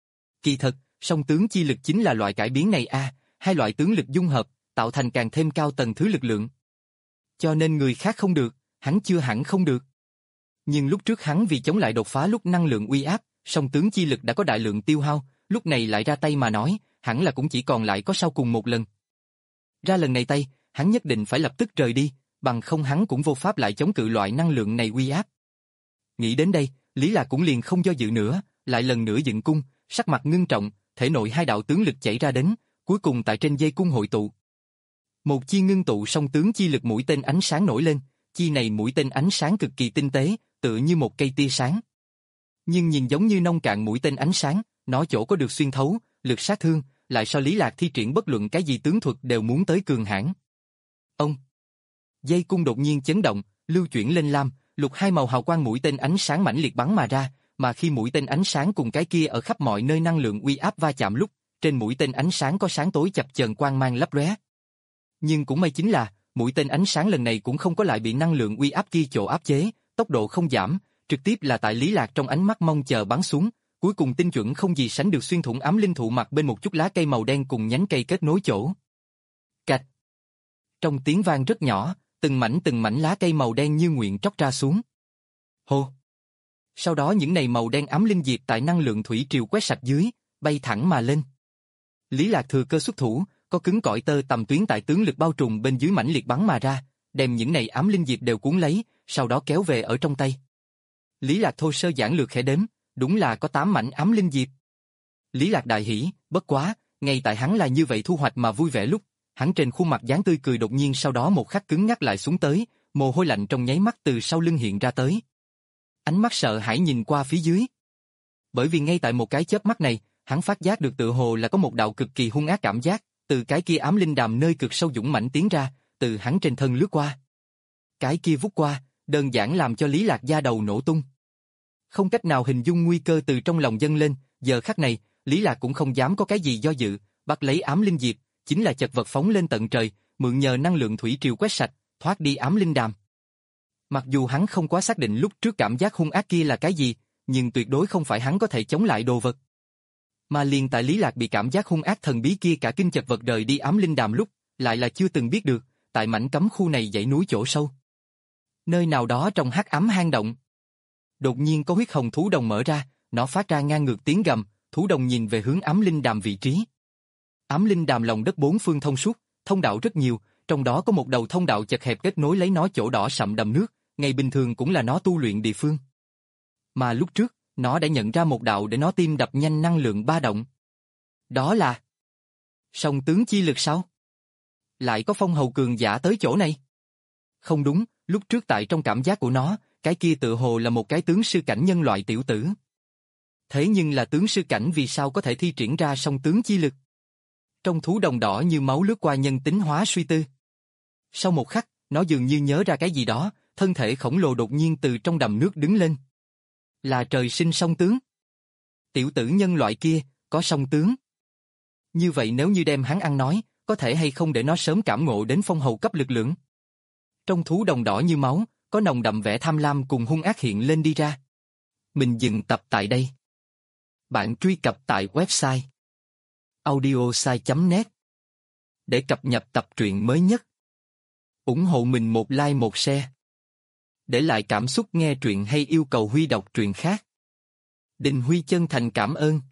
Kỳ thật, song tướng chi lực chính là loại cải biến này a, à, hai loại tướng lực dung hợp, tạo thành càng thêm cao tầng thứ lực lượng. Cho nên người khác không được, hắn chưa hẳn không được. Nhưng lúc trước hắn vì chống lại đột phá lúc năng lượng uy áp, song tướng chi lực đã có đại lượng tiêu hao, lúc này lại ra tay mà nói, hẳn là cũng chỉ còn lại có sau cùng một lần. Ra lần này tay, hắn nhất định phải lập tức rời đi, bằng không hắn cũng vô pháp lại chống cự loại năng lượng này uy áp. Nghĩ đến đây, Lý Lạc cũng liền không do dự nữa, lại lần nữa dựng cung, sắc mặt ngưng trọng, thể nội hai đạo tướng lực chảy ra đến, cuối cùng tại trên dây cung hội tụ. Một chi ngưng tụ song tướng chi lực mũi tên ánh sáng nổi lên, chi này mũi tên ánh sáng cực kỳ tinh tế, tựa như một cây tia sáng. Nhưng nhìn giống như nông cạn mũi tên ánh sáng, nó chỗ có được xuyên thấu, lực sát thương, lại so Lý Lạc thi triển bất luận cái gì tướng thuật đều muốn tới cường hãn. Ông! Dây cung đột nhiên chấn động, lưu chuyển lên lam, lục hai màu hào quang mũi tên ánh sáng mãnh liệt bắn mà ra, mà khi mũi tên ánh sáng cùng cái kia ở khắp mọi nơi năng lượng uy áp va chạm lúc, trên mũi tên ánh sáng có sáng tối chập chờn quang mang lấp lóe. Nhưng cũng may chính là, mũi tên ánh sáng lần này cũng không có lại bị năng lượng uy áp kia chỗ áp chế, tốc độ không giảm, trực tiếp là tại Lý Lạc trong ánh mắt mong chờ bắn xuống, cuối cùng tinh chuẩn không gì sánh được xuyên thủng ám linh thụ mặt bên một chút lá cây màu đen cùng nhánh cây kết nối chỗ. Cạch. Trong tiếng vang rất nhỏ, từng mảnh từng mảnh lá cây màu đen như nguyện tróc ra xuống. Hô. Sau đó những này màu đen ám linh diệp tại năng lượng thủy triều quét sạch dưới, bay thẳng mà lên. Lý Lạc thừa cơ xuất thủ, có cứng cỏi tơ tầm tuyến tại tướng lực bao trùm bên dưới mãnh liệt bắn mà ra, đem những này ám linh diệp đều cuốn lấy, sau đó kéo về ở trong tay. Lý Lạc thô sơ giản lược khẽ đếm, đúng là có tám mảnh ám linh diệp. Lý Lạc đại hỉ, bất quá, ngay tại hắn là như vậy thu hoạch mà vui vẻ lúc, hắn trên khuôn mặt dáng tươi cười đột nhiên sau đó một khắc cứng ngắc lại xuống tới, mồ hôi lạnh trong nháy mắt từ sau lưng hiện ra tới. Ánh mắt sợ hãi nhìn qua phía dưới. Bởi vì ngay tại một cái chớp mắt này, hắn phát giác được tựa hồ là có một đạo cực kỳ hung ác cảm giác, từ cái kia ám linh đàm nơi cực sâu dũng mãnh tiến ra, từ hắn trên thân lướt qua. Cái kia vút qua, đơn giản làm cho Lý Lạc da đầu nổ tung. Không cách nào hình dung nguy cơ từ trong lòng dâng lên, giờ khắc này, Lý Lạc cũng không dám có cái gì do dự, bắt lấy ám linh diệp, chính là chật vật phóng lên tận trời, mượn nhờ năng lượng thủy triều quét sạch, thoát đi ám linh đàm. Mặc dù hắn không quá xác định lúc trước cảm giác hung ác kia là cái gì, nhưng tuyệt đối không phải hắn có thể chống lại đồ vật. Mà liền tại Lý Lạc bị cảm giác hung ác thần bí kia cả kinh chật vật rời đi ám linh đàm lúc, lại là chưa từng biết được, tại mảnh cấm khu này dãy núi chỗ sâu. Nơi nào đó trong hắc ám hang động. Đột nhiên có huyết hồng thú đồng mở ra, nó phát ra ngang ngược tiếng gầm, thú đồng nhìn về hướng ám linh đàm vị trí. Ám linh đàm lòng đất bốn phương thông suốt, thông đạo rất nhiều, trong đó có một đầu thông đạo chật hẹp kết nối lấy nó chỗ đỏ sậm đầm nước, ngày bình thường cũng là nó tu luyện địa phương. Mà lúc trước, nó đã nhận ra một đạo để nó tim đập nhanh năng lượng ba động. Đó là song tướng chi lực sao? Lại có phong hầu cường giả tới chỗ này? Không đúng, lúc trước tại trong cảm giác của nó, cái kia tựa hồ là một cái tướng sư cảnh nhân loại tiểu tử. Thế nhưng là tướng sư cảnh vì sao có thể thi triển ra song tướng chi lực? Trong thú đồng đỏ như máu lướt qua nhân tính hóa suy tư. Sau một khắc, nó dường như nhớ ra cái gì đó, thân thể khổng lồ đột nhiên từ trong đầm nước đứng lên. Là trời sinh song tướng. Tiểu tử nhân loại kia, có song tướng. Như vậy nếu như đem hắn ăn nói, có thể hay không để nó sớm cảm ngộ đến phong hầu cấp lực lượng? Trong thú đồng đỏ như máu, có nồng đậm vẻ tham lam cùng hung ác hiện lên đi ra. Mình dừng tập tại đây. Bạn truy cập tại website audiosai chấm net để cập nhật tập truyện mới nhất. Ủng hộ mình một like một share. Để lại cảm xúc nghe truyện hay yêu cầu Huy đọc truyện khác. Đình Huy chân thành cảm ơn.